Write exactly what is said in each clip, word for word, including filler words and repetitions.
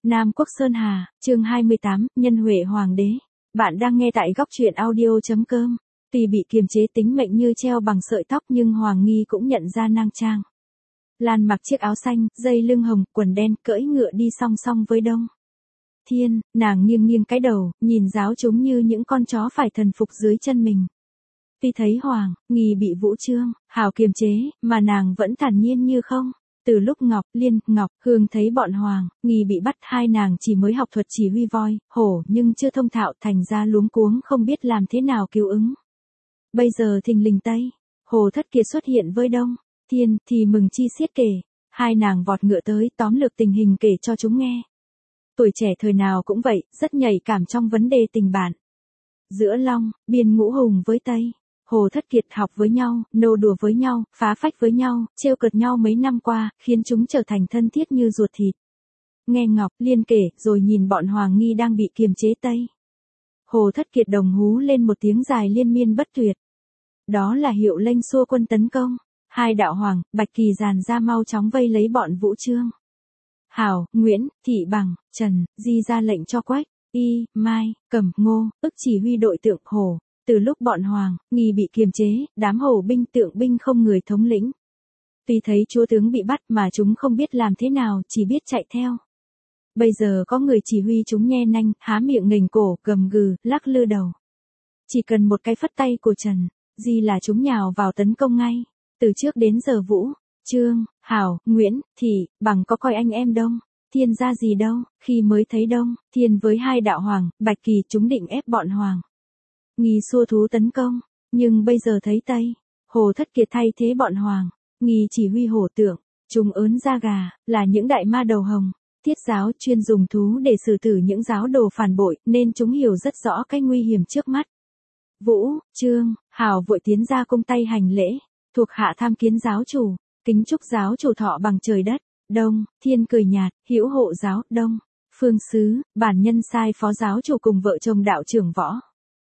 Nam Quốc Sơn Hà, chương hai mươi tám, Nhân Huệ Hoàng đế. Bạn đang nghe tại góc truyện audio.com. Tuy bị kiềm chế tính mệnh như treo bằng sợi tóc nhưng Hoàng Nghi cũng nhận ra nang trang. Lan mặc chiếc áo xanh, dây lưng hồng, quần đen, cưỡi ngựa đi song song với Đông Thiên, nàng nghiêng nghiêng cái đầu, nhìn giáo chúng như những con chó phải thần phục dưới chân mình. Tuy thấy Hoàng Nghi bị Vũ Chương, Hào kiềm chế, mà nàng vẫn thản nhiên như không. Từ lúc Ngọc Liên, Ngọc Hương thấy bọn Hoàng Nghi bị bắt, hai nàng chỉ mới học thuật chỉ huy voi, hổ nhưng chưa thông thạo, thành ra luống cuống không biết làm thế nào cứu ứng. Bây giờ thình lình Tây Hồ Thất Kiệt xuất hiện với Đông Thiên thì mừng chi xiết kể. Hai nàng vọt ngựa tới tóm lược tình hình kể cho chúng nghe. Tuổi trẻ thời nào cũng vậy, rất nhạy cảm trong vấn đề tình bạn. Giữa Long, Biên Ngũ Hùng với Tây Hồ Thất Kiệt học với nhau, nô đùa với nhau, phá phách với nhau, trêu cợt nhau mấy năm qua, khiến chúng trở thành thân thiết như ruột thịt. Nghe Ngọc Liên kể, rồi nhìn bọn Hoàng Nghi đang bị kiềm chế Tây Hồ Thất Kiệt đồng hú lên một tiếng dài liên miên bất tuyệt. Đó là hiệu lệnh xua quân tấn công. Hai đạo Hoàng, Bạch Kỳ dàn ra mau chóng vây lấy bọn Vũ Chương. Hào, Nguyễn, Thị Bằng, Trần, Di ra lệnh cho Quách, Y, Mai, Cẩm, Ngô, ức chỉ huy đội tượng Hổ. Từ lúc bọn Hoàng Nghi bị kiềm chế, đám hổ binh tượng binh không người thống lĩnh. Tuy thấy chúa tướng bị bắt mà chúng không biết làm thế nào, chỉ biết chạy theo. Bây giờ có người chỉ huy chúng nhe nanh, há miệng nghềnh cổ, gầm gừ, lắc lư đầu. Chỉ cần một cái phất tay của Trần Di là chúng nhào vào tấn công ngay. Từ trước đến giờ Vũ Chương, Hào, Nguyễn, Thị Bằng có coi anh em Đông Thiên ra gì đâu. Khi mới thấy Đông Thiên với hai đạo Hoàng Bạch Kỳ, chúng định ép bọn Hoàng Nghi xua thú tấn công, nhưng bây giờ thấy Tây Hồ Thất Kiệt thay thế bọn Hoàng Nghi chỉ huy hổ tượng, chúng ớn da gà, là những đại ma đầu hồng. Tiết giáo chuyên dùng thú để xử tử những giáo đồ phản bội, nên chúng hiểu rất rõ cái nguy hiểm trước mắt. Vũ Chương, Hào vội tiến ra cung tay hành lễ, thuộc hạ tham kiến giáo chủ, kính chúc giáo chủ thọ bằng trời đất. Đông Thiên cười nhạt, hữu hộ giáo Đông Phương Sứ, bản nhân sai phó giáo chủ cùng vợ chồng đạo trưởng Võ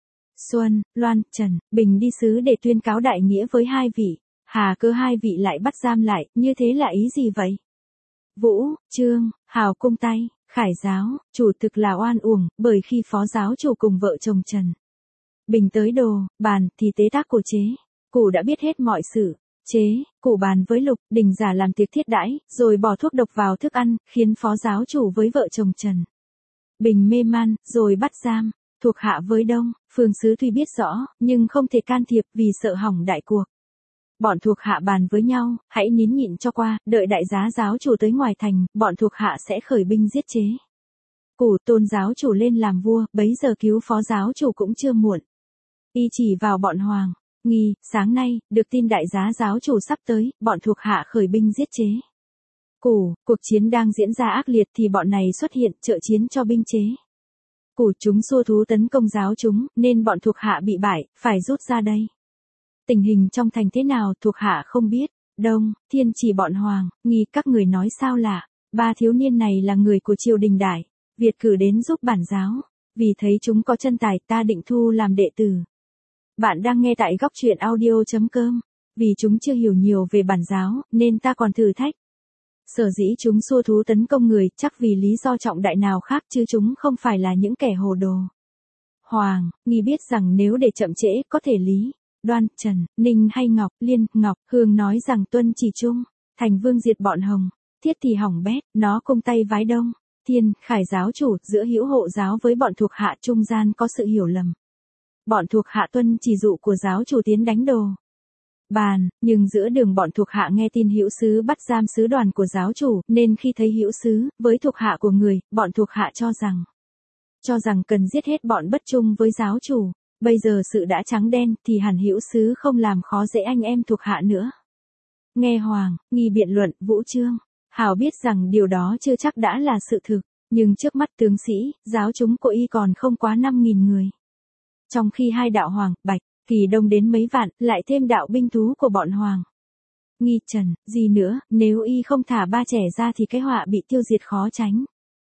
Xuân, Loan, Trần, Bình đi sứ để tuyên cáo đại nghĩa với hai vị. Hà cơ hai vị lại bắt giam lại, như thế là ý gì vậy? Vũ Chương, Hào cung tay, khải giáo, chủ thực là oan uổng, bởi khi phó giáo chủ cùng vợ chồng Trần Bình tới đồ, bàn, thì tế tác của chế. Cụ đã biết hết mọi sự. Chế, cụ bàn với Lục, Đình giả làm tiệc thiết đãi, rồi bỏ thuốc độc vào thức ăn, khiến phó giáo chủ với vợ chồng Trần Bình mê man, rồi bắt giam. Thuộc hạ với Đông Phương Sứ tuy biết rõ, nhưng không thể can thiệp vì sợ hỏng đại cuộc. Bọn thuộc hạ bàn với nhau, hãy nín nhịn cho qua, đợi đại giá giáo chủ tới ngoài thành, bọn thuộc hạ sẽ khởi binh giết chế. Củ tôn giáo chủ lên làm vua, bấy giờ cứu phó giáo chủ cũng chưa muộn. Y chỉ vào bọn Hoàng Nghi, sáng nay, được tin đại giá giáo chủ sắp tới, bọn thuộc hạ khởi binh giết chế. Củ, cuộc chiến đang diễn ra ác liệt thì bọn này xuất hiện trợ chiến cho binh chế. Củ chúng xua thú tấn công giáo chúng, nên bọn thuộc hạ bị bại, phải rút ra đây. Tình hình trong thành thế nào thuộc hạ không biết. Đông Thiên chỉ bọn Hoàng Nghi, các người nói sao lạ. Ba thiếu niên này là người của triều đình Đại Việt cử đến giúp bản giáo. Vì thấy chúng có chân tài, ta định thu làm đệ tử. Bạn đang nghe tại góc truyện audio.com. Vì chúng chưa hiểu nhiều về bản giáo, nên ta còn thử thách. Sở dĩ chúng xua thú tấn công người, chắc vì lý do trọng đại nào khác chứ chúng không phải là những kẻ hồ đồ. Hoàng Nghi biết rằng nếu để chậm trễ, có thể Lý, Đoan, Trần, Ninh hay Ngọc Liên, Ngọc Hương nói rằng tuân chỉ trung, thành vương diệt bọn Hồng. Thiết thì hỏng bét, nó cung tay vái Đông Thiên, khải giáo chủ, giữa hữu hộ giáo với bọn thuộc hạ trung gian có sự hiểu lầm. Bọn thuộc hạ tuân chỉ dụ của giáo chủ tiến đánh đồ bàn, nhưng giữa đường bọn thuộc hạ nghe tin hữu sứ bắt giam sứ đoàn của giáo chủ, nên khi thấy hữu sứ với thuộc hạ của người, bọn thuộc hạ cho rằng cho rằng cần giết hết bọn bất trung với giáo chủ. Bây giờ sự đã trắng đen, thì hẳn hữu sứ không làm khó dễ anh em thuộc hạ nữa. Nghe Hoàng Nghi biện luận, Vũ Chương, Hào biết rằng điều đó chưa chắc đã là sự thực, nhưng trước mắt tướng sĩ, giáo chúng của y còn không quá năm nghìn người. Trong khi hai đạo Hoàng Bạch Kỳ đông đến mấy vạn, lại thêm đạo binh thú của bọn Hoàng Nghi, Trần Di nữa, nếu y không thả ba trẻ ra thì cái họa bị tiêu diệt khó tránh.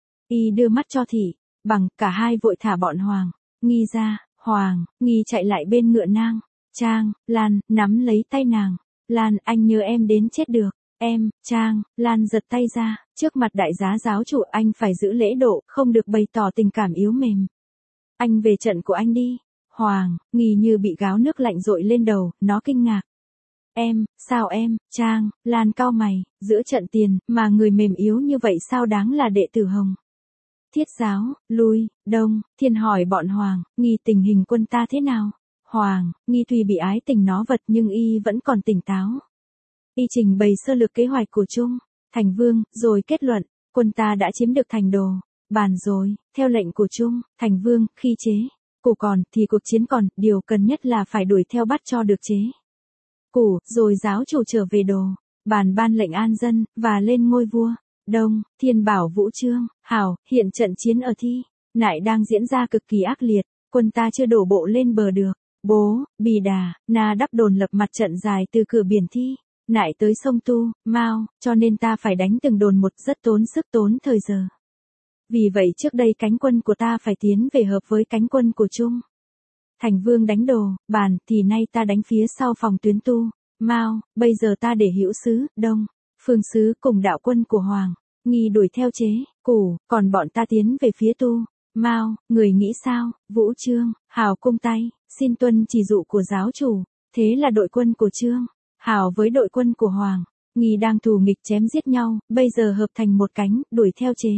Y đưa mắt cho Thị Bằng, cả hai vội thả bọn Hoàng Nghi ra. Hoàng Nghi chạy lại bên ngựa nang Trang, Lan, nắm lấy tay nàng. Lan, anh nhớ em đến chết được. Em, Trang, Lan giật tay ra, trước mặt đại giá giáo chủ anh phải giữ lễ độ, không được bày tỏ tình cảm yếu mềm. Anh về trận của anh đi. Hoàng, Nghi như bị gáo nước lạnh dội lên đầu, nó kinh ngạc. Em, sao em, Trang, Lan cau mày, giữa trận tiền, mà người mềm yếu như vậy sao đáng là đệ tử Hồng. Thiết giáo, lui, Đông, Thiên hỏi bọn Hoàng, Nghi tình hình quân ta thế nào? Hoàng, Nghi tuy bị ái tình nó vật nhưng y vẫn còn tỉnh táo. Y trình bày sơ lược kế hoạch của Trung, Thành Vương, rồi kết luận, quân ta đã chiếm được thành đồ. Bàn rồi, theo lệnh của Trung, Thành Vương, khi chế. Củ còn, thì cuộc chiến còn, điều cần nhất là phải đuổi theo bắt cho được chế. Củ, rồi giáo chủ trở về đồ. Bàn ban lệnh an dân, và lên ngôi vua. Đông, Thiên bảo Vũ Trương, hảo, hiện trận chiến ở Thi, Nại đang diễn ra cực kỳ ác liệt, quân ta chưa đổ bộ lên bờ được. Bố, Bì Đà, Na đắp đồn lập mặt trận dài từ cửa biển Thi, Nại tới sông Tu, Mao, cho nên ta phải đánh từng đồn một rất tốn sức tốn thời giờ. Vì vậy trước đây cánh quân của ta phải tiến về hợp với cánh quân của Trung. Thành Vương đánh đồ, Bàn, thì nay ta đánh phía sau phòng tuyến Tu, Mao, bây giờ ta để Hữu Sứ, Đông, Phương Sứ cùng đạo quân của Hoàng, Nghi đuổi theo chế, Củ, còn bọn ta tiến về phía Tu, Mao, người nghĩ sao? Vũ Trương, Hào cung tay, xin tuân chỉ dụ của giáo chủ. Thế là đội quân của Trương, Hào với đội quân của Hoàng, Nghi đang thù nghịch chém giết nhau, bây giờ hợp thành một cánh, đuổi theo chế.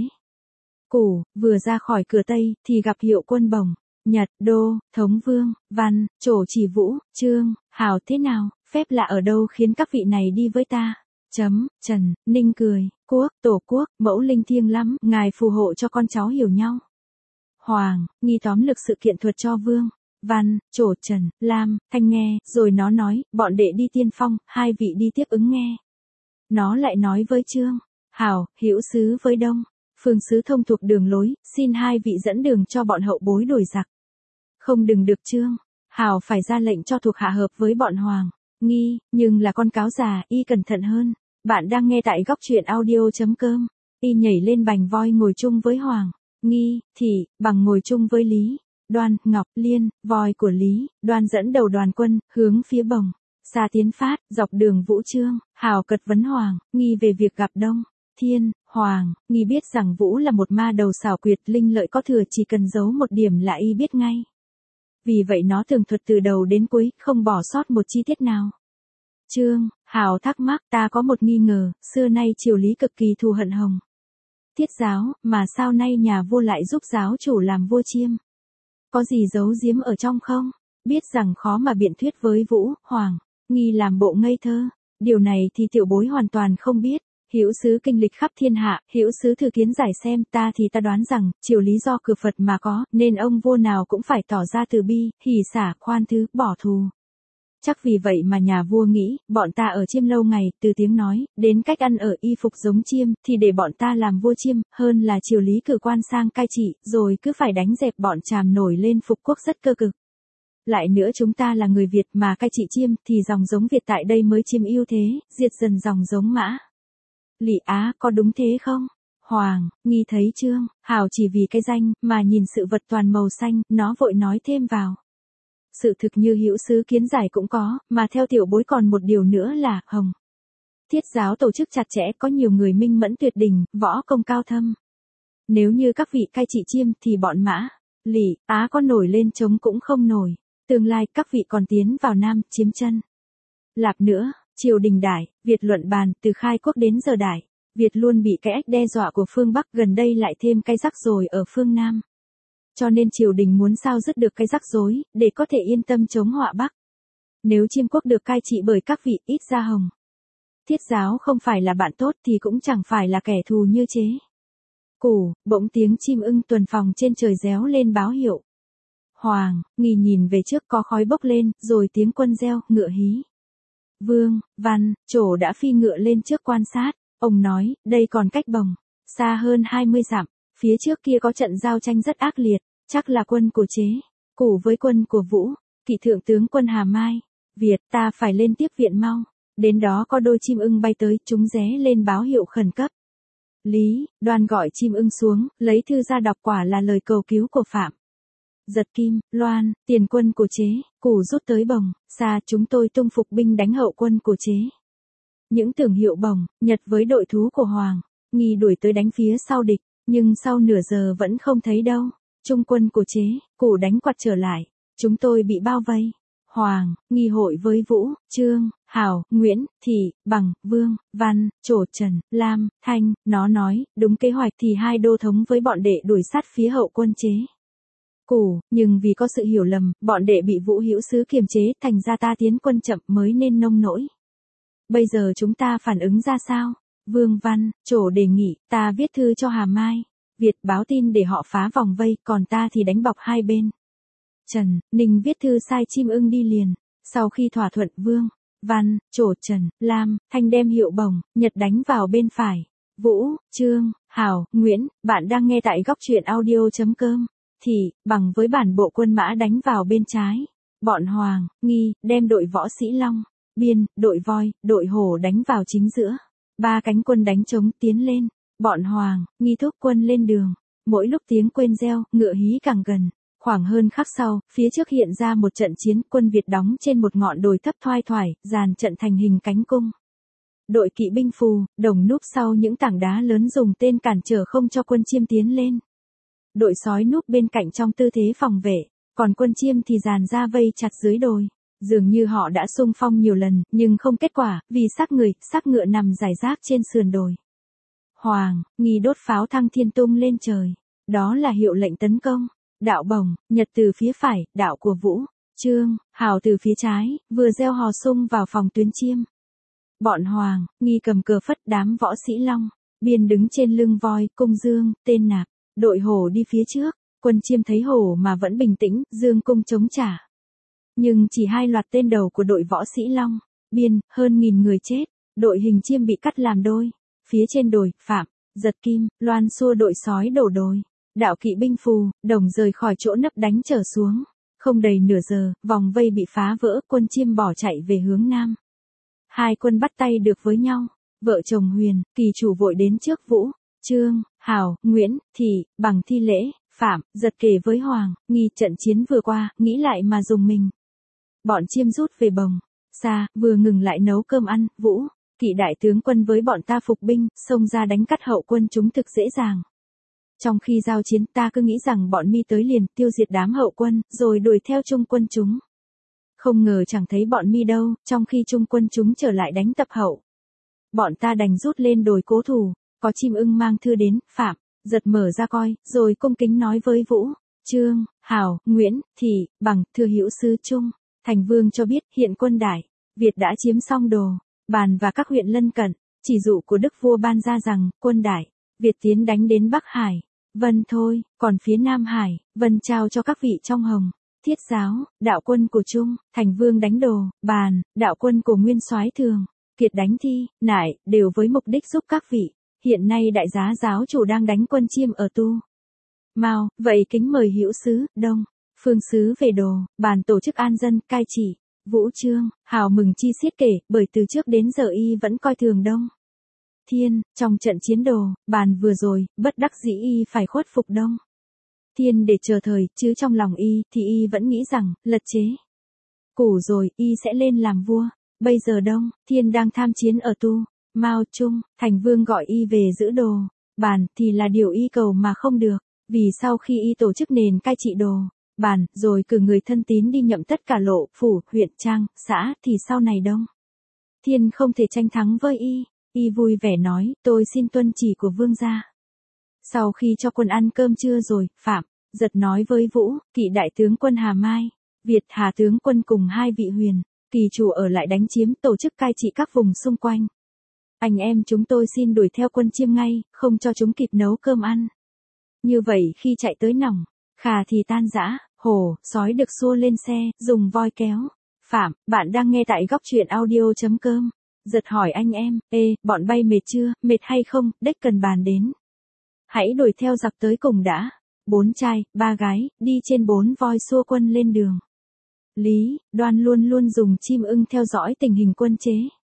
Củ, vừa ra khỏi cửa Tây, thì gặp hiệu quân Bồng, Nhật, Đô, Thống Vương, Văn, Trổ chỉ Vũ, Trương, Hào thế nào, phép lạ ở đâu khiến các vị này đi với ta? Chấm, Trần, Ninh cười, Quốc, Tổ quốc, mẫu linh thiêng lắm, ngài phù hộ cho con cháu hiểu nhau. Hoàng, Nghi tóm lực sự kiện thuật cho Vương, Văn, Trổ, Trần, Lam, Thanh nghe, rồi nó nói, bọn đệ đi tiên phong, hai vị đi tiếp ứng nghe. Nó lại nói với Trương, Hảo, Hữu Sứ với Đông, Phương Sứ thông thuộc đường lối, xin hai vị dẫn đường cho bọn hậu bối đuổi giặc. Không đừng được Trương, Hảo phải ra lệnh cho thuộc hạ hợp với bọn Hoàng, Nghi, nhưng là con cáo già, y cẩn thận hơn. Bạn đang nghe tại góc truyện audio.com, y nhảy lên bành voi ngồi chung với Hoàng, Nghi, Thị, Bằng ngồi chung với Lý, Đoan, Ngọc, Liên, voi của Lý, Đoan dẫn đầu đoàn quân, hướng phía Bồng, xa tiến phát, dọc đường Vũ Trương, Hào cật vấn Hoàng, Nghi về việc gặp Đông, Thiên, Hoàng, Nghi biết rằng Vũ là một ma đầu xảo quyệt linh lợi có thừa chỉ cần giấu một điểm là y biết ngay. Vì vậy nó tường thuật từ đầu đến cuối, không bỏ sót một chi tiết nào. Trương, Hào thắc mắc, ta có một nghi ngờ, xưa nay triều Lý cực kỳ thù hận Hồng Thiết giáo, mà sao nay nhà vua lại giúp giáo chủ làm vua chiêm? Có gì giấu giếm ở trong không? Biết rằng khó mà biện thuyết với Vũ, Hoàng, Nghi làm bộ ngây thơ. Điều này thì tiểu bối hoàn toàn không biết. Hữu Sứ kinh lịch khắp thiên hạ, Hữu Sứ thử kiến giải xem, ta thì ta đoán rằng, triều lý do cửa Phật mà có, nên ông vua nào cũng phải tỏ ra từ bi, hỷ xả, khoan thứ, bỏ thù. Chắc vì vậy mà nhà vua nghĩ, bọn ta ở chiêm lâu ngày, từ tiếng nói, đến cách ăn ở y phục giống chiêm, thì để bọn ta làm vua chiêm, hơn là triều lý cử quan sang cai trị, rồi cứ phải đánh dẹp bọn tràm nổi lên phục quốc rất cơ cực. Lại nữa chúng ta là người Việt mà cai trị chiêm, thì dòng giống Việt tại đây mới chiếm ưu thế, diệt dần dòng giống Mã. Lị Á, có đúng thế không? Hoàng, Nghi thấy Trương, Hào chỉ vì cái danh, mà nhìn sự vật toàn màu xanh, nó vội nói thêm vào. Sự thực như Hữu Sứ kiến giải cũng có, mà theo tiểu bối còn một điều nữa là, Hồng Thiết giáo tổ chức chặt chẽ, có nhiều người minh mẫn tuyệt đỉnh, võ công cao thâm. Nếu như các vị cai trị chiêm, thì bọn Mã, Lị, Á có nổi lên chống cũng không nổi. Tương lai các vị còn tiến vào Nam, chiếm chân. Lạp nữa, triều đình Đại, Việt luận bàn, từ khai quốc đến giờ Đại, Việt luôn bị cái ách đe dọa của phương Bắc, gần đây lại thêm cái rắc rối ở phương Nam. Cho nên triều đình muốn sao dứt được cái rắc rối, để có thể yên tâm chống họa Bắc. Nếu chiêm quốc được cai trị bởi các vị, ít ra Hồng Thiết giáo không phải là bạn tốt thì cũng chẳng phải là kẻ thù như chế. Củ, bỗng tiếng chim ưng tuần phòng trên trời réo lên báo hiệu. Hoàng, Nghi nhìn về trước có khói bốc lên, rồi tiếng quân reo, ngựa hí. Vương, Văn, Trổ đã phi ngựa lên trước quan sát, ông nói, đây còn cách Bồng, xa hơn hai mươi dặm, phía trước kia có trận giao tranh rất ác liệt, chắc là quân của chế, Củ với quân của Vũ, Kỵ thượng tướng quân Hà Mai, Việt, ta phải lên tiếp viện mau, đến đó có đôi chim ưng bay tới, chúng ré lên báo hiệu khẩn cấp. Lý, Đoan gọi chim ưng xuống, lấy thư ra đọc, quả là lời cầu cứu của Phạm. Giật Kim, Loan, tiền quân của chế, Củ rút tới Bồng, xa chúng tôi tung phục binh đánh hậu quân của chế. Những tưởng Hiệu Bồng, Nhật với đội thú của Hoàng, Nghi đuổi tới đánh phía sau địch, nhưng sau nửa giờ vẫn không thấy đâu. Trung quân của Chế, Củ đánh quạt trở lại, chúng tôi bị bao vây. Hoàng, Nghi hội với Vũ, Trương, Hảo, Nguyễn, Thị, Bằng, Vương, Văn, Trổ, Trần, Lam, Thanh, nó nói, đúng kế hoạch thì hai đô thống với bọn đệ đuổi sát phía hậu quân Chế. Củ, nhưng vì có sự hiểu lầm, bọn đệ bị Vũ Hữu Sứ kiềm chế, thành ra ta tiến quân chậm mới nên nông nỗi. Bây giờ chúng ta phản ứng ra sao? Vương Văn, Trổ đề nghị, ta viết thư cho Hà Mai, Việt báo tin để họ phá vòng vây, còn ta thì đánh bọc hai bên. Trần, Ninh viết thư sai Chim Ưng đi liền. Sau khi thỏa thuận Vương, Văn, Trổ, Trần, Lam, Thanh đem Hiệu Bồng, Nhật đánh vào bên phải. Vũ, Trương, Hảo, Nguyễn, bạn đang nghe tại góc truyện audio.com. Thì, Bằng với bản bộ quân mã đánh vào bên trái. Bọn Hoàng, Nghi, đem đội võ sĩ Long, Biên, đội Voi, đội Hổ đánh vào chính giữa. Ba cánh quân đánh trống tiến lên. Bọn Hoàng, Nghi thúc quân lên đường. Mỗi lúc tiếng quên reo, ngựa hí càng gần. Khoảng hơn khắc sau, phía trước hiện ra một trận chiến, quân Việt đóng trên một ngọn đồi thấp thoai thoải, dàn trận thành hình cánh cung. Đội kỵ binh Phù, Đồng núp sau những tảng đá lớn dùng tên cản trở không cho quân Chiêm tiến lên. Đội Sói núp bên cạnh trong tư thế phòng vệ, còn quân Chiêm thì dàn ra vây chặt dưới đồi. Dường như họ đã xung phong nhiều lần, nhưng không kết quả, vì xác người, xác ngựa nằm rải rác trên sườn đồi. Hoàng, Nghi đốt pháo thăng thiên tung lên trời. Đó là hiệu lệnh tấn công. Đạo Bồng, Nhật từ phía phải, đạo của Vũ, Trương, Hào từ phía trái, vừa gieo hò sung vào phòng tuyến Chiêm. Bọn Hoàng, Nghi cầm cờ phất, đám võ sĩ Long, Biên đứng trên lưng Voi, Cung Dương, tên Nạp, đội Hổ đi phía trước. Quân Chiêm thấy Hổ mà vẫn bình tĩnh, dương cung chống trả. Nhưng chỉ hai loạt tên đầu của đội võ sĩ Long, Biên, hơn nghìn người chết, đội hình Chiêm bị cắt làm đôi. Phía trên đồi, Phạm, Giật Kim, Loan xua đội Sói đổ đồi. Đạo kỵ binh Phù, Đồng rời khỏi chỗ nấp đánh trở xuống. Không đầy nửa giờ, vòng vây bị phá vỡ, quân Chiêm bỏ chạy về hướng nam. Hai quân bắt tay được với nhau. Vợ chồng Huyền, Kỳ chủ vội đến trước Vũ, Trương, Hảo, Nguyễn, Thị, Bằng thi lễ. Phạm, Giật kể với Hoàng, Nghi trận chiến vừa qua, nghĩ lại mà dùng mình. Bọn Chiêm rút về Bồng, xa, vừa ngừng lại nấu cơm ăn. Vũ, Kỵ đại tướng quân với bọn ta phục binh, xông ra đánh cắt hậu quân chúng thực dễ dàng. Trong khi giao chiến ta cứ nghĩ rằng bọn mi tới liền tiêu diệt đám hậu quân, rồi đuổi theo trung quân chúng. Không ngờ chẳng thấy bọn mi đâu, trong khi trung quân chúng trở lại đánh tập hậu. Bọn ta đành rút lên đồi cố thủ, có Chim Ưng mang thư đến. Phạm, Giật mở ra coi, rồi cung kính nói với Vũ, Trương, Hảo, Nguyễn, Thị, Bằng, thưa hữu sứ Trung, Thành Vương cho biết hiện quân Đại Việt đã chiếm xong Đồ, Bàn và các huyện lân cận. Chỉ dụ của Đức Vua ban ra rằng, quân Đại Việt tiến đánh đến Bắc Hải. Vân thôi, còn phía Nam Hải, Vân trao cho các vị trong Hồng, Thiết giáo, đạo quân của Trung, Thành Vương đánh Đồ, Bàn, đạo quân của Nguyên Soái Thường, Kiệt đánh Thi, Nại, đều với mục đích giúp các vị. Hiện nay đại giá giáo chủ đang đánh quân Chiêm ở Tu Mao, vậy kính mời hữu sứ, Đông, Phương sứ về Đồ, Bàn tổ chức an dân, cai trị. Vũ Trương, Hào mừng chi xiết kể, bởi từ trước đến giờ y vẫn coi thường Đông Thiên, trong trận chiến Đồ, Bàn vừa rồi, bất đắc dĩ y phải khuất phục Đông Thiên để chờ thời, chứ trong lòng y, thì y vẫn nghĩ rằng, lật chế Củ rồi, y sẽ lên làm vua. Bây giờ Đông Thiên đang tham chiến ở Tu Mao Trung, Thành Vương gọi y về giữ Đồ, Bàn, thì là điều y cầu mà không được. Vì sau khi y tổ chức nền cai trị Đồ, Bàn, rồi cử người thân tín đi nhậm tất cả lộ, phủ, huyện, trang, xã, thì sau này Đông Thiên không thể tranh thắng với y. Y vui vẻ nói, tôi xin tuân chỉ của vương gia. Sau khi cho quân ăn cơm trưa rồi, Phạm, Giật nói với Vũ, Kỵ đại tướng quân Hà Mai, Việt Hà tướng quân cùng hai vị Huyền, Kỳ chủ ở lại đánh chiếm, tổ chức cai trị các vùng xung quanh. Anh em chúng tôi xin đuổi theo quân Chiêm ngay, không cho chúng kịp nấu cơm ăn. Như vậy khi chạy tới nòng, Khà thì tan rã, Hổ, Sói được xua lên xe, dùng voi kéo. Phạm, bạn đang nghe tại góc truyện audio.com. Giật hỏi anh em, ê, bọn bay mệt chưa, mệt hay không, đếch cần bàn đến. Hãy đuổi theo giặc tới cùng đã. Bốn trai, ba gái, đi trên bốn voi xua quân lên đường. Lý, Đoan luôn luôn dùng Chim Ưng theo dõi tình hình quân chế.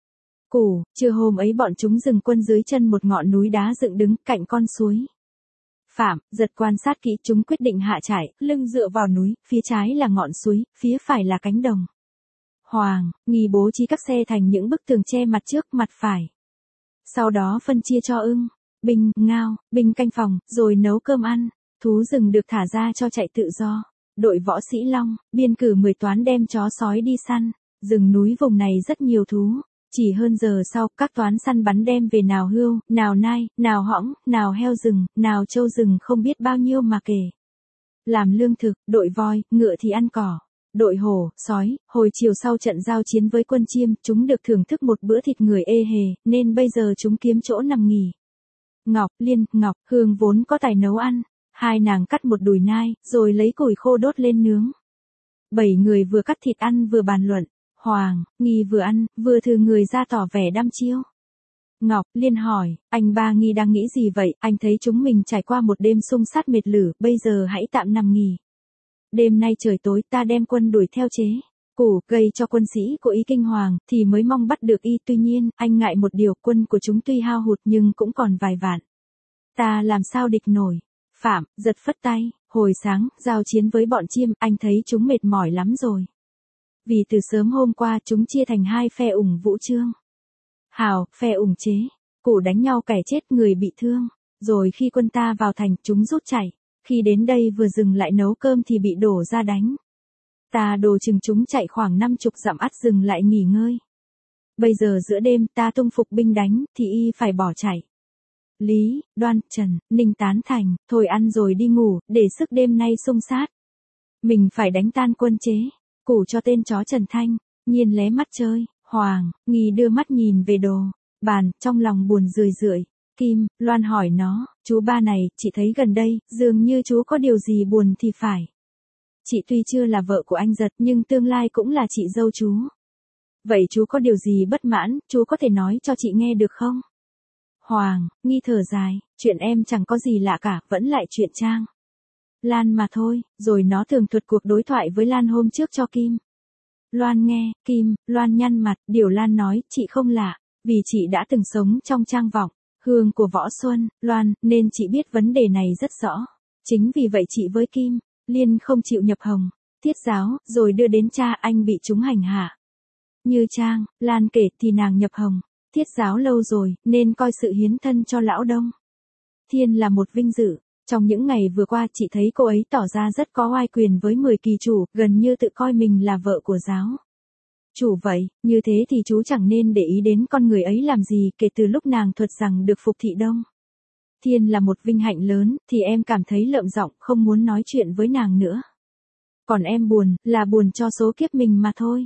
Củ, trưa hôm ấy bọn chúng dừng quân dưới chân một ngọn núi đá dựng đứng cạnh con suối. Phạm, Giật quan sát kỹ, chúng quyết định hạ trại, lưng dựa vào núi, phía trái là ngọn suối, phía phải là cánh đồng. Hoàng, Nghi bố trí các xe thành những bức tường che mặt trước, mặt phải. Sau đó phân chia cho ưng, binh, ngao, binh canh phòng, rồi nấu cơm ăn. Thú rừng được thả ra cho chạy tự do. Đội võ sĩ Long, biên cử mười toán đem chó sói đi săn. Rừng núi vùng này rất nhiều thú. Chỉ hơn giờ sau, các toán săn bắn đem về nào hươu, nào nai, nào hõng, nào heo rừng, nào trâu rừng không biết bao nhiêu mà kể. Làm lương thực, đội voi, ngựa thì ăn cỏ. Đội hổ, sói, hồi chiều sau trận giao chiến với quân Chiêm, chúng được thưởng thức một bữa thịt người ê hề, nên bây giờ chúng kiếm chỗ nằm nghỉ. Ngọc, Liên, Ngọc, Hương vốn có tài nấu ăn. Hai nàng cắt một đùi nai, rồi lấy củi khô đốt lên nướng. Bảy người vừa cắt thịt ăn vừa bàn luận. Hoàng, Nghi vừa ăn, vừa thử người ra tỏ vẻ đăm chiêu. Ngọc, Liên hỏi, anh ba Nghi đang nghĩ gì vậy? Anh thấy chúng mình trải qua một đêm xung sát mệt lử, bây giờ hãy tạm nằm nghỉ. Đêm nay trời tối ta đem quân đuổi theo chế. Củ gây cho quân sĩ của ý kinh hoàng, thì mới mong bắt được y. Tuy nhiên, anh ngại một điều, quân của chúng tuy hao hụt nhưng cũng còn vài vạn. Ta làm sao địch nổi? Phạm, giật phất tay, hồi sáng, giao chiến với bọn Chiêm, anh thấy chúng mệt mỏi lắm rồi. Vì từ sớm hôm qua chúng chia thành hai phe ủng vũ trương. Hào, phe ủng chế, củ đánh nhau kẻ chết người bị thương. Rồi khi quân ta vào thành, chúng rút chạy. Khi đến đây vừa dừng lại nấu cơm thì bị đổ ra đánh. Ta đồ chừng chúng chạy khoảng năm chục dặm ắt dừng lại nghỉ ngơi. Bây giờ giữa đêm ta tung phục binh đánh, thì y phải bỏ chạy. Lý, Đoan, Trần, Ninh tán thành, thôi ăn rồi đi ngủ, để sức đêm nay xung sát. Mình phải đánh tan quân chế, củ cho tên chó Trần Thanh, Nhiên lé mắt chơi, Hoàng, Nghi đưa mắt nhìn về đồ, bàn, trong lòng buồn rười rượi. Kim, Loan hỏi nó, chú ba này, chị thấy gần đây, dường như chú có điều gì buồn thì phải. Chị tuy chưa là vợ của anh Giật, nhưng tương lai cũng là chị dâu chú. Vậy chú có điều gì bất mãn, chú có thể nói cho chị nghe được không? Hoàng, Nghi thở dài, chuyện em chẳng có gì lạ cả, vẫn lại chuyện Trang Lan mà thôi, rồi nó tường thuật cuộc đối thoại với Lan hôm trước cho Kim. Loan nghe, Kim, Loan nhăn mặt, điều Lan nói, chị không lạ, vì chị đã từng sống trong trang vọng, hương của Võ Xuân, Loan, nên chị biết vấn đề này rất rõ. Chính vì vậy chị với Kim, Liên không chịu nhập hồng, tiết giáo, rồi đưa đến cha anh bị chúng hành hạ. Như Trang, Lan kể thì nàng nhập hồng, tiết giáo lâu rồi, nên coi sự hiến thân cho lão Đông Thiên là một vinh dự. Trong những ngày vừa qua chị thấy cô ấy tỏ ra rất có oai quyền với mười kỳ chủ, gần như tự coi mình là vợ của giáo chủ vậy, như thế thì chú chẳng nên để ý đến con người ấy làm gì. Kể từ lúc nàng thuật rằng được phục thị Đông Thiên là một vinh hạnh lớn, thì em cảm thấy lợm giọng, không muốn nói chuyện với nàng nữa. Còn em buồn, là buồn cho số kiếp mình mà thôi.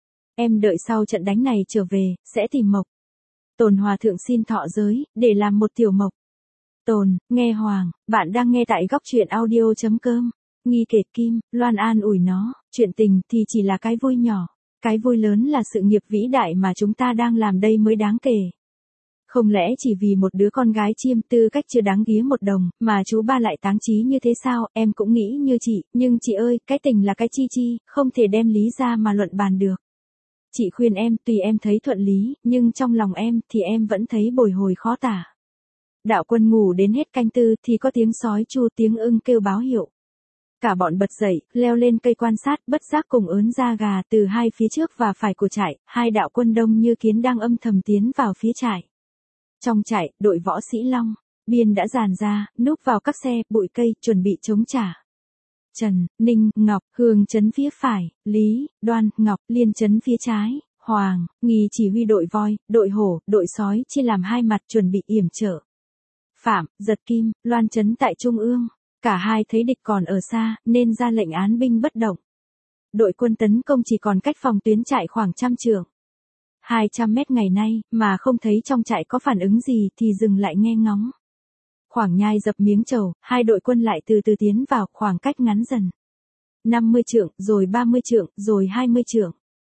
Em đợi sau trận đánh này trở về, sẽ tìm mộc. Tồn Hòa Thượng xin thọ giới, để làm một tiểu mộc. Tồn, nghe Hoàng, bạn đang nghe tại góc truyện audio chấm com. Nghi kể Kim, Loan an ủi nó, chuyện tình thì chỉ là cái vui nhỏ. Cái vui lớn là sự nghiệp vĩ đại mà chúng ta đang làm đây mới đáng kể. Không lẽ chỉ vì một đứa con gái Chiêm tư cách chưa đáng ghía một đồng, mà chú ba lại táng chí như thế sao? Em cũng nghĩ như chị, nhưng chị ơi, cái tình là cái chi chi, không thể đem lý ra mà luận bàn được. Chị khuyên em, tùy em thấy thuận lý, nhưng trong lòng em, thì em vẫn thấy bồi hồi khó tả. Đạo quân ngủ đến hết canh tư, thì có tiếng sói chu, tiếng ưng kêu báo hiệu. Cả bọn bật dậy, leo lên cây quan sát, bất giác cùng ớn da gà. Từ hai phía trước và phải của trại, hai đạo quân đông như kiến đang âm thầm tiến vào phía trại. Trong trại, đội võ sĩ Long, Biên đã dàn ra, núp vào các xe, bụi cây, chuẩn bị chống trả. Trần, Ninh, Ngọc, Hương trấn phía phải, Lý, Đoan, Ngọc, Liên trấn phía trái, Hoàng, Nghi chỉ huy đội voi, đội hổ, đội sói chia làm hai mặt chuẩn bị yểm trợ. Phạm, Giật, Kim, Loan trấn tại trung ương. Cả hai thấy địch còn ở xa, nên ra lệnh án binh bất động. Đội quân tấn công chỉ còn cách phòng tuyến trại khoảng trăm trượng. hai trăm mét ngày nay, mà không thấy trong trại có phản ứng gì thì dừng lại nghe ngóng. Khoảng nhai dập miếng trầu, hai đội quân lại từ từ tiến vào, khoảng cách ngắn dần. năm mươi trượng, rồi ba mươi trượng, rồi hai mươi trượng.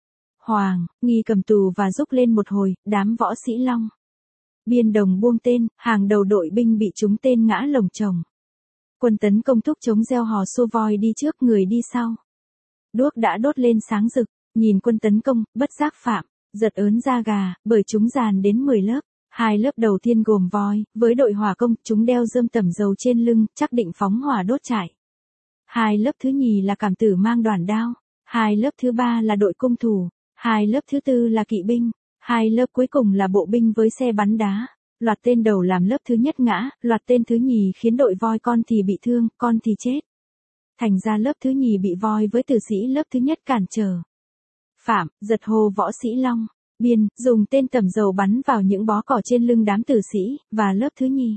Hoàng, Nghi cầm tù và rúc lên một hồi, đám võ sĩ Long Biên đồng buông tên, hàng đầu đội binh bị trúng tên ngã lồng chồng. Quân tấn công thúc chống reo hò xô voi đi trước, người đi sau. Đuốc đã đốt lên sáng rực, nhìn quân tấn công, bất giác Phạm, Giật ớn da gà, bởi chúng dàn đến mười lớp. Hai lớp đầu tiên gồm voi, với đội hỏa công, chúng đeo rơm tẩm dầu trên lưng, chắc định phóng hỏa đốt trại. Hai lớp thứ nhì là cảm tử mang đoàn đao. Hai lớp thứ ba là đội cung thủ. Hai lớp thứ tư là kỵ binh, hai lớp cuối cùng là bộ binh với xe bắn đá. Loạt tên đầu làm lớp thứ nhất ngã, loạt tên thứ nhì khiến đội voi con thì bị thương, con thì chết. Thành ra lớp thứ nhì bị voi với tử sĩ lớp thứ nhất cản trở. Phạm, giật hồ võ sĩ Long, Biên, dùng tên tẩm dầu bắn vào những bó cỏ trên lưng đám tử sĩ, và lớp thứ nhì.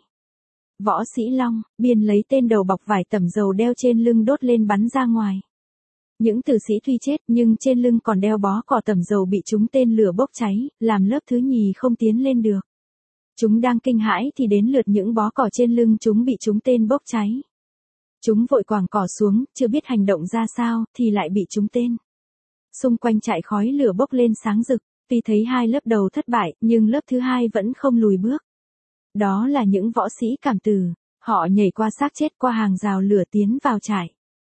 Võ sĩ Long, Biên lấy tên đầu bọc vải tẩm dầu đeo trên lưng đốt lên bắn ra ngoài. Những tử sĩ tuy chết nhưng trên lưng còn đeo bó cỏ tẩm dầu bị trúng tên lửa bốc cháy, làm lớp thứ nhì không tiến lên được. Chúng đang kinh hãi thì đến lượt những bó cỏ trên lưng chúng bị trúng tên bốc cháy. Chúng vội quàng cỏ xuống, chưa biết hành động ra sao, thì lại bị trúng tên. Xung quanh trại khói lửa bốc lên sáng rực, tuy thấy hai lớp đầu thất bại, nhưng lớp thứ hai vẫn không lùi bước. Đó là những võ sĩ cảm tử, họ nhảy qua xác chết qua hàng rào lửa tiến vào trại.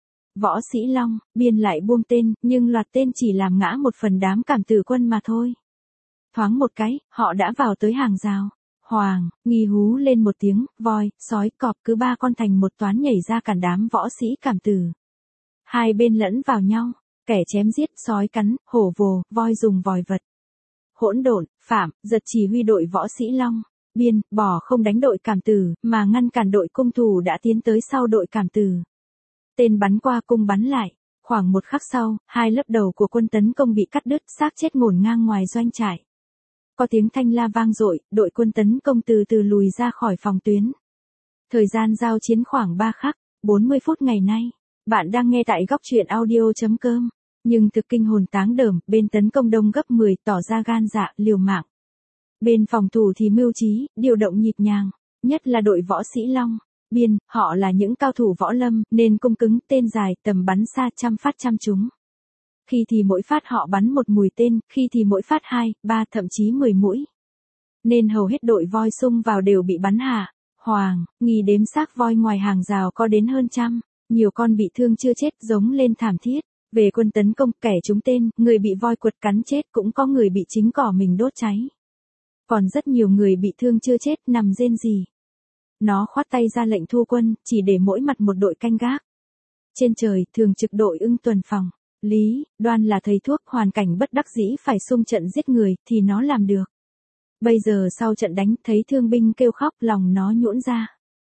Võ sĩ Long, Biên lại buông tên, nhưng loạt tên chỉ làm ngã một phần đám cảm tử quân mà thôi. Thoáng một cái, họ đã vào tới hàng rào. Hoàng, Nghi hú lên một tiếng, voi, sói, cọp cứ ba con thành một toán nhảy ra cản đám võ sĩ cảm tử. Hai bên lẫn vào nhau, kẻ chém giết, sói cắn, hổ vồ, voi dùng vòi vật. Hỗn độn, Phạm, giật chỉ huy đội võ sĩ Long, Biên, bỏ không đánh đội cảm tử, mà ngăn cản đội cung thủ đã tiến tới sau đội cảm tử. Tên bắn qua cung bắn lại, khoảng một khắc sau, hai lớp đầu của quân tấn công bị cắt đứt, xác chết ngổn ngang ngoài doanh trại. Có tiếng thanh la vang dội, đội quân tấn công từ từ lùi ra khỏi phòng tuyến. Thời gian giao chiến khoảng ba khắc, bốn mươi phút ngày nay. Bạn đang nghe tại góc truyện audio chấm com. Nhưng thực kinh hồn táng đờm, bên tấn công đông gấp mười, tỏ ra gan dạ, liều mạng. Bên phòng thủ thì mưu trí, điều động nhịp nhàng, nhất là đội võ sĩ Long, Biên, họ là những cao thủ võ lâm, nên cung cứng, tên dài, tầm bắn xa trăm phát trăm trúng. Khi thì mỗi phát họ bắn một mũi tên, khi thì mỗi phát hai, ba, thậm chí mười mũi. Nên hầu hết đội voi xung vào đều bị bắn hạ. Hoàng, Nghi đếm xác voi ngoài hàng rào có đến hơn trăm, nhiều con bị thương chưa chết giống lên thảm thiết. Về quân tấn công, kẻ trúng tên, người bị voi quật cắn chết, cũng có người bị chính cỏ mình đốt cháy. Còn rất nhiều người bị thương chưa chết nằm rên rỉ. Nó khoát tay ra lệnh thu quân, chỉ để mỗi mặt một đội canh gác. Trên trời, thường trực đội ưng tuần phòng. Lý, Đoan là thầy thuốc, hoàn cảnh bất đắc dĩ phải xung trận giết người, thì nó làm được. Bây giờ sau trận đánh, thấy thương binh kêu khóc, lòng nó nhũn ra.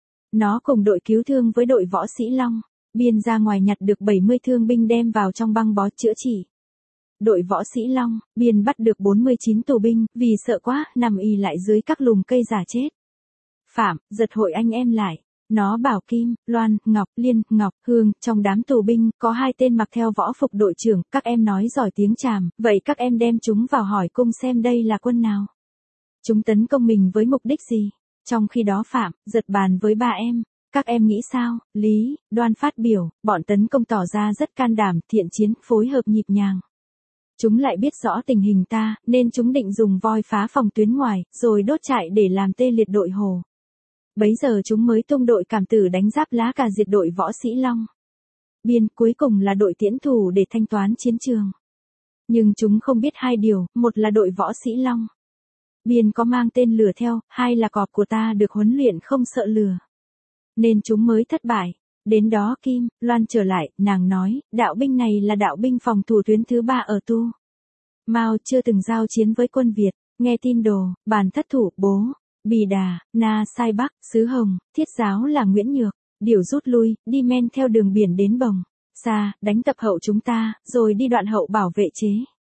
Nó cùng đội cứu thương với đội võ sĩ Long, Biên ra ngoài nhặt được bảy mươi thương binh đem vào trong băng bó chữa trị. Đội võ sĩ Long, Biên bắt được bốn mươi chín tù binh, vì sợ quá, nằm ì lại dưới các lùm cây giả chết. Phạm, giật hội anh em lại. Nó bảo Kim, Loan, Ngọc, Liên, Ngọc, Hương, trong đám tù binh, có hai tên mặc theo võ phục đội trưởng, các em nói giỏi tiếng Tràm, vậy các em đem chúng vào hỏi cung xem đây là quân nào. Chúng tấn công mình với mục đích gì? Trong khi đó Phạm, giật bàn với ba em, các em nghĩ sao? Lý, Đoan phát biểu, bọn tấn công tỏ ra rất can đảm, thiện chiến, phối hợp nhịp nhàng. Chúng lại biết rõ tình hình ta, nên chúng định dùng voi phá phòng tuyến ngoài, rồi đốt trại để làm tê liệt đội Hồ. Bấy giờ chúng mới tung đội cảm tử đánh giáp lá cà diệt đội võ sĩ Long. Biên, cuối cùng là đội tiễn thủ để thanh toán chiến trường. Nhưng chúng không biết hai điều, một là đội võ sĩ Long, Biên có mang tên lửa theo, hai là cọp của ta được huấn luyện không sợ lửa. Nên chúng mới thất bại. Đến đó Kim, Loan trở lại, nàng nói, đạo binh này là đạo binh phòng thủ tuyến thứ ba ở Tu. Mao chưa từng giao chiến với quân Việt, nghe tin đồ, bàn thất thủ, bố. Bì Đà, Na Sai Bắc, Xứ Hồng, thiết giáo là Nguyễn Nhược, điều rút lui, đi men theo đường biển đến Bồng. Sa, đánh tập hậu chúng ta, rồi đi đoạn hậu bảo vệ chế.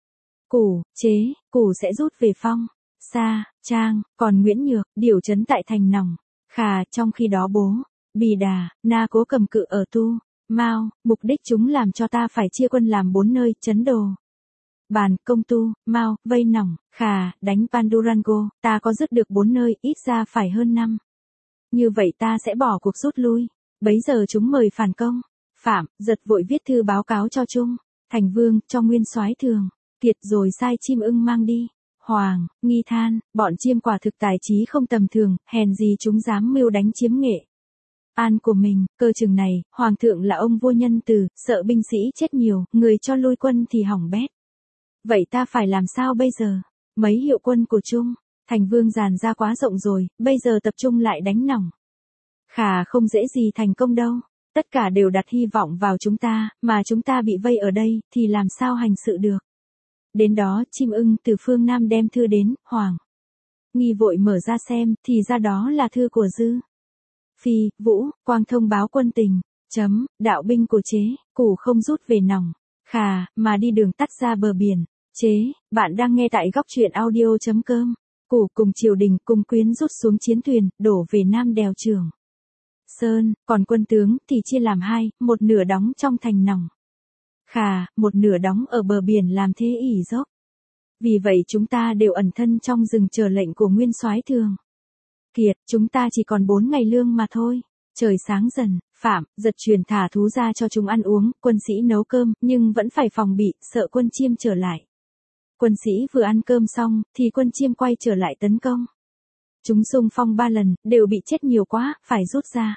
Củ, chế, củ sẽ rút về Phong. Sa, Trang, còn Nguyễn Nhược, điều trấn tại thành Nòng. Khà, trong khi đó bố. Bì Đà, Na cố cầm cự ở Tu. Mao, mục đích chúng làm cho ta phải chia quân làm bốn nơi, trấn Đồ, Bàn, Công Tu, Mao, vây Nòng, Khà, đánh Pandurango, ta có dứt được bốn nơi, ít ra phải hơn năm. Như vậy ta sẽ bỏ cuộc rút lui. Bấy giờ chúng mời phản công. Phạm, giật vội viết thư báo cáo cho Trung, Thành Vương, cho Nguyên Soái Thường, Kiệt rồi sai chim ưng mang đi. Hoàng, Nghi than, bọn chiêm quả thực tài trí không tầm thường, hèn gì chúng dám mưu đánh chiếm Nghệ An của mình, cơ chừng này, Hoàng thượng là ông vua nhân từ, sợ binh sĩ chết nhiều, người cho lui quân thì hỏng bét. Vậy ta phải làm sao bây giờ? Mấy hiệu quân của Trung, Thành Vương dàn ra quá rộng rồi, bây giờ tập trung lại đánh Nòng. Khà không dễ gì thành công đâu. Tất cả đều đặt hy vọng vào chúng ta, mà chúng ta bị vây ở đây, thì làm sao hành sự được? Đến đó chim ưng từ phương Nam đem thư đến, Hoàng. Nghi vội mở ra xem, thì ra đó là thư của Dư. Phi, Vũ, Quang thông báo quân tình, chấm, đạo binh của chế, củ không rút về nòng. Khà, mà đi đường tắt ra bờ biển. Chế, bạn đang nghe tại góc truyện audio.com. Củ cùng triều đình cùng quyến rút xuống chiến thuyền, đổ về Nam đèo Trường Sơn, còn quân tướng thì chia làm hai, một nửa đóng trong thành nòng. Khà, một nửa đóng ở bờ biển làm thế ỉ dốc. Vì vậy chúng ta đều ẩn thân trong rừng chờ lệnh của nguyên soái Thường Kiệt, chúng ta chỉ còn bốn ngày lương mà thôi. Trời sáng dần, Phạm, Giật truyền thả thú ra cho chúng ăn uống, quân sĩ nấu cơm, nhưng vẫn phải phòng bị, sợ quân Chiêm trở lại. Quân sĩ vừa ăn cơm xong, thì quân Chiêm quay trở lại tấn công. Chúng xung phong ba lần, đều bị chết nhiều quá, phải rút ra.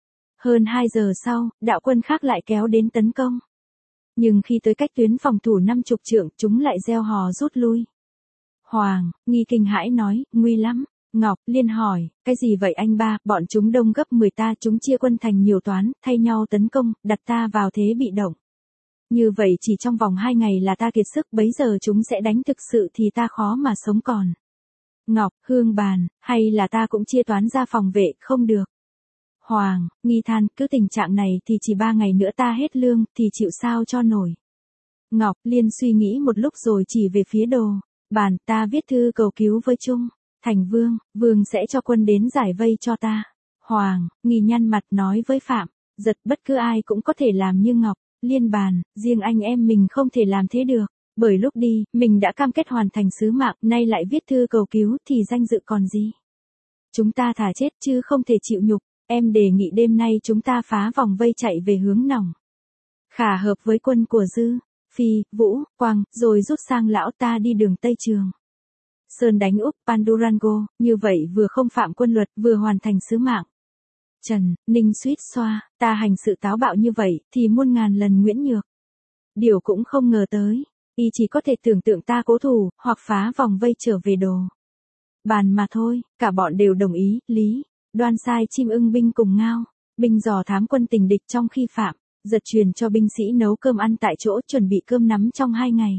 Hơn hai giờ sau, đạo quân khác lại kéo đến tấn công. Nhưng khi tới cách tuyến phòng thủ năm chục trượng, chúng lại reo hò rút lui. Hoàng, Nghi kinh hãi nói, nguy lắm. Ngọc, Liên hỏi, cái gì vậy anh ba, bọn chúng đông gấp mười ta, chúng chia quân thành nhiều toán, thay nhau tấn công, đặt ta vào thế bị động. Như vậy chỉ trong vòng hai ngày là ta kiệt sức, bấy giờ chúng sẽ đánh thực sự thì ta khó mà sống còn. Ngọc, Hương bàn, hay là ta cũng chia toán ra phòng vệ, không được. Hoàng, Nghi than, cứ tình trạng này thì chỉ ba ngày nữa ta hết lương, thì chịu sao cho nổi. Ngọc, Liên suy nghĩ một lúc rồi chỉ về phía đồ. Bàn, ta viết thư cầu cứu với Trung Thành Vương, Vương sẽ cho quân đến giải vây cho ta. Hoàng, Nghi nhăn mặt nói với Phạm, Giật, bất cứ ai cũng có thể làm như Ngọc. Liên bàn, riêng anh em mình không thể làm thế được. Bởi lúc đi, mình đã cam kết hoàn thành sứ mạng, nay lại viết thư cầu cứu thì danh dự còn gì. Chúng ta thà chết chứ không thể chịu nhục. Em đề nghị đêm nay chúng ta phá vòng vây chạy về hướng nòng. Khả hợp với quân của Dư, Phi, Vũ, Quang, rồi rút sang lão ta đi đường Tây Trường Sơn đánh úp Pandurango, như vậy vừa không phạm quân luật, vừa hoàn thành sứ mạng. Trần, Ninh suýt xoa, ta hành sự táo bạo như vậy, thì muôn ngàn lần Nguyễn Nhược. Điều cũng không ngờ tới, y chỉ có thể tưởng tượng ta cố thủ, hoặc phá vòng vây trở về đồ. Bàn mà thôi, cả bọn đều đồng ý, Lý. Đoan sai chim ưng binh cùng Ngao, binh dò thám quân tình địch trong khi Phạm, Giật truyền cho binh sĩ nấu cơm ăn tại chỗ, chuẩn bị cơm nắm trong hai ngày.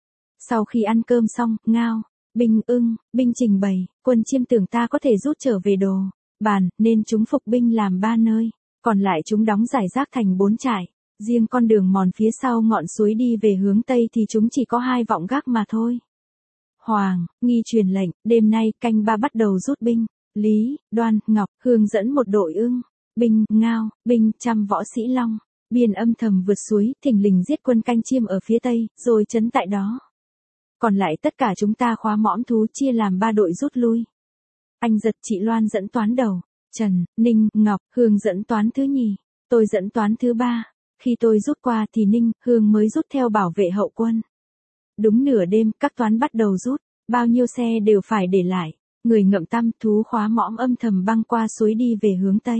Sau khi ăn cơm xong, Ngao, binh ưng, binh trình bày, quân Chiêm tưởng ta có thể rút trở về đồ. Bàn, nên chúng phục binh làm ba nơi, còn lại chúng đóng giải rác thành bốn trại. Riêng con đường mòn phía sau ngọn suối đi về hướng Tây thì chúng chỉ có hai vọng gác mà thôi. Hoàng, Nghi truyền lệnh, đêm nay canh ba bắt đầu rút binh. Lý, Đoan, Ngọc, Hương dẫn một đội ưng, binh, Ngao, binh, trăm võ sĩ Long, biên âm thầm vượt suối, thình lình giết quân canh Chiêm ở phía Tây, rồi trấn tại đó. Còn lại tất cả chúng ta khóa mõm thú chia làm ba đội rút lui. Anh Giật, chị Loan dẫn toán đầu, Trần, Ninh, Ngọc, Hương dẫn toán thứ nhì, tôi dẫn toán thứ ba. Khi tôi rút qua thì Ninh, Hương mới rút theo bảo vệ hậu quân. Đúng nửa đêm, các toán bắt đầu rút, bao nhiêu xe đều phải để lại. Người ngậm tăm, thú khóa mõm âm thầm băng qua suối đi về hướng Tây.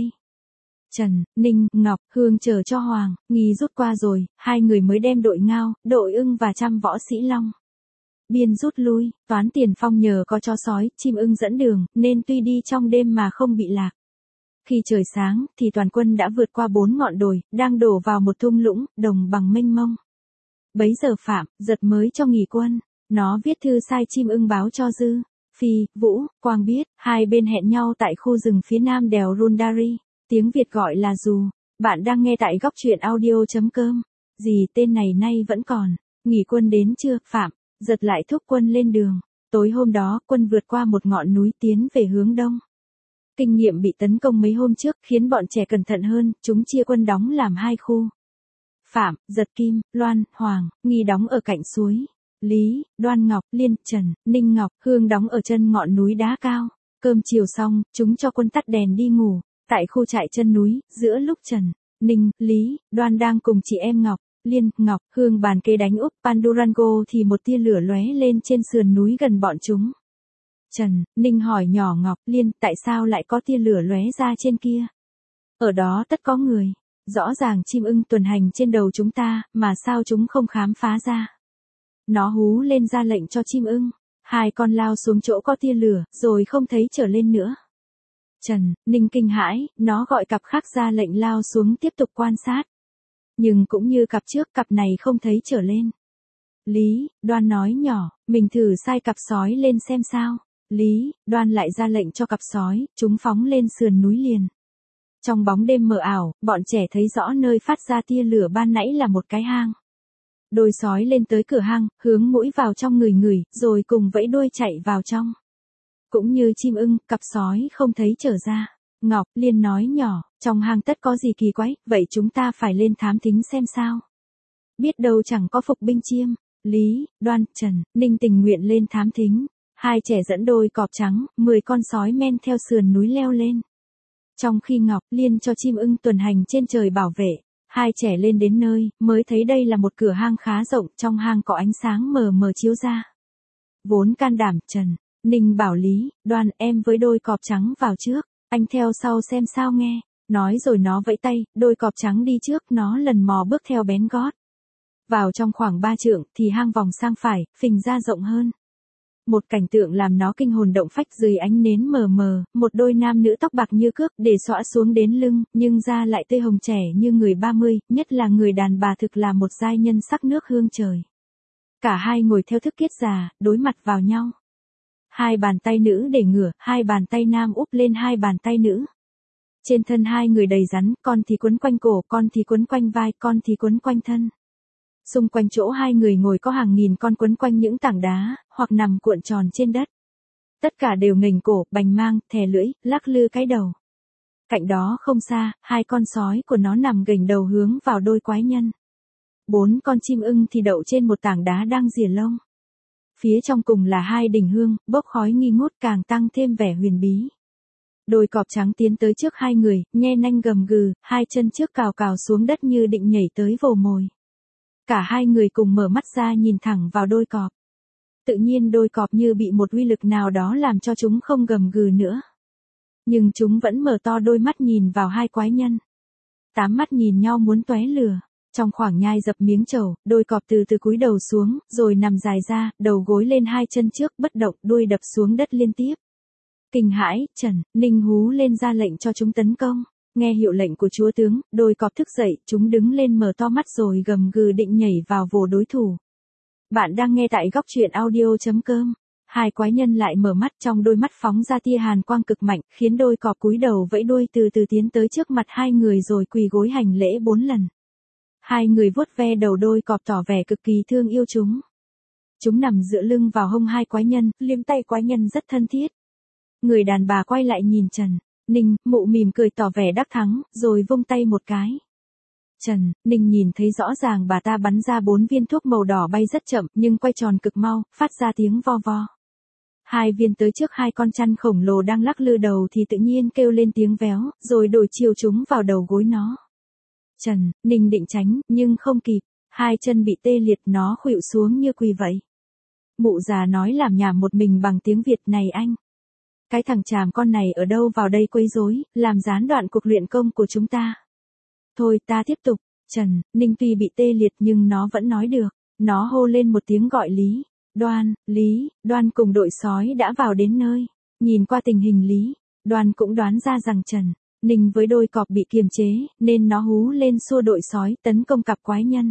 Trần, Ninh, Ngọc, Hương chờ cho Hoàng, Nghi rút qua rồi, hai người mới đem đội Ngao, đội ưng và trăm võ sĩ Long. Biên rút lui, toán Tiền Phong nhờ có cho sói, chim ưng dẫn đường, nên tuy đi trong đêm mà không bị lạc. Khi trời sáng, thì toàn quân đã vượt qua bốn ngọn đồi, đang đổ vào một thung lũng, đồng bằng mênh mông. Bấy giờ Phạm, Giật mới cho nghỉ quân, nó viết thư sai chim ưng báo cho Dư. Phi, Vũ, Quang biết, hai bên hẹn nhau tại khu rừng phía nam đèo Rundari, tiếng Việt gọi là Dù. Bạn đang nghe tại góc truyện audio.com. Gì tên này nay vẫn còn. Nghỉ quân đến chưa, Phạm, Giật lại thúc quân lên đường. Tối hôm đó, quân vượt qua một ngọn núi tiến về hướng đông. Kinh nghiệm bị tấn công mấy hôm trước khiến bọn trẻ cẩn thận hơn, chúng chia quân đóng làm hai khu. Phạm, Giật Kim, Loan, Hoàng, Nghi đóng ở cạnh suối. Lý, Đoan Ngọc, Liên, Trần, Ninh Ngọc, Hương đóng ở chân ngọn núi đá cao. Cơm chiều xong, chúng cho quân tắt đèn đi ngủ. Tại khu trại chân núi, giữa lúc Trần, Ninh, Lý, Đoan đang cùng chị em Ngọc, Liên, Ngọc, Hương bàn kê đánh úp Pandurango thì một tia lửa lóe lên trên sườn núi gần bọn chúng. Trần, Ninh hỏi nhỏ Ngọc, Liên, tại sao lại có tia lửa lóe ra trên kia? Ở đó tất có người. Rõ ràng chim ưng tuần hành trên đầu chúng ta, mà sao chúng không khám phá ra? Nó hú lên ra lệnh cho chim ưng. Hai con lao xuống chỗ có tia lửa, rồi không thấy trở lên nữa. Trần, Ninh kinh hãi, nó gọi cặp khác ra lệnh lao xuống tiếp tục quan sát. Nhưng cũng như cặp trước, cặp này không thấy trở lên. Lý, Đoan nói nhỏ, mình thử sai cặp sói lên xem sao. Lý, Đoan lại ra lệnh cho cặp sói, chúng phóng lên sườn núi liền. Trong bóng đêm mờ ảo, bọn trẻ thấy rõ nơi phát ra tia lửa ban nãy là một cái hang. Đôi sói lên tới cửa hang, hướng mũi vào trong người người, rồi cùng vẫy đuôi chạy vào trong. Cũng như chim ưng, cặp sói không thấy trở ra. Ngọc Liên nói nhỏ, trong hang tất có gì kỳ quái, vậy chúng ta phải lên thám thính xem sao. Biết đâu chẳng có phục binh chiêm. Lý, Đoan, Trần, Ninh tình nguyện lên thám thính. Hai trẻ dẫn đôi cọp trắng, mười con sói men theo sườn núi leo lên. Trong khi Ngọc Liên cho chim ưng tuần hành trên trời bảo vệ, hai trẻ lên đến nơi, mới thấy đây là một cửa hang khá rộng, trong hang có ánh sáng mờ mờ chiếu ra. Vốn can đảm, Trần, Ninh bảo Lý, Đoan em với đôi cọp trắng vào trước, anh theo sau xem sao nghe. Nói rồi nó vẫy tay, đôi cọp trắng đi trước, nó lần mò bước theo bén gót. Vào trong khoảng ba trượng, thì hang vòng sang phải, phình ra rộng hơn. Một cảnh tượng làm nó kinh hồn động phách dưới ánh nến mờ mờ, một đôi nam nữ tóc bạc như cước để xõa xuống đến lưng, nhưng da lại tươi hồng trẻ như người ba mươi, nhất là người đàn bà thực là một giai nhân sắc nước hương trời. Cả hai ngồi theo thức kiết già, đối mặt vào nhau. Hai bàn tay nữ để ngửa, hai bàn tay nam úp lên hai bàn tay nữ. Trên thân hai người đầy rắn, con thì quấn quanh cổ, con thì quấn quanh vai, con thì quấn quanh thân. Xung quanh chỗ hai người ngồi có hàng nghìn con quấn quanh những tảng đá, hoặc nằm cuộn tròn trên đất. Tất cả đều nghềnh cổ, bành mang, thè lưỡi, lắc lư cái đầu. Cạnh đó không xa, hai con sói của nó nằm gềnh đầu hướng vào đôi quái nhân. Bốn con chim ưng thì đậu trên một tảng đá đang rỉa lông. Phía trong cùng là hai đỉnh hương, bốc khói nghi ngút càng tăng thêm vẻ huyền bí. Đôi cọp trắng tiến tới trước hai người, nhe nanh gầm gừ, hai chân trước cào cào xuống đất như định nhảy tới vồ mồi. Cả hai người cùng mở mắt ra nhìn thẳng vào đôi cọp. Tự nhiên đôi cọp như bị một uy lực nào đó làm cho chúng không gầm gừ nữa. Nhưng chúng vẫn mở to đôi mắt nhìn vào hai quái nhân. Tám mắt nhìn nhau muốn tóe lửa. Trong khoảng nhai dập miếng trầu, đôi cọp từ từ cúi đầu xuống, rồi nằm dài ra, đầu gối lên hai chân trước bất động, đuôi đập xuống đất liên tiếp. Kinh hãi, Trần, Ninh hú lên ra lệnh cho chúng tấn công. Nghe hiệu lệnh của chúa tướng, đôi cọp thức dậy, chúng đứng lên mở to mắt rồi gầm gừ định nhảy vào vồ đối thủ. Bạn đang nghe tại góc truyện audio.com. Hai quái nhân lại mở mắt, trong đôi mắt phóng ra tia hàn quang cực mạnh, khiến đôi cọp cúi đầu vẫy đuôi từ từ tiến tới trước mặt hai người rồi quỳ gối hành lễ bốn lần. Hai người vuốt ve đầu đôi cọp tỏ vẻ cực kỳ thương yêu chúng. Chúng nằm dựa lưng vào hông hai quái nhân, liếm tay quái nhân rất thân thiết. Người đàn bà quay lại nhìn Trần, Ninh, mụ mỉm cười tỏ vẻ đắc thắng, rồi vung tay một cái. Trần, Ninh nhìn thấy rõ ràng bà ta bắn ra bốn viên thuốc màu đỏ bay rất chậm, nhưng quay tròn cực mau, phát ra tiếng vo vo. Hai viên tới trước hai con chăn khổng lồ đang lắc lư đầu thì tự nhiên kêu lên tiếng véo, rồi đổi chiều chúng vào đầu gối nó. Trần, Ninh định tránh, nhưng không kịp, hai chân bị tê liệt, nó khuỵu xuống như quỳ vậy. Mụ già nói làm nhảm một mình bằng tiếng Việt, này anh. Cái thằng chàm con này ở đâu vào đây quấy rối, làm gián đoạn cuộc luyện công của chúng ta. Thôi ta tiếp tục. Trần, Ninh tuy bị tê liệt nhưng nó vẫn nói được. Nó hô lên một tiếng gọi Lý, Đoan, Lý, Đoan cùng đội sói đã vào đến nơi. Nhìn qua tình hình Lý, Đoan cũng đoán ra rằng Trần, Ninh với đôi cọp bị kiềm chế, nên nó hú lên xua đội sói tấn công cặp quái nhân.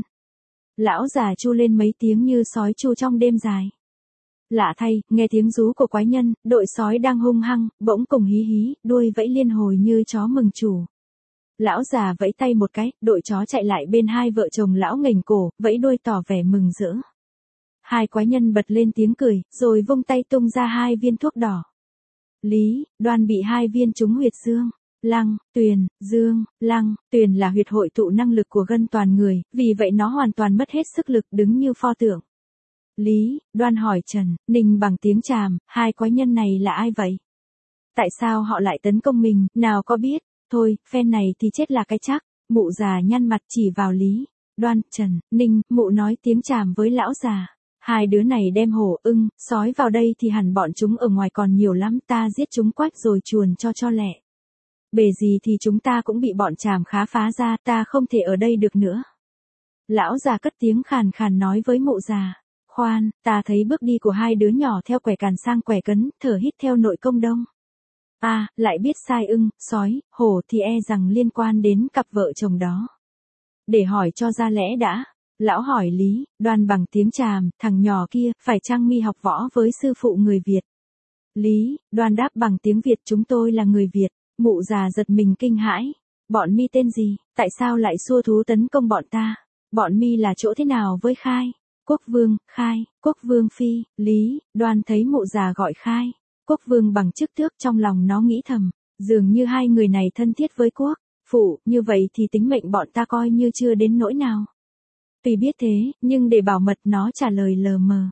Lão già chu lên mấy tiếng như sói chu trong đêm dài. Lạ thay, nghe tiếng rú của quái nhân, đội sói đang hung hăng, bỗng cùng hí hí, đuôi vẫy liên hồi như chó mừng chủ. Lão già vẫy tay một cái, đội chó chạy lại bên hai vợ chồng lão nghềnh cổ, vẫy đuôi tỏ vẻ mừng rỡ. Hai quái nhân bật lên tiếng cười, rồi vung tay tung ra hai viên thuốc đỏ. Lý, Đoan bị hai viên trúng huyệt dương. Lăng, Tuyền, Dương, Lăng, Tuyền là huyệt hội tụ năng lực của gân toàn người, vì vậy nó hoàn toàn mất hết sức lực đứng như pho tượng. Lý, Đoan hỏi Trần, Ninh bằng tiếng Tràm, hai quái nhân này là ai vậy? Tại sao họ lại tấn công mình, nào có biết, thôi, phen này thì chết là cái chắc. Mụ già nhăn mặt chỉ vào Lý, Đoan, Trần, Ninh, mụ nói tiếng Tràm với lão già. Hai đứa này đem hổ, ưng, sói vào đây thì hẳn bọn chúng ở ngoài còn nhiều lắm, ta giết chúng quách rồi chuồn cho cho lẹ. Bề gì thì chúng ta cũng bị bọn Tràm khá phá ra, ta không thể ở đây được nữa. Lão già cất tiếng khàn khàn nói với mụ già, khoan, ta thấy bước đi của hai đứa nhỏ theo quẻ càn sang quẻ cấn, thở hít theo nội công đông. À, lại biết sai ưng, sói, hổ thì e rằng liên quan đến cặp vợ chồng đó. Để hỏi cho ra lẽ đã, Lão hỏi Lý, Đoan bằng tiếng Tràm, thằng nhỏ kia, phải chăng mi học võ với sư phụ người Việt? Lý, Đoan đáp bằng tiếng Việt, chúng tôi là người Việt. Mụ già giật mình kinh hãi. Bọn mi tên gì, tại sao lại xua thú tấn công bọn ta? Bọn mi là chỗ thế nào với Khai? Quốc Vương, Khai, Quốc Vương Phi, Lý, Đoan thấy mụ già gọi Khai, Quốc Vương bằng chức tước, trong lòng nó nghĩ thầm, dường như hai người này thân thiết với quốc phụ, như vậy thì tính mệnh bọn ta coi như chưa đến nỗi nào. Tuy biết thế, nhưng để bảo mật nó trả lời lờ mờ.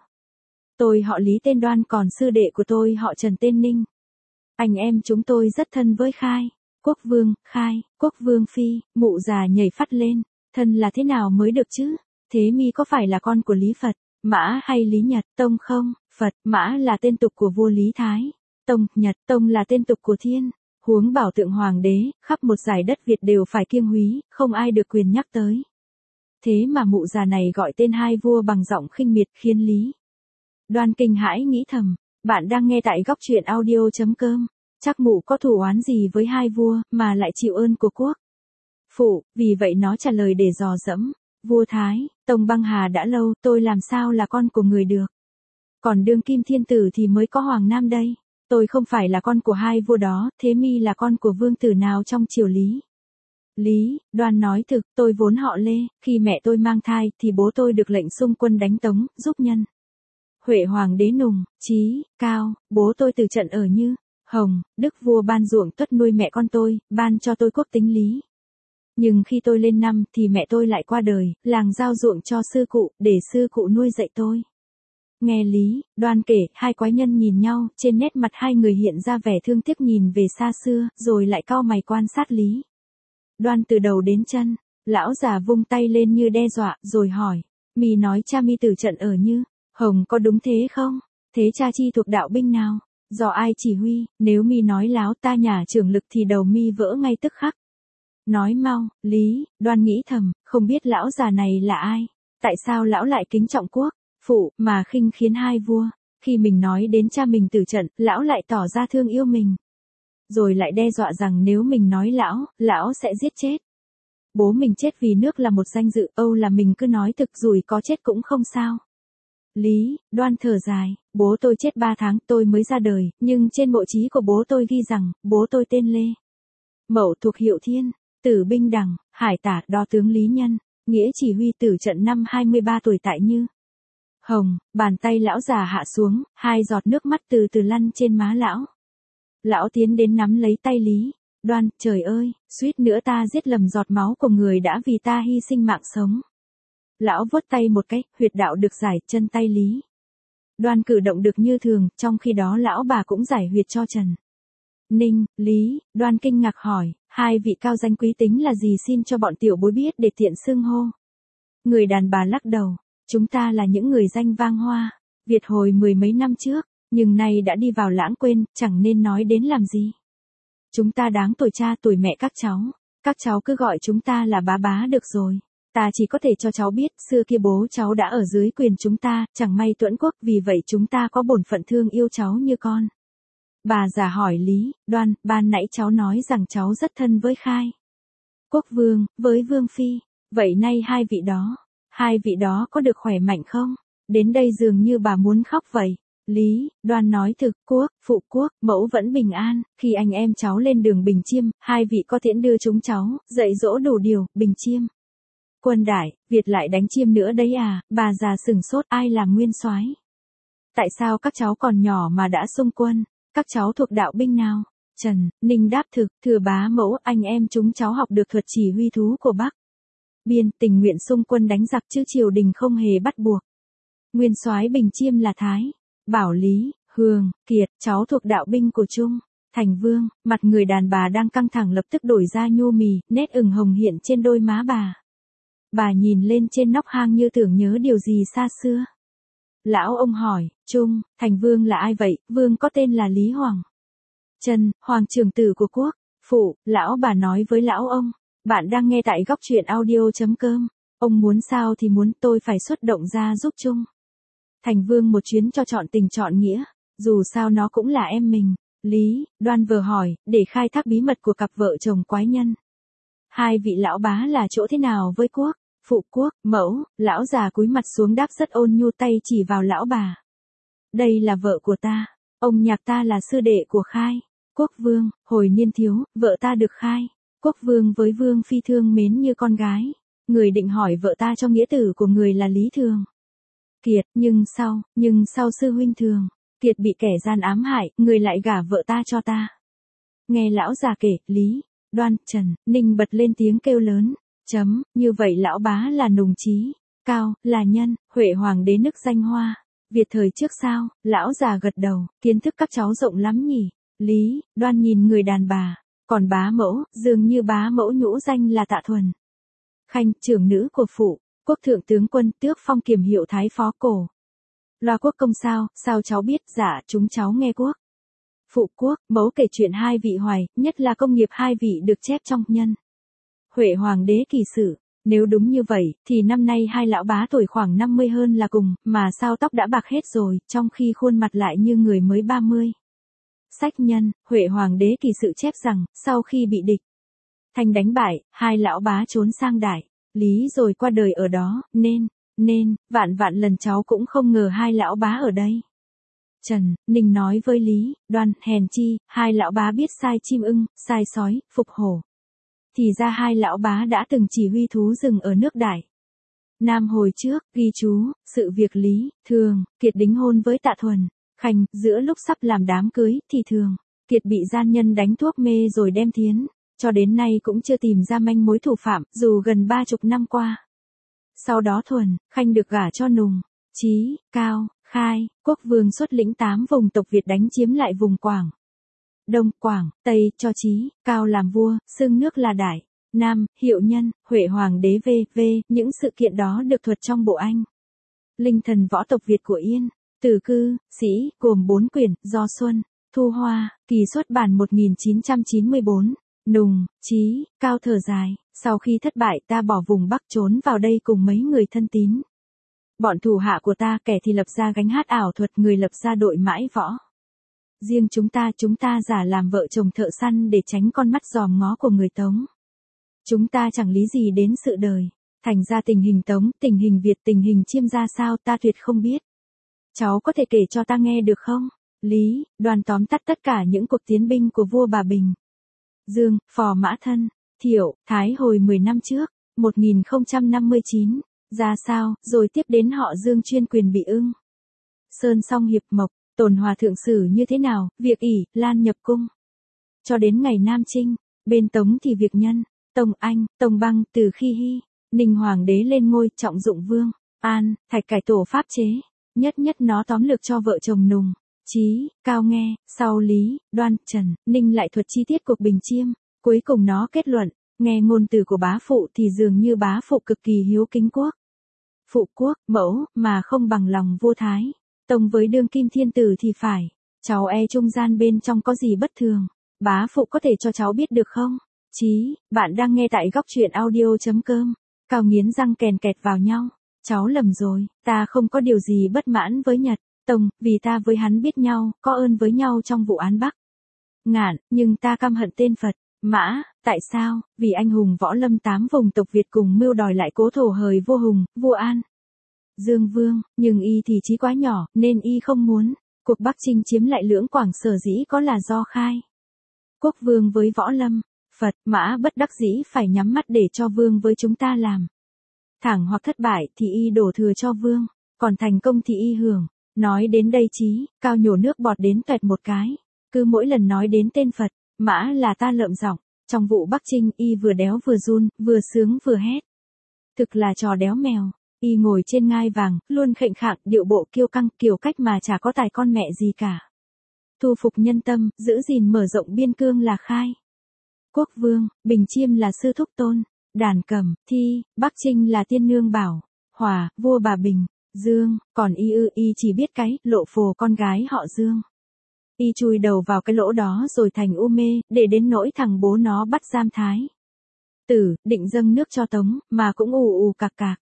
Tôi họ Lý tên Đoan, còn sư đệ của tôi họ Trần tên Ninh. Anh em chúng tôi rất thân với Khai, Quốc Vương, Khai, Quốc Vương Phi. Mụ già nhảy phắt lên, thân là thế nào mới được chứ? Thế mi có phải là con của Lý Phật, Mã hay Lý Nhật, Tông không? Phật, Mã là tên tục của vua Lý Thái. Tông, Nhật, Tông là tên tục của thiên. Huống bảo tượng hoàng đế, khắp một dải đất Việt đều phải kiêng húy, không ai được quyền nhắc tới. Thế mà mụ già này gọi tên hai vua bằng giọng khinh miệt, khiến Lý Đoan kinh hãi nghĩ thầm, bạn đang nghe tại góc truyện audio chấm com. Chắc mụ có thù oán gì với hai vua, mà lại chịu ơn của quốc phụ, vì vậy nó trả lời để dò dẫm. Vua Thái, Tông băng hà đã lâu, tôi làm sao là con của người được. Còn đương kim thiên tử thì mới có Hoàng Nam đây. Tôi không phải là con của hai vua đó, thế mi là con của vương tử nào trong triều Lý? Lý, Đoan nói thực, tôi vốn họ Lê, khi mẹ tôi mang thai, thì bố tôi được lệnh xung quân đánh Tống, giúp nhân Huệ hoàng đế nùng, trí, cao, bố tôi từ trận ở Như, Hồng, đức vua ban ruộng tuất nuôi mẹ con tôi, ban cho tôi quốc tính Lý. Nhưng khi tôi lên năm thì mẹ tôi lại qua đời, làng giao ruộng cho sư cụ, để sư cụ nuôi dạy tôi. Nghe Lý Đoan kể, hai quái nhân nhìn nhau, trên nét mặt hai người hiện ra vẻ thương tiếc nhìn về xa xưa, rồi lại cau mày quan sát Lý Đoan từ đầu đến chân. Lão già vung tay lên như đe dọa, rồi hỏi, mi nói cha mi từ trận ở Như Hồng có đúng thế không? Thế cha chi thuộc đạo binh nào? Do ai chỉ huy? Nếu mi nói láo ta nhả trưởng lực thì đầu mi vỡ ngay tức khắc. Nói mau. Lý Đoan nghĩ thầm, không biết lão già này là ai? Tại sao lão lại kính trọng quốc phụ, mà khinh khiến hai vua? Khi mình nói đến cha mình tử trận, lão lại tỏ ra thương yêu mình. Rồi lại đe dọa rằng nếu mình nói lão, lão sẽ giết chết. Bố mình chết vì nước là một danh dự, âu là mình cứ nói thực, rủi có chết cũng không sao. Lý Đoan thở dài, bố tôi chết ba tháng tôi mới ra đời, nhưng trên mộ chí của bố tôi ghi rằng, bố tôi tên Lê Mậu thuộc hiệu Thiên, tử binh đẳng, hải tả đo tướng Lý Nhân, nghĩa chỉ huy tử trận năm hai mươi ba tuổi tại Như Hồng. Bàn tay lão già hạ xuống, hai giọt nước mắt từ từ lăn trên má lão. Lão tiến đến nắm lấy tay Lý Đoan, trời ơi, suýt nữa ta giết lầm giọt máu của người đã vì ta hy sinh mạng sống. Lão vuốt tay một cái, huyệt đạo được giải, chân tay Lý Đoan cử động được như thường, trong khi đó lão bà cũng giải huyệt cho Trần Ninh. Lý Đoan kinh ngạc hỏi, hai vị cao danh quý tính là gì, xin cho bọn tiểu bối biết để tiện xưng hô. Người đàn bà lắc đầu, chúng ta là những người danh vang hoa Việt hồi mười mấy năm trước, nhưng nay đã đi vào lãng quên, chẳng nên nói đến làm gì. Chúng ta đáng tuổi cha tuổi mẹ các cháu, các cháu cứ gọi chúng ta là bá bá được rồi. Ta chỉ có thể cho cháu biết, xưa kia bố cháu đã ở dưới quyền chúng ta, chẳng may tuẫn quốc, vì vậy chúng ta có bổn phận thương yêu cháu như con. Bà già hỏi Lý Đoan, ban nãy cháu nói rằng cháu rất thân với Khai Quốc Vương, với Vương Phi, vậy nay hai vị đó, hai vị đó có được khỏe mạnh không? Đến đây dường như bà muốn khóc vậy. Lý Đoan nói thực, quốc phụ quốc mẫu vẫn bình an, khi anh em cháu lên đường Bình Chiêm, hai vị có tiễn đưa chúng cháu, dạy dỗ đủ điều. Bình Chiêm, quân Đại Việt lại đánh Chiêm nữa đấy à? Bà già sừng sốt, ai làm nguyên soái? Tại sao các cháu còn nhỏ mà đã xung quân? Các cháu thuộc đạo binh nào? Trần Ninh đáp thực, thưa bá mẫu, anh em chúng cháu học được thuật chỉ huy thú của Bắc Biên, tình nguyện xung quân đánh giặc chứ triều đình không hề bắt buộc. Nguyên soái Bình Chiêm là Thái Bảo Lý Hương Kiệt, cháu thuộc đạo binh của Trung Thành Vương. Mặt người đàn bà đang căng thẳng lập tức đổi ra nhu mì, nét ửng hồng hiện trên đôi má bà. Bà nhìn lên trên nóc hang như tưởng nhớ điều gì xa xưa. Lão ông hỏi, Trung Thành Vương là ai vậy? Vương có tên là Lý Hoàng Trân, hoàng trưởng tử của quốc phụ. Lão bà nói với lão ông, bạn đang nghe tại góc truyện audio chấm com. Ông muốn sao thì muốn, tôi phải xuất động ra giúp Trung Thành Vương một chuyến cho chọn tình chọn nghĩa, dù sao nó cũng là em mình. Lý Đoan vừa hỏi, để khai thác bí mật của cặp vợ chồng quái nhân. Hai vị lão bá là chỗ thế nào với quốc Phụ quốc, mẫu, lão già cúi mặt xuống đáp rất ôn nhu tay chỉ vào lão bà. Đây là vợ của ta, ông nhạc ta là sư đệ của Khai. Quốc vương, hồi niên thiếu, vợ ta được Khai. Quốc vương với vương phi thương mến như con gái. Người định hỏi vợ ta cho nghĩa tử của người là Lý Thường Kiệt, nhưng sau, nhưng sau sư huynh Thường Kiệt bị kẻ gian ám hại, người lại gả vợ ta cho ta. Nghe lão già kể, Lý, Đoan, Trần, Ninh bật lên tiếng kêu lớn. Chấm, như vậy lão bá là nùng trí, cao, là nhân, Huệ hoàng đế nức danh hoa. Việt thời trước sao, lão già gật đầu, kiến thức các cháu rộng lắm nhỉ. Lý, Đoan nhìn người đàn bà, còn bá mẫu, dường như bá mẫu nhũ danh là Tạ Thuần. Khanh, trưởng nữ của phụ, quốc thượng tướng quân tước phong kiềm hiệu thái phó cổ. Loa quốc công sao, sao cháu biết, dạ, chúng cháu nghe quốc. Phụ quốc, mẫu kể chuyện hai vị hoài, nhất là công nghiệp hai vị được chép trong nhân. Huệ hoàng đế kỳ sử, nếu đúng như vậy, thì năm nay hai lão bá tuổi khoảng năm mươi hơn là cùng, mà sao tóc đã bạc hết rồi, trong khi khuôn mặt lại như người mới ba mươi. Sách nhân, Huệ hoàng đế kỳ sự chép rằng, sau khi bị địch Thanh đánh bại, hai lão bá trốn sang Đại Lý rồi qua đời ở đó, nên, nên, vạn vạn lần cháu cũng không ngờ hai lão bá ở đây. Trần, Ninh nói với Lý, Đoan, hèn chi, hai lão bá biết sai chim ưng, sai sói, phục hổ. Thì ra hai lão bá đã từng chỉ huy thú rừng ở nước Đại Nam hồi trước, ghi chú, sự việc Lý, Thường Kiệt đính hôn với Tạ Thuần, Khanh, giữa lúc sắp làm đám cưới, thì Thường Kiệt bị gian nhân đánh thuốc mê rồi đem thiến. Cho đến nay cũng chưa tìm ra manh mối thủ phạm, dù gần ba chục năm qua. Sau đó Thuần, Khanh được gả cho Nùng, Trí, Cao, Khai, quốc vương xuất lĩnh tám vùng tộc Việt đánh chiếm lại vùng Quảng Đông, Quảng, Tây, cho Trí, Cao làm vua, xưng nước là Đại Nam, hiệu nhân, Huệ hoàng đế v.v. Những sự kiện đó được thuật trong bộ Anh Linh thần võ tộc Việt của Yên, Tử Cư, Sĩ, gồm bốn quyển, do Xuân, Thu Hoa, kỳ xuất bản một nghìn chín trăm chín mươi bốn. Nùng, Trí, Cao thở dài, sau khi thất bại ta bỏ vùng Bắc trốn vào đây cùng mấy người thân tín. Bọn thủ hạ của ta, kẻ thì lập ra gánh hát ảo thuật, người lập ra đội mãi võ. Riêng chúng ta, chúng ta giả làm vợ chồng thợ săn để tránh con mắt dòm ngó của người Tống. Chúng ta chẳng lý gì đến sự đời. Thành ra tình hình Tống, tình hình Việt, tình hình Chiêm ra sao ta tuyệt không biết. Cháu có thể kể cho ta nghe được không? Lý, Đoan tóm tắt tất cả những cuộc tiến binh của vua Bà Bình. Dương, Phò Mã Thân, Thiệu, Thái hồi mười năm trước, một nghìn không trăm năm mươi chín, ra sao, rồi tiếp đến họ Dương chuyên quyền bị ưng. Sơn Song Hiệp Mộc, Tồn Hòa Thượng xử như thế nào, việc ỷ, Lan nhập cung. Cho đến ngày Nam Trinh, bên Tống thì việc nhân, Tông Anh, Tông Băng, từ khi Hy, Ninh Hoàng đế lên ngôi, trọng dụng Vương, An, Thạch cải tổ pháp chế, nhất nhất nó tóm lược cho vợ chồng Nùng, Trí, Cao nghe, sau Lý, Đoan, Trần, Ninh lại thuật chi tiết cuộc bình chiêm, cuối cùng nó kết luận, nghe ngôn từ của bá phụ thì dường như bá phụ cực kỳ hiếu kính quốc. Phụ quốc, mẫu, mà không bằng lòng vua Thái. Tông với đương kim thiên tử thì phải, cháu e trung gian bên trong có gì bất thường, bá phụ có thể cho cháu biết được không? Trí, bạn đang nghe tại góc truyện audio.com, Cao nghiến răng kèn kẹt vào nhau, cháu lầm rồi, ta không có điều gì bất mãn với Nhật, Tông, vì ta với hắn biết nhau, có ơn với nhau trong vụ án Bắc Ngạn, nhưng ta căm hận tên Phật, Mã, tại sao? Vì anh hùng võ lâm tám vùng tộc Việt cùng mưu đòi lại cố thổ hời vua Hùng, vua An. Dương Vương, nhưng y thì chí quá nhỏ, nên y không muốn. Cuộc Bắc Trinh chiếm lại Lưỡng Quảng sở dĩ có là do Khai Quốc vương với võ lâm, Phật, Mã bất đắc dĩ phải nhắm mắt để cho vương với chúng ta làm. Thẳng hoặc thất bại thì y đổ thừa cho vương, còn thành công thì y hưởng. Nói đến đây Trí, Cao nhổ nước bọt đến toẹt một cái. Cứ mỗi lần nói đến tên Phật, Mã là ta lợm giọng. Trong vụ Bắc Trinh y vừa đéo vừa run, vừa sướng vừa hét. Thực là trò đéo mèo. Y ngồi trên ngai vàng, luôn khệnh khạng, điệu bộ kiêu căng, kiểu cách mà chả có tài con mẹ gì cả. Thu phục nhân tâm, giữ gìn mở rộng biên cương là Khai Quốc vương, Bình Chiêm là sư thúc tôn, Đàn Cầm, Thi, Bắc Trinh là tiên nương Bảo, Hòa, vua Bà Bình, Dương, còn y ư y chỉ biết cái, Lộ Phồ con gái họ Dương. Y chui đầu vào cái lỗ đó rồi thành u mê, để đến nỗi thằng bố nó bắt giam Thái Tử, định dâng nước cho Tống, mà cũng ù ù cạc cạc.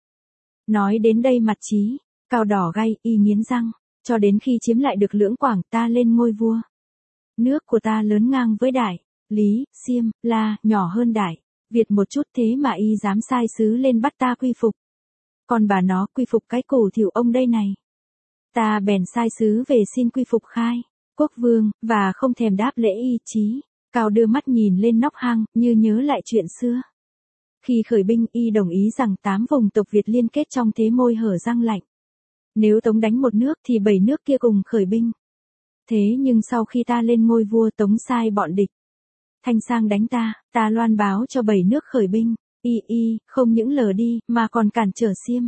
Nói đến đây mặt Trí, Cao đỏ gay, y nghiến răng, cho đến khi chiếm lại được Lưỡng Quảng ta lên ngôi vua. Nước của ta lớn ngang với Đại, Lý, Xiêm, La, nhỏ hơn Đại, Việt một chút thế mà y dám sai sứ lên bắt ta quy phục. Còn bà nó quy phục cái cổ thiểu ông đây này. Ta bèn sai sứ về xin quy phục khai, quốc vương, và không thèm đáp lễ y chí. Cao đưa mắt nhìn lên nóc hang, như nhớ lại chuyện xưa. Khi khởi binh y đồng ý rằng tám vùng tộc Việt liên kết trong thế môi hở răng lạnh. Nếu Tống đánh một nước thì bảy nước kia cùng khởi binh. Thế nhưng sau khi ta lên ngôi vua Tống sai bọn địch Thanh sang đánh ta, ta loan báo cho bảy nước khởi binh, y y, không những lờ đi, mà còn cản trở xiêm.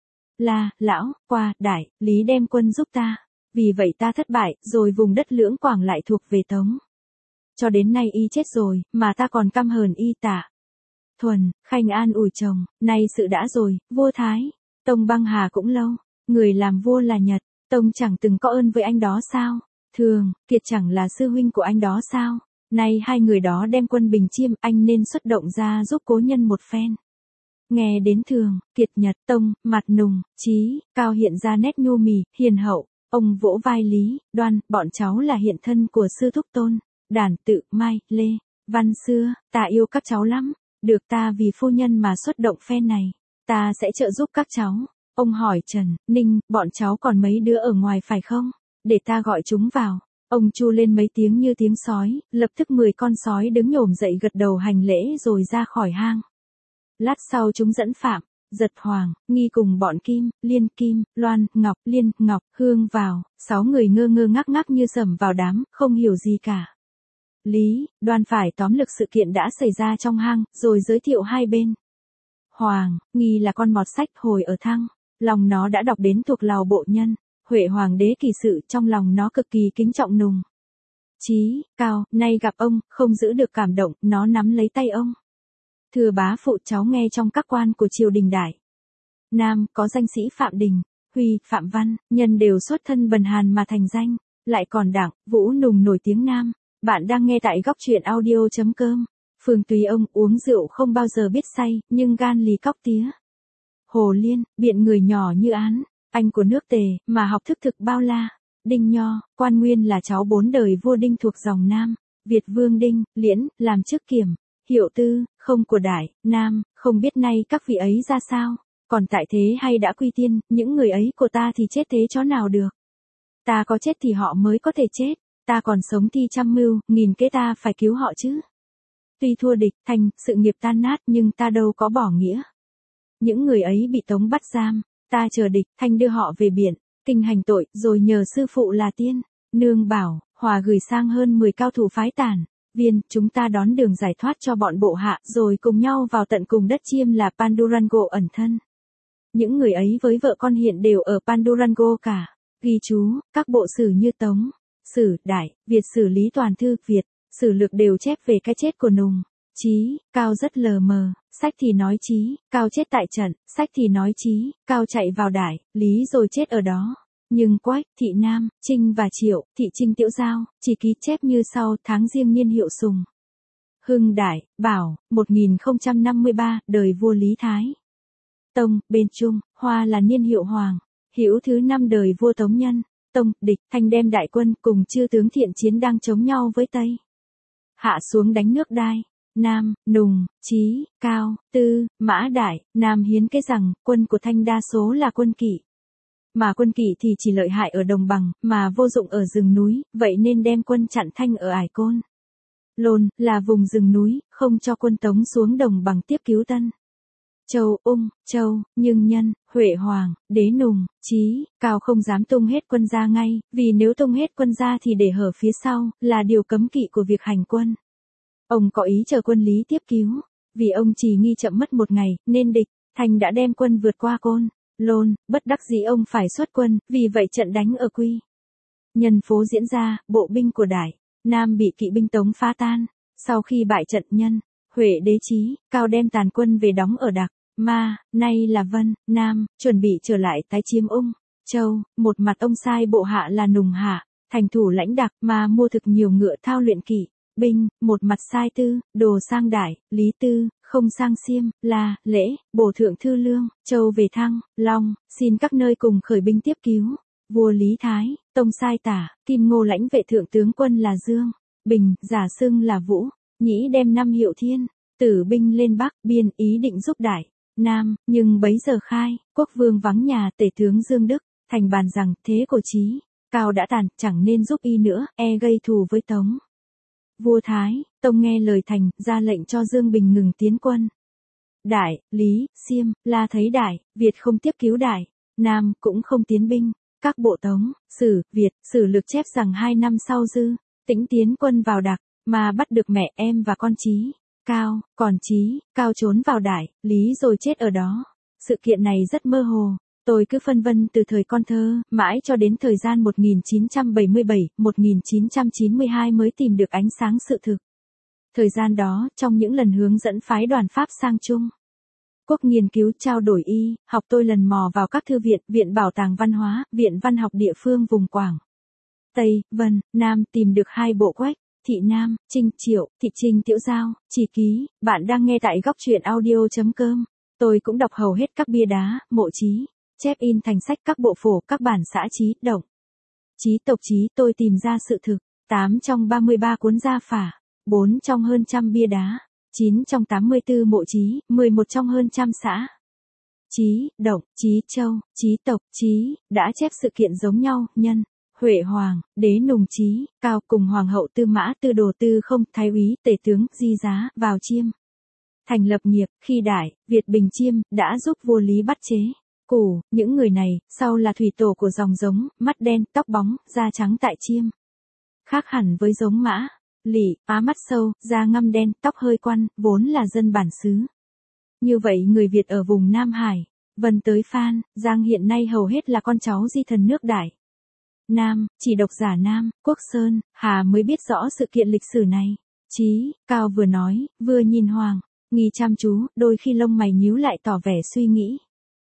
La, lão, qua, đại, lý đem quân giúp ta. Vì vậy ta thất bại, rồi vùng đất Lưỡng Quảng lại thuộc về Tống. Cho đến nay y chết rồi, mà ta còn căm hờn y tả. Thuần, khanh an ủi chồng, nay sự đã rồi, vua Thái, Tông băng hà cũng lâu, người làm vua là Nhật, Tông chẳng từng có ơn với anh đó sao? Thường, Kiệt chẳng là sư huynh của anh đó sao? Nay hai người đó đem quân Bình Chiêm, anh nên xuất động ra giúp cố nhân một phen. Nghe đến Thường, Kiệt, Nhật, Tông, mặt nùng, Chí, Cao hiện ra nét nhu mì, hiền hậu, ông vỗ vai Lý, Đoan, bọn cháu là hiện thân của sư thúc Tôn, Đản, Tự, Mai, Lê, Văn xưa, ta yêu các cháu lắm, được ta vì phu nhân mà xuất động phen này, ta sẽ trợ giúp các cháu. Ông hỏi Trần, Ninh, bọn cháu còn mấy đứa ở ngoài phải không? Để ta gọi chúng vào. Ông chu lên mấy tiếng như tiếng sói, lập tức mười con sói đứng nhổm dậy gật đầu hành lễ rồi ra khỏi hang. Lát sau chúng dẫn Phạm, Giật Hoàng, Nghi cùng bọn Kim, Liên, Kim, Loan, Ngọc, Liên, Ngọc, Hương vào, sáu người ngơ ngơ ngác ngác như sẩm vào đám, không hiểu gì cả. Lý, Đoan phải tóm lược sự kiện đã xảy ra trong hang, rồi giới thiệu hai bên. Hoàng, Nghi là con mọt sách hồi ở Thăng, lòng nó đã đọc đến thuộc lào bộ nhân. Huệ hoàng đế kỳ sự, trong lòng nó cực kỳ kính trọng Nùng. Chí, Cao, nay gặp ông, không giữ được cảm động, nó nắm lấy tay ông. Thưa bá phụ, cháu nghe trong các quan của triều đình đại Nam, có danh sĩ Phạm Đình, Huy, Phạm Văn, nhân đều xuất thân bần hàn mà thành danh, lại còn Đảng, Vũ Nùng nổi tiếng Nam. Bạn đang nghe tại góc truyện audio.com. Phương Tùy ông uống rượu không bao giờ biết say, nhưng gan lì cóc tía. Hồ Liên, biện người nhỏ như án. Anh của nước Tề, mà học thức thực bao la. Đinh Nho, Quan Nguyên là cháu bốn đời vua Đinh thuộc dòng Nam. Việt Vương Đinh, Liễn, làm chức kiểm. Hiệu Tư, không của Đại, Nam, không biết nay các vị ấy ra sao. Còn tại thế hay đã quy tiên, những người ấy của ta thì chết thế chó nào được. Ta có chết thì họ mới có thể chết. Ta còn sống thì trăm mưu, nghìn kế ta phải cứu họ chứ. Tuy thua địch, thành, sự nghiệp tan nát nhưng ta đâu có bỏ nghĩa. Những người ấy bị Tống bắt giam. Ta chờ địch, thanh đưa họ về biển, kinh hành tội, rồi nhờ sư phụ là Tiên, Nương bảo, Hòa gửi sang hơn mười cao thủ phái Tản, Viên, chúng ta đón đường giải thoát cho bọn bộ hạ, rồi cùng nhau vào tận cùng đất Chiêm là Pandurango ẩn thân. Những người ấy với vợ con hiện đều ở Pandurango cả. Ghi chú, các bộ sử như Tống, Sử, Đại, Việt sử Lý Toàn Thư, Việt, sử lược đều chép về cái chết của Nùng. Chí, Cao rất lờ mờ, sách thì nói Chí, Cao chết tại trận, sách thì nói Chí, Cao chạy vào Đại, Lý rồi chết ở đó. Nhưng Quách, Thị Nam, Trinh và Triệu, Thị Trinh Tiễu Giao, chỉ ký chép như sau, tháng Giêng niên hiệu Sùng. Hưng Đại, Bảo, một nghìn không trăm năm mươi ba, đời vua Lý Thái. Tông, bên Trung, Hoa là niên hiệu Hoàng, Hữu thứ năm đời vua Tống Nhân. Tông, địch, Thanh đem đại quân cùng chư tướng thiện chiến đang chống nhau với Tây. Hạ xuống đánh nước Đai. Nam, Nùng, Chí, Cao, Tư, Mã Đại, Nam hiến kế rằng, quân của Thanh đa số là quân kỵ. Mà quân kỵ thì chỉ lợi hại ở đồng bằng, mà vô dụng ở rừng núi, vậy nên đem quân chặn Thanh ở Ải Côn. Lồn, là vùng rừng núi, không cho quân Tống xuống đồng bằng tiếp cứu Tân. Châu, Ung, Châu, nhưng Nhân, Huệ Hoàng, Đế Nùng, Chí, Cao không dám tung hết quân ra ngay, vì nếu tung hết quân ra thì để hở phía sau, là điều cấm kỵ của việc hành quân. Ông có ý chờ quân Lý tiếp cứu, vì ông chỉ nghi chậm mất một ngày, nên địch, Thành đã đem quân vượt qua Côn, Lôn, bất đắc dĩ ông phải xuất quân, vì vậy trận đánh ở Quy Nhân phố diễn ra, bộ binh của Đại Nam bị kỵ binh Tống phá tan. Sau khi bại trận Nhân, Huệ đế Chí, Cao đem tàn quân về đóng ở Đặc Ma, nay là Vân, Nam, chuẩn bị trở lại tái chiếm Ung, Châu. Một mặt ông sai bộ hạ là Nùng Hạ, thành thủ lãnh Đặc Ma mua thực nhiều ngựa thao luyện kỵ binh, một mặt sai Tư, Đồ sang Đại, Lý Tư, không sang Xiêm, La, Lễ, bổ thượng Thư Lương, Châu về Thăng, Long, xin các nơi cùng khởi binh tiếp cứu. Vua Lý Thái, Tông sai Tả, Kim Ngô lãnh vệ thượng tướng quân là Dương, Bình, giả xưng là Vũ, Nhĩ đem năm hiệu Thiên, Tử binh lên Bắc, Biên ý định giúp Đại Nam, nhưng bấy giờ khai, quốc vương vắng nhà, tể tướng Dương Đức, thành bàn rằng, thế của Chí Cao đã tàn, chẳng nên giúp y nữa, e gây thù với Tống. Vua Thái Tông nghe lời thành, ra lệnh cho Dương Bình ngừng tiến quân. Đại, Lý, Xiêm, La thấy Đại Việt không tiếp cứu Đại Nam, cũng không tiến binh. Các bộ Tống, Sử, Việt, Sử Lược chép rằng hai năm sau Dư Tĩnh tiến quân vào Đặc, mà bắt được mẹ em và con Chí Cao, còn Chí Cao trốn vào Đại Lý rồi chết ở đó. Sự kiện này rất mơ hồ. Tôi cứ phân vân từ thời con thơ, mãi cho đến thời gian một nghìn chín trăm bảy mươi bảy đến một nghìn chín trăm chín mươi hai mới tìm được ánh sáng sự thực. Thời gian đó, trong những lần hướng dẫn phái đoàn Pháp sang Trung Quốc nghiên cứu trao đổi y, học, tôi lần mò vào các thư viện, viện bảo tàng văn hóa, viện văn học địa phương vùng Quảng Tây, Vân, Nam tìm được hai bộ Quách, Thị Nam, Trinh Triệu, Thị Trinh Tiểu Giao, Chỉ Ký. Bạn đang nghe tại góc truyện audio.com. Tôi cũng đọc hầu hết các bia đá, mộ chí, chép in thành sách, các bộ phổ, các bản xã chí, động, chí tộc chí. Tôi tìm ra sự thực, tám trong ba mươi ba cuốn gia phả, bốn trong hơn trăm bia đá, chín trong tám mươi tư mộ chí, mười một trong hơn trăm xã chí, động, chí châu, chí tộc, chí, đã chép sự kiện giống nhau. Nhân Huệ Hoàng, Đế Nùng Chí Cao cùng Hoàng hậu Tư Mã Tư Đồ Tư Không, Thái úy, Tể tướng, Di Giá, vào Chiêm thành lập nghiệp. Khi Đại Việt bình Chiêm, đã giúp vua Lý bắt chế Củ. Những người này, sau là thủy tổ của dòng giống, mắt đen, tóc bóng, da trắng tại Chiêm. Khác hẳn với giống Mã, Lỷ, Á mắt sâu, da ngăm đen, tóc hơi quăn, vốn là dân bản xứ. Như vậy người Việt ở vùng Nam Hải, Vân tới Phan, Giang hiện nay hầu hết là con cháu di thần nước Đại Nam, chỉ độc giả Nam, Quốc Sơn, Hà mới biết rõ sự kiện lịch sử này. Chí Cao vừa nói, vừa nhìn Hoàng Nghi chăm chú, đôi khi lông mày nhíu lại tỏ vẻ suy nghĩ.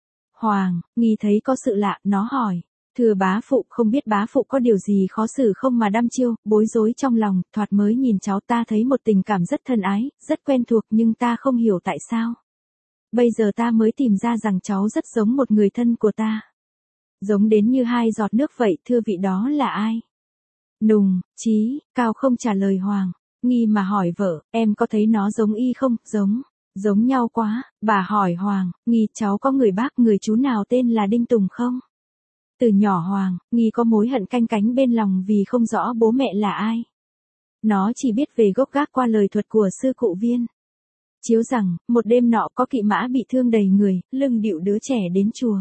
Hoàng Nghi thấy có sự lạ, nó hỏi, thưa bá phụ, không biết bá phụ có điều gì khó xử không mà đăm chiêu. Bối rối trong lòng, thoạt mới nhìn cháu ta thấy một tình cảm rất thân ái, rất quen thuộc, nhưng ta không hiểu tại sao. Bây giờ ta mới tìm ra rằng cháu rất giống một người thân của ta. Giống đến như hai giọt nước vậy, thưa vị đó là ai? Nùng, Chí Cao không trả lời Hoàng Nghi mà hỏi vợ, em có thấy nó giống y không? Giống, giống nhau quá. Bà hỏi Hoàng Nghi, cháu có người bác, người chú nào tên là Đinh Tùng không? Từ nhỏ Hoàng Nghi có mối hận canh cánh bên lòng vì không rõ bố mẹ là ai. Nó chỉ biết về gốc gác qua lời thuật của sư cụ Viên Chiếu rằng, một đêm nọ có kỵ mã bị thương đầy người, lưng điệu đứa trẻ đến chùa.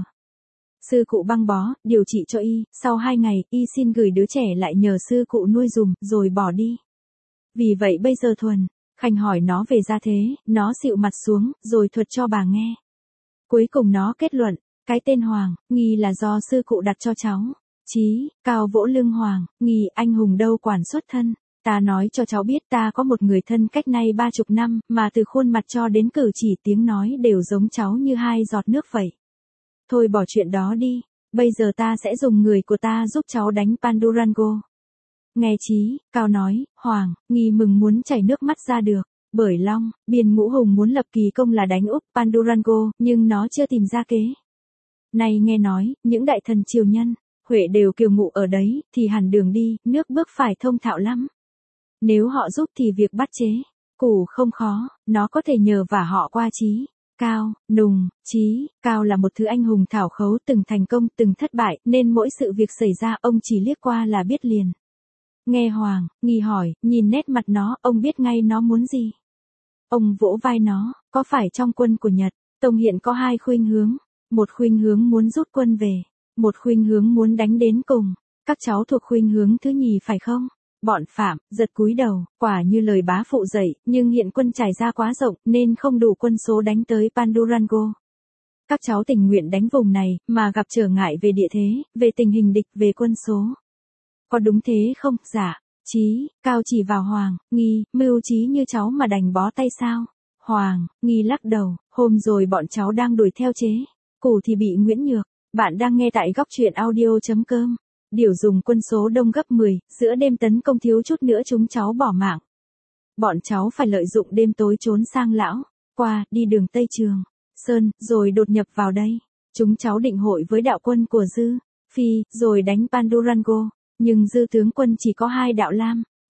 Sư cụ băng bó, điều trị cho y, sau hai ngày, y xin gửi đứa trẻ lại nhờ sư cụ nuôi dùm, rồi bỏ đi. Vì vậy bây giờ Thuần Khanh hỏi nó về gia thế, nó xịu mặt xuống, rồi thuật cho bà nghe. Cuối cùng nó kết luận, cái tên Hoàng Nghi là do sư cụ đặt cho cháu. Chí Cao vỗ lưng Hoàng Nghi, anh hùng đâu quản xuất thân. Ta nói cho cháu biết, ta có một người thân cách nay ba chục năm, mà từ khuôn mặt cho đến cử chỉ tiếng nói đều giống cháu như hai giọt nước vậy. Thôi bỏ chuyện đó đi, bây giờ ta sẽ dùng người của ta giúp cháu đánh Pandurango. Nghe Chí Cao nói, Hoàng Nghi mừng muốn chảy nước mắt ra được, bởi Long Biên Ngũ Hùng muốn lập kỳ công là đánh úp Pandurango, nhưng nó chưa tìm ra kế. Này nghe nói, những đại thần triều nhân, Huệ đều kiều ngụ ở đấy, thì hẳn đường đi, nước bước phải thông thạo lắm. Nếu họ giúp thì việc bắt chế Củ không khó, nó có thể nhờ vả họ qua Chí Cao. Nùng, Chí Cao là một thứ anh hùng thảo khấu, từng thành công, từng thất bại, nên mỗi sự việc xảy ra ông chỉ liếc qua là biết liền. Nghe Hoàng Nghi hỏi, nhìn nét mặt nó, ông biết ngay nó muốn gì. Ông vỗ vai nó, có phải trong quân của Nhật, Tông hiện có hai khuynh hướng. Một khuynh hướng muốn rút quân về, một khuynh hướng muốn đánh đến cùng. Các cháu thuộc khuynh hướng thứ nhì phải không? Bọn Phạm giật cúi đầu, quả như lời bá phụ dạy, nhưng hiện quân trải ra quá rộng, nên không đủ quân số đánh tới Pandurango. Các cháu tình nguyện đánh vùng này, mà gặp trở ngại về địa thế, về tình hình địch, về quân số. Có đúng thế không? Dạ. Chí Cao chỉ vào Hoàng Nghi, mưu trí như cháu mà đành bó tay sao? Hoàng Nghi lắc đầu, hôm rồi bọn cháu đang đuổi theo chế Củ thì bị Nguyễn Nhược. Bạn đang nghe tại góc truyện audio.com. Điều dùng quân số đông gấp mười, giữa đêm tấn công thiếu chút nữa chúng cháu bỏ mạng. Bọn cháu phải lợi dụng đêm tối trốn sang Lão, qua, đi đường Tây Trường Sơn, rồi đột nhập vào đây. Chúng cháu định hội với đạo quân của Dư Phi, rồi đánh Pandurango. Nhưng Dư tướng quân chỉ có hai đạo lam,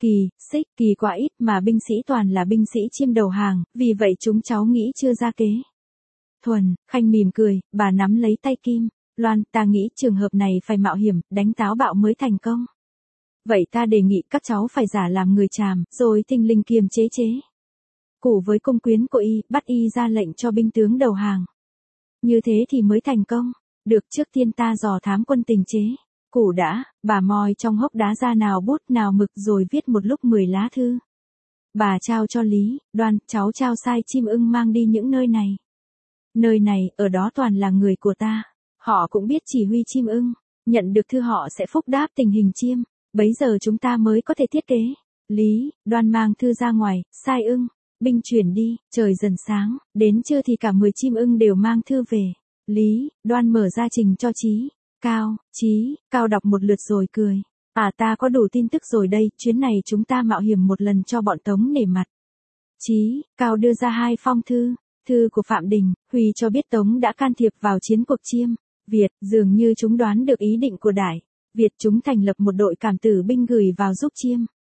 Kỳ, xích, kỳ quá ít mà binh sĩ toàn là binh sĩ chiêm đầu hàng, vì vậy chúng cháu nghĩ chưa ra kế. Thuần, Khanh mỉm cười, bà nắm lấy tay Kim. Loan, ta nghĩ trường hợp này phải mạo hiểm, đánh táo bạo mới thành công. Vậy ta đề nghị các cháu phải giả làm người tràm, rồi thình lình kiềm chế chế. Củ với cung quyến của y, bắt y ra lệnh cho binh tướng đầu hàng. Như thế thì mới thành công. Được, trước tiên ta dò thám quân tình chế. Củ đã, bà moi trong hốc đá ra nào bút nào mực rồi viết một lúc mười lá thư. Bà trao cho Lý, Đoan, cháu trao sai chim ưng mang đi những nơi này. Nơi này, ở đó toàn là người của ta. Họ cũng biết chỉ huy chim ưng. Nhận được thư họ sẽ phúc đáp tình hình chiêm. Bấy giờ chúng ta mới có thể thiết kế. Lý, Đoan mang thư ra ngoài, sai ưng. Binh chuyển đi, trời dần sáng, đến trưa thì cả mười chim ưng đều mang thư về. Lý, Đoan mở ra trình cho Chí. Cao, Chí, Cao đọc một lượt rồi cười. À ta có đủ tin tức rồi đây, chuyến này chúng ta mạo hiểm một lần cho bọn Tống nể mặt. Chí, Cao đưa ra hai phong thư. Thư của Phạm Đình, Huy cho biết Tống đã can thiệp vào chiến cuộc Chiêm. Việt, dường như chúng đoán được ý định của Đại. Việt chúng thành lập một đội cảm tử binh gửi vào giúp Chiêm.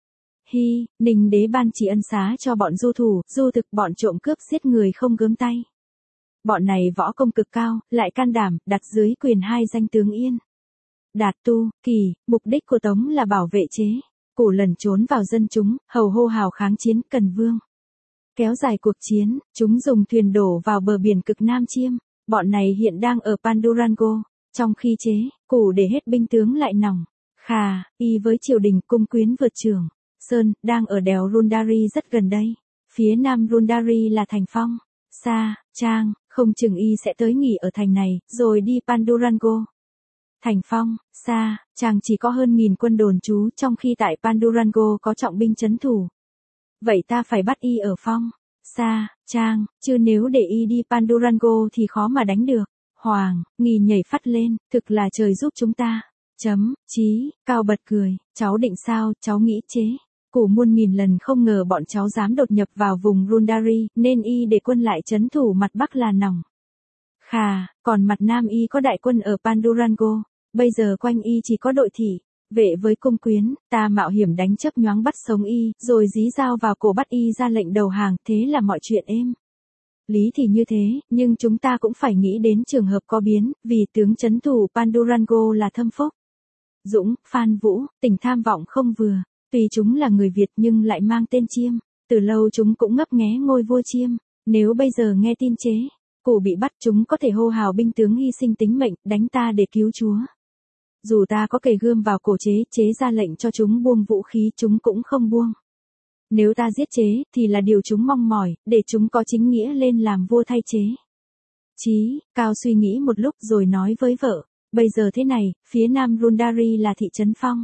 Hy, Ninh đế ban chỉ ân xá cho bọn du thủ, du thực bọn trộm cướp giết người không gớm tay. Bọn này võ công cực cao, lại can đảm, đặt dưới quyền hai danh tướng Yên. Đạt Tu, Kỳ, mục đích của Tống là bảo vệ chế. Cổ lần trốn vào dân chúng, hầu hô hào kháng chiến Cần Vương. Kéo dài cuộc chiến, chúng dùng thuyền đổ vào bờ biển cực Nam Chiêm. Bọn này hiện đang ở Pandurango. Trong khi chế, củ để hết binh tướng lại nòng. Khà, y với triều đình cung quyến vượt trường. Sơn, đang ở đèo Rundari rất gần đây. Phía nam Rundari là thành Phong. Sa, Trang, không chừng y sẽ tới nghỉ ở thành này, rồi đi Pandurango. Thành Phong, Sa, Trang chỉ có hơn nghìn quân đồn trú, trong khi tại Pandurango có trọng binh trấn thủ. Vậy ta phải bắt y ở Phong, Sa, Trang, chứ nếu để y đi Pandurango thì khó mà đánh được. Hoàng, Nghi nhảy phát lên, thực là trời giúp chúng ta. Chấm, Chí, Cao bật cười, cháu định sao, cháu nghĩ chế. Củ muôn nghìn lần không ngờ bọn cháu dám đột nhập vào vùng Rundari, nên y để quân lại trấn thủ mặt Bắc là nòng. Khà, còn mặt Nam y có đại quân ở Pandurango, bây giờ quanh y chỉ có đội thị, vệ với cung quyến, ta mạo hiểm đánh chấp nhoáng bắt sống y, rồi dí dao vào cổ bắt y ra lệnh đầu hàng, thế là mọi chuyện êm. Lý thì như thế, nhưng chúng ta cũng phải nghĩ đến trường hợp có biến, vì tướng trấn thủ Pandurango là Thâm Phúc. Dũng, Phan Vũ, tình tham vọng không vừa. Tuy chúng là người Việt nhưng lại mang tên Chiêm, từ lâu chúng cũng ngấp nghé ngôi vua Chiêm, nếu bây giờ nghe tin chế, Củ bị bắt chúng có thể hô hào binh tướng hy sinh tính mệnh, đánh ta để cứu chúa. Dù ta có kề gươm vào cổ chế, chế ra lệnh cho chúng buông vũ khí chúng cũng không buông. Nếu ta giết chế, thì là điều chúng mong mỏi, để chúng có chính nghĩa lên làm vua thay chế. Chí, Cao suy nghĩ một lúc rồi nói với vợ, bây giờ thế này, phía nam Rundari là thị trấn Phong.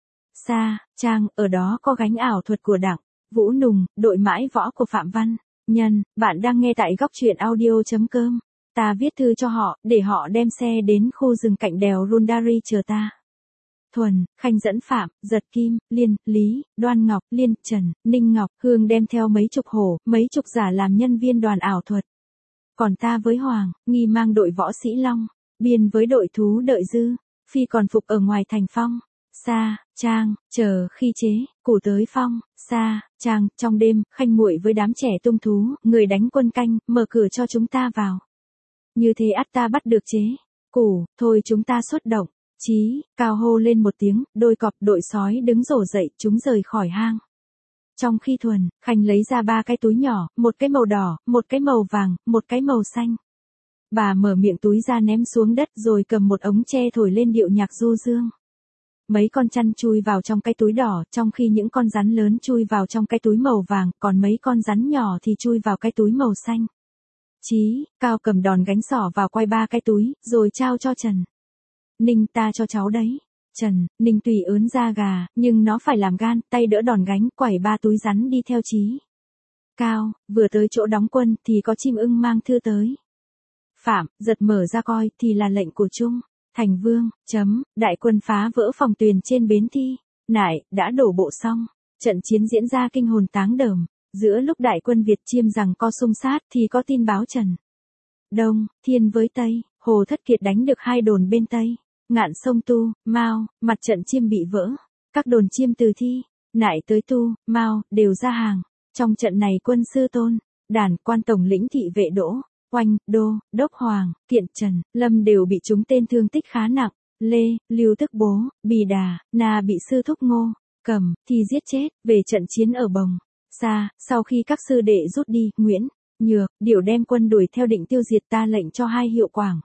Sa, Trang, ở đó có gánh ảo thuật của Đặng, Vũ Nùng, đội mãi võ của Phạm Văn. Nhân, bạn đang nghe tại góc truyện audio.com. Ta viết thư cho họ, để họ đem xe đến khu rừng cạnh đèo Rundari chờ ta. Thuần, Khanh dẫn Phạm, Giật Kim, Liên, Lý, Đoan Ngọc, Liên, Trần, Ninh Ngọc, Hương đem theo mấy chục hổ, mấy chục giả làm nhân viên đoàn ảo thuật. Còn ta với Hoàng, Nghi mang đội võ sĩ Long, Biên với đội thú đợi dư, Phi còn phục ở ngoài thành Phong. Sa, Trang, chờ khi chế, Củ tới Phong, Sa, Trang, trong đêm, Khanh muội với đám trẻ tung thú, người đánh quân canh, mở cửa cho chúng ta vào. Như thế ắt ta bắt được chế. Củ, thôi chúng ta xuất động. Chí, Cao hô lên một tiếng, đôi cọp đội sói đứng rổ dậy, chúng rời khỏi hang. Trong khi Thuần, Khanh lấy ra ba cái túi nhỏ, một cái màu đỏ, một cái màu vàng, một cái màu xanh. Bà mở miệng túi ra ném xuống đất rồi cầm một ống tre thổi lên điệu nhạc du dương. Mấy con chăn chui vào trong cái túi đỏ, trong khi những con rắn lớn chui vào trong cái túi màu vàng, còn mấy con rắn nhỏ thì chui vào cái túi màu xanh. Chí, Cao cầm đòn gánh sỏ vào quay ba cái túi, rồi trao cho Trần. Ninh, ta cho cháu đấy. Trần, Ninh tùy ớn da gà, nhưng nó phải làm gan, tay đỡ đòn gánh, quẩy ba túi rắn đi theo Chí. Cao, vừa tới chỗ đóng quân thì có chim ưng mang thư tới. Phạm, Giật mở ra coi thì là lệnh của Trung. Thành Vương, chấm, đại quân phá vỡ phòng tuyền trên bến Thi. Nại, đã đổ bộ xong. Trận chiến diễn ra kinh hồn táng đờm. Giữa lúc đại quân Việt Chiêm rằng co xung sát thì có tin báo Trần Đông, Thiên với Tây, Hồ Thất Kiệt đánh được hai đồn bên Tây. Ngạn sông Tu, Mao, mặt trận Chiêm bị vỡ. Các đồn Chiêm từ Thi, Nại tới Tu, Mao, đều ra hàng. Trong trận này quân sư Tôn, Đản, quan tổng lĩnh thị vệ Đỗ, Oanh, Đô, Đốc Hoàng, Kiện Trần, Lâm đều bị trúng tên thương tích khá nặng. Lê, Lưu tức bố, Bì Đà, Na bị sư thúc Ngô, Cầm, thì giết chết, về trận chiến ở Bồng. Sa, sau khi các sư đệ rút đi, Nguyễn, Nhược, Điểu đem quân đuổi theo định tiêu diệt ta lệnh cho hai hiệu Quảng,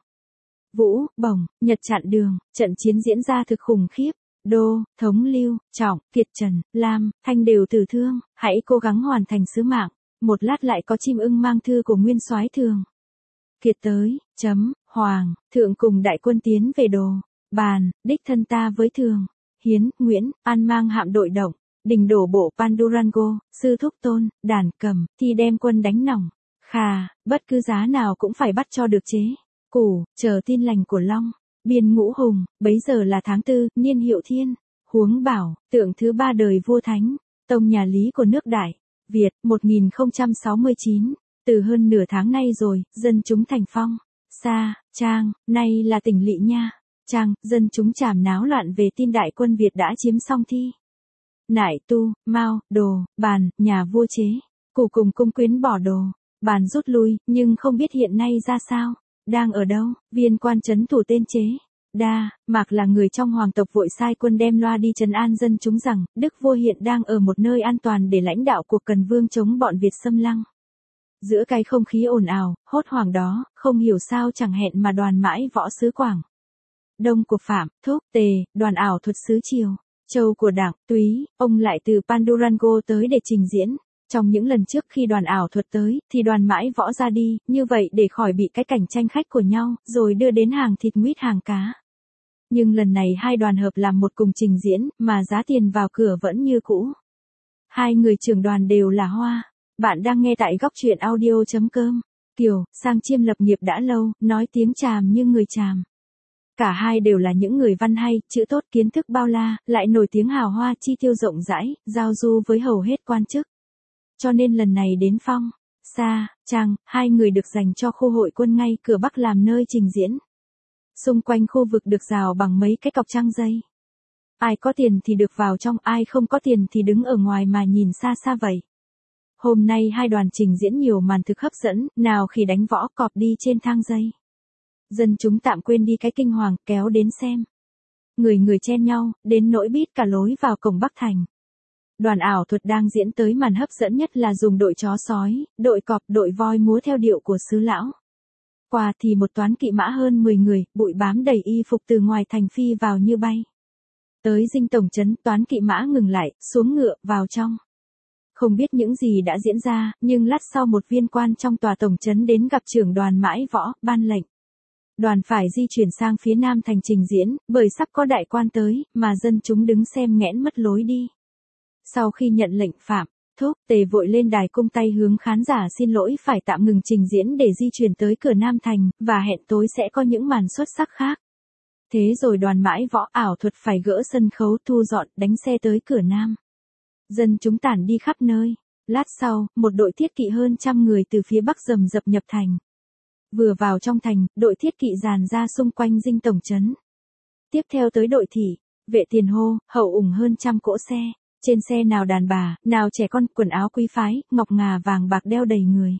Vũ, Bồng, Nhật chặn đường, trận chiến diễn ra thực khủng khiếp. Đô, Thống Lưu, Trọng, Kiệt Trần, Lam, Thanh đều tử thương, hãy cố gắng hoàn thành sứ mạng. Một lát lại có chim ưng mang thư của Nguyên Soái Thường Kiệt tới, chấm, Hoàng, Thượng cùng đại quân tiến về Đồ, Bàn, đích thân ta với Thường, Hiến, Nguyễn, An mang hạm đội động, đình đổ bộ Pandurango, sư thúc Tôn, Đản, Cầm, thì đem quân đánh nòng. Khà, bất cứ giá nào cũng phải bắt cho được chế. Củ, chờ tin lành của Long. Biên Ngũ Hùng, bấy giờ là tháng tư, niên Hiệu Thiên. Huống Bảo, tượng thứ ba đời vua thánh, tông nhà Lý của nước Đại Việt, một nghìn không trăm sáu mươi chín. Từ hơn nửa tháng nay rồi, dân chúng thành Phong, Sa, Trang, nay là tỉnh Lị Nha. Trang, dân chúng tràm náo loạn về tin đại quân Việt đã chiếm xong Thi, Nại, Tu, Mao, Đồ, Bàn, nhà vua chế. Củ cùng cung quyến bỏ Đồ, Bàn rút lui, nhưng không biết hiện nay ra sao. Đang ở đâu? Viên quan trấn thủ tên chế. Đa, Mạc là người trong hoàng tộc vội sai quân đem loa đi trấn an dân chúng rằng, Đức vua hiện đang ở một nơi an toàn để lãnh đạo cuộc cần vương chống bọn Việt xâm lăng. Giữa cái không khí ồn ào, hốt hoảng đó, không hiểu sao chẳng hẹn mà đoàn mãi võ sứ Quảng Đông của Phạm, Thúc, Tề, đoàn ảo thuật sứ Triều, Châu của Đảng, Túy, ông lại từ Pandurango tới để trình diễn. Trong những lần trước khi đoàn ảo thuật tới, thì đoàn mãi võ ra đi, như vậy để khỏi bị cái cảnh tranh khách của nhau, rồi đưa đến hàng thịt nguyết hàng cá. Nhưng lần này hai đoàn hợp làm một cùng trình diễn, mà giá tiền vào cửa vẫn như cũ. Hai người trưởng đoàn đều là Hoa. Bạn đang nghe tại góc truyện audio.com. Kiều, sang Chiêm lập nghiệp đã lâu, nói tiếng Tràm như người Tràm. Cả hai đều là những người văn hay, chữ tốt, kiến thức bao la, lại nổi tiếng hào hoa, chi tiêu rộng rãi, giao du với hầu hết quan chức. Cho nên lần này đến Phong, Sa, Trang, hai người được dành cho khu hội quân ngay cửa Bắc làm nơi trình diễn. Xung quanh khu vực được rào bằng mấy cái cọc trăng dây. Ai có tiền thì được vào trong, ai không có tiền thì đứng ở ngoài mà nhìn xa xa vậy. Hôm nay hai đoàn trình diễn nhiều màn thực hấp dẫn, nào khi đánh võ cọp đi trên thang dây. Dân chúng tạm quên đi cái kinh hoàng, kéo đến xem. Người người chen nhau, đến nỗi bít cả lối vào cổng Bắc Thành. Đoàn ảo thuật đang diễn tới màn hấp dẫn nhất là dùng đội chó sói, đội cọp, đội voi múa theo điệu của xứ lão. Qua thì một toán kỵ mã hơn mười người, bụi bám đầy y phục từ ngoài thành phi vào như bay. Tới dinh tổng trấn, toán kỵ mã ngừng lại, xuống ngựa, vào trong. Không biết những gì đã diễn ra, nhưng lát sau một viên quan trong tòa tổng trấn đến gặp trưởng đoàn mãi võ, ban lệnh. Đoàn phải di chuyển sang phía nam thành trình diễn, bởi sắp có đại quan tới, mà dân chúng đứng xem nghẽn mất lối đi. Sau khi nhận lệnh Phạm, Thúc, Tề vội lên đài cung tay hướng khán giả xin lỗi phải tạm ngừng trình diễn để di chuyển tới cửa Nam Thành, và hẹn tối sẽ có những màn xuất sắc khác. Thế rồi đoàn mãi võ ảo thuật phải gỡ sân khấu, thu dọn, đánh xe tới cửa Nam. Dân chúng tản đi khắp nơi. Lát sau, một đội thiết kỵ hơn trăm người từ phía Bắc rầm rập nhập thành. Vừa vào trong thành, đội thiết kỵ dàn ra xung quanh dinh tổng trấn. Tiếp theo tới đội thị, vệ tiền hô, hậu ủng hơn trăm cỗ xe. Trên xe nào đàn bà, nào trẻ con, quần áo quý phái, ngọc ngà vàng bạc đeo đầy người.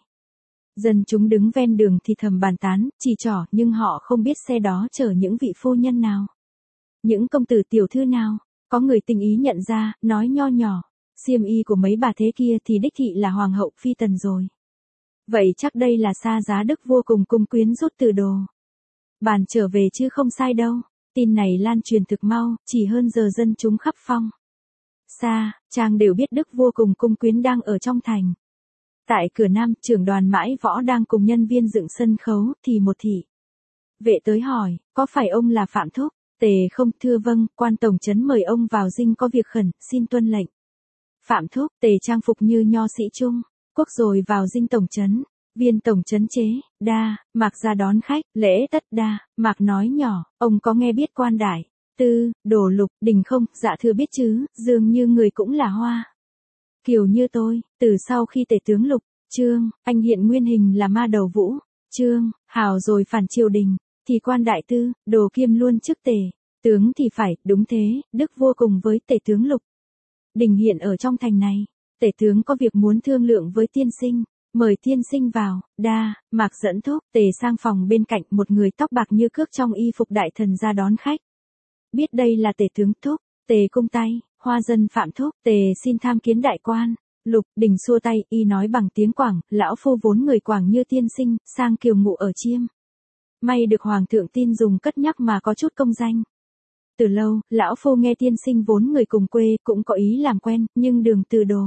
Dân chúng đứng ven đường thì thầm bàn tán, chỉ trỏ, nhưng họ không biết xe đó chở những vị phu nhân nào. Những công tử tiểu thư nào. Có người tình ý nhận ra, nói nho nhỏ. Xiêm y của mấy bà thế kia thì đích thị là hoàng hậu phi tần rồi. Vậy chắc đây là Sa giá đức vua cùng cung quyến rút từ Đồ, Bàn trở về chứ không sai đâu. Tin này lan truyền thực mau, chỉ hơn giờ dân chúng khắp Phong, Sa, Trang đều biết đức vua cùng cung quyến đang ở trong thành. Tại cửa Nam, trưởng đoàn mãi võ đang cùng nhân viên dựng sân khấu, thì một thị vệ tới hỏi, có phải ông là Phạm Thúc? Tề không, thưa vâng, quan tổng trấn mời ông vào dinh có việc khẩn, xin tuân lệnh. Phạm Thúc, Tề trang phục như nho sĩ Trung Quốc rồi vào dinh tổng trấn. Viên tổng trấn chế, Đa, Mạc ra đón khách, lễ tất Đa. Mạc nói nhỏ, ông có nghe biết quan đại Tư, Đồ Lục, Đình không? Dạ thưa biết chứ, dường như người cũng là Hoa Kiều như tôi. Từ sau khi Tề tướng Lục, Trương, anh hiện nguyên hình là ma đầu Vũ, Trương, Hào rồi phản triều đình, thì quan đại Tư, Đồ kiêm luôn chức Tề tướng thì phải, đúng thế, đức vua cùng với Tề tướng Lục, Đình hiện ở trong thành này. Tể tướng có việc muốn thương lượng với tiên sinh. Mời tiên sinh vào. Đa, Mạc dẫn thúc. Tề sang phòng bên cạnh, một người tóc bạc như cước trong y phục đại thần ra đón khách. Biết đây là tể tướng thúc. Tề cung tay. Hoa dân Phạm thúc. Tề xin tham kiến đại quan. Lục Đình xua tay, y nói bằng tiếng Quảng, lão phu vốn người Quảng như tiên sinh, sang kiều ngụ ở Chiêm. May được hoàng thượng tin dùng cất nhắc mà có chút công danh. Từ lâu, lão phu nghe tiên sinh vốn người cùng quê, cũng có ý làm quen, nhưng đường từ đồ.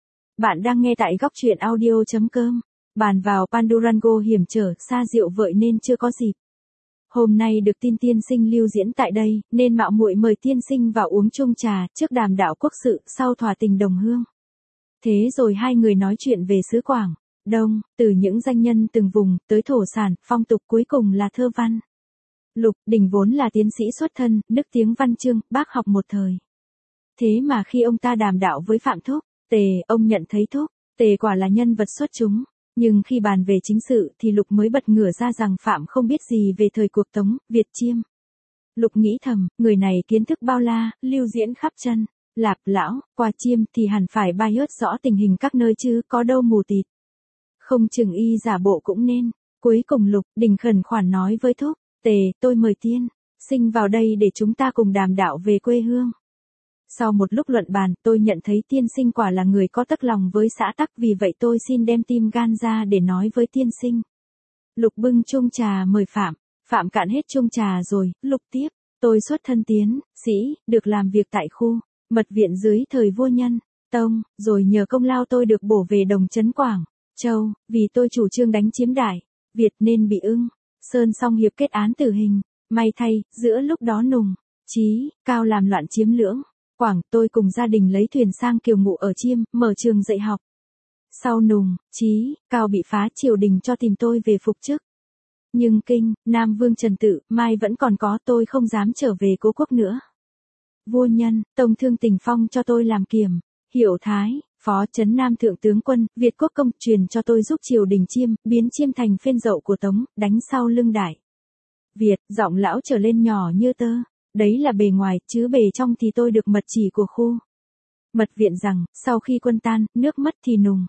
Bạn đang nghe tại góc truyện audio chấm com. Bàn vào Pandurango hiểm trở, xa rượu vợi nên chưa có dịp. Hôm nay được tin tiên sinh lưu diễn tại đây, nên mạo muội mời tiên sinh vào uống chung trà, trước đàm đạo quốc sự, sau thỏa tình đồng hương. Thế rồi hai người nói chuyện về xứ Quảng, Đông, từ những danh nhân từng vùng, tới thổ sản, phong tục cuối cùng là thơ văn. Lục Đình vốn là tiến sĩ xuất thân, nức tiếng văn chương, bác học một thời. Thế mà khi ông ta đàm đạo với Phạm Thúc, Tề, ông nhận thấy Thúc, Tề quả là nhân vật xuất chúng. Nhưng khi bàn về chính sự thì Lục mới bật ngửa ra rằng Phạm không biết gì về thời cuộc Tống, Việt Chiêm. Lục nghĩ thầm, người này kiến thức bao la, lưu diễn khắp chân. Lạp lão, qua Chiêm thì hẳn phải bai hớt rõ tình hình các nơi chứ, có đâu mù tịt. Không chừng y giả bộ cũng nên. Cuối cùng Lục Đình khẩn khoản nói với Thúc, Tề, tôi mời tiên sinh vào đây để chúng ta cùng đàm đạo về quê hương. Sau một lúc luận bàn, tôi nhận thấy tiên sinh quả là người có tấc lòng với xã tắc, vì vậy tôi xin đem tim gan ra để nói với tiên sinh. Lục bưng chung trà mời Phạm. Phạm cạn hết chung trà rồi, Lục tiếp, tôi xuất thân tiến sĩ, được làm việc tại khu mật viện dưới thời vua Nhân Tông, rồi nhờ công lao tôi được bổ về Đồng Trấn Quảng Châu, vì tôi chủ trương đánh chiếm Đại Việt nên bị Ưng Sơn song hiệp kết án tử hình. May thay, giữa lúc đó Nùng Chí Cao làm loạn chiếm lưỡng Quảng, tôi cùng gia đình lấy thuyền sang kiều ngụ ở Chiêm, mở trường dạy học. Sau Nùng Chí Cao bị phá, triều đình cho tìm tôi về phục chức. Nhưng kinh, Nam Vương Trần Tự, Mai vẫn còn có, tôi không dám trở về cố quốc nữa. Vua Nhân Tông thương tình phong cho tôi làm kiểm hiệu thái, phó trấn Nam thượng tướng quân, Việt quốc công, truyền cho tôi giúp triều đình Chiêm, biến Chiêm thành phên dậu của Tống, đánh sau lưng Đại Việt. Giọng lão trở lên nhỏ như tơ. Đấy là bề ngoài, chứ bề trong thì tôi được mật chỉ của khu mật viện rằng, sau khi quân tan, nước mất thì Nùng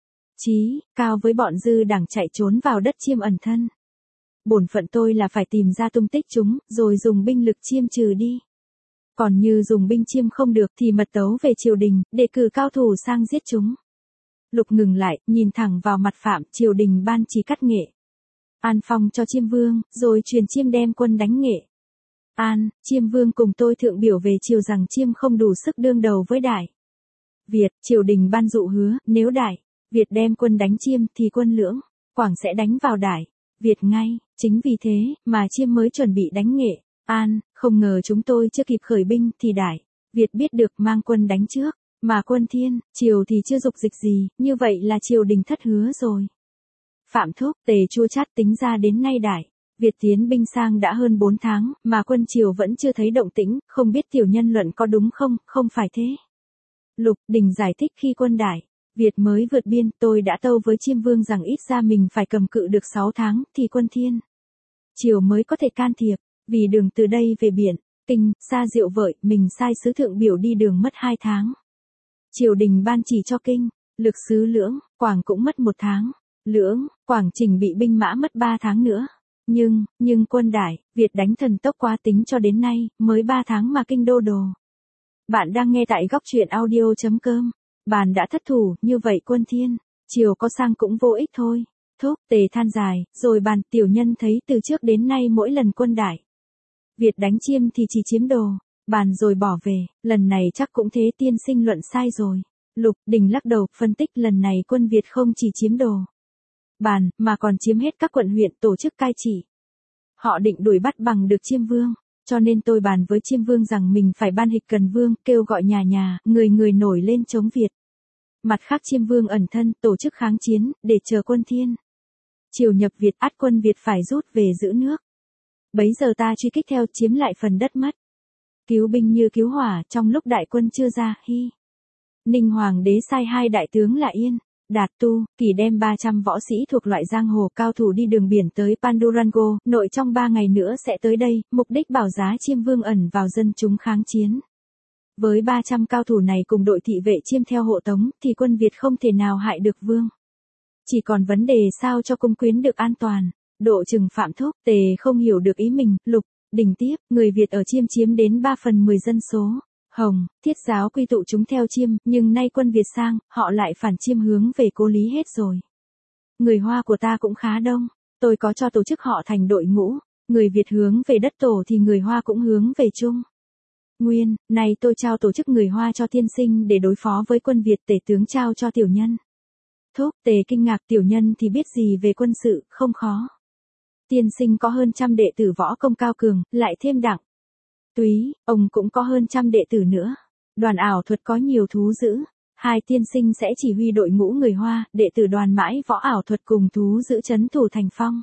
Chí Cao với bọn dư đảng chạy trốn vào đất Chiêm ẩn thân. Bổn phận tôi là phải tìm ra tung tích chúng, rồi dùng binh lực Chiêm trừ đi. Còn như dùng binh Chiêm không được thì mật tấu về triều đình, để cử cao thủ sang giết chúng. Lục ngừng lại, nhìn thẳng vào mặt Phạm, triều đình ban chỉ cắt nghệ An phong cho Chiêm Vương, rồi truyền Chiêm đem quân đánh nghệ An. Chiêm Vương cùng tôi thượng biểu về triều rằng Chiêm không đủ sức đương đầu với Đại Việt. Triều đình ban dụ hứa, nếu Đại Việt đem quân đánh Chiêm thì quân Lưỡng Quảng sẽ đánh vào Đại Việt ngay. Chính vì thế mà Chiêm mới chuẩn bị đánh nghệ An. Không ngờ chúng tôi chưa kịp khởi binh thì Đại Việt biết được, mang quân đánh trước. Mà quân Thiên Triều thì chưa dục dịch gì, như vậy là triều đình thất hứa rồi. Phạm Thúc, Tề chua chát tính ra đến nay Đại Việt tiến binh sang đã hơn bốn tháng, mà quân triều vẫn chưa thấy động tĩnh, không biết tiểu nhân luận có đúng không? Không phải thế. Lục Đình giải thích, khi quân Đại Việt mới vượt biên, tôi đã tâu với Chiêm Vương rằng ít ra mình phải cầm cự được sáu tháng, thì quân Thiên Triều mới có thể can thiệp, vì đường từ đây về biển, Kinh, xa rượu vợi, mình sai sứ thượng biểu đi đường mất hai tháng. Triều đình ban chỉ cho Kinh, lực sứ Lưỡng, Quảng cũng mất một tháng. Lưỡng, Quảng chỉnh bị binh mã mất ba tháng nữa. Nhưng, nhưng quân Đại Việt đánh thần tốc quá, tính cho đến nay, mới ba tháng mà kinh đô đồ. Bạn đang nghe tại góc truyện audio chấm com. Bàn đã thất thủ, như vậy quân Thiên Triều có sang cũng vô ích thôi. Thúc, Tề than dài, rồi bàn, tiểu nhân thấy từ trước đến nay mỗi lần quân Đại Việt đánh Chiêm thì chỉ chiếm đồ, bàn rồi bỏ về, lần này chắc cũng thế, tiên sinh luận sai rồi. Lục Đình lắc đầu, phân tích, lần này quân Việt không chỉ chiếm đồ, bàn, mà còn chiếm hết các quận huyện, tổ chức cai trị. Họ định đuổi bắt bằng được Chiêm Vương, cho nên tôi bàn với Chiêm Vương rằng mình phải ban hịch cần vương, kêu gọi nhà nhà, người người nổi lên chống Việt. Mặt khác Chiêm Vương ẩn thân, tổ chức kháng chiến, để chờ quân Thiên Triều nhập Việt, ắt quân Việt phải rút về giữ nước. Bấy giờ ta truy kích theo, chiếm lại phần đất mất. Cứu binh như cứu hỏa, trong lúc đại quân chưa ra, Hy Ninh Hoàng đế sai hai đại tướng là Yên Đạt Tu, Kỳ đem ba trăm võ sĩ thuộc loại giang hồ cao thủ đi đường biển tới Pandurango, nội trong ba ngày nữa sẽ tới đây, mục đích bảo giá Chiêm Vương ẩn vào dân chúng kháng chiến. Với ba trăm cao thủ này cùng đội thị vệ chiêm theo hộ tống thì quân Việt không thể nào hại được vương. Chỉ còn vấn đề sao cho cung quyến được an toàn. Độ chừng Phạm Thúc, Tề không hiểu được ý mình, Lục Đình tiếp, người Việt ở Chiêm chiếm đến ba phần mười dân số. Hồng, Thiết giáo quy tụ chúng theo Chiêm, nhưng nay quân Việt sang, họ lại phản Chiêm hướng về Cố Lý hết rồi. Người Hoa của ta cũng khá đông, tôi có cho tổ chức họ thành đội ngũ, người Việt hướng về đất tổ thì người Hoa cũng hướng về Trung Nguyên, này tôi trao tổ chức người Hoa cho tiên sinh để đối phó với quân Việt, Tề tướng trao cho tiểu nhân. Thúc, Tề kinh ngạc, tiểu nhân thì biết gì về quân sự, không khó. Tiên sinh có hơn trăm đệ tử võ công cao cường, lại thêm Đặng Túy, ông cũng có hơn trăm đệ tử nữa. Đoàn ảo thuật có nhiều thú dữ. Hai tiên sinh sẽ chỉ huy đội ngũ người Hoa, đệ tử đoàn mãi võ ảo thuật cùng thú giữ trấn thủ thành phong.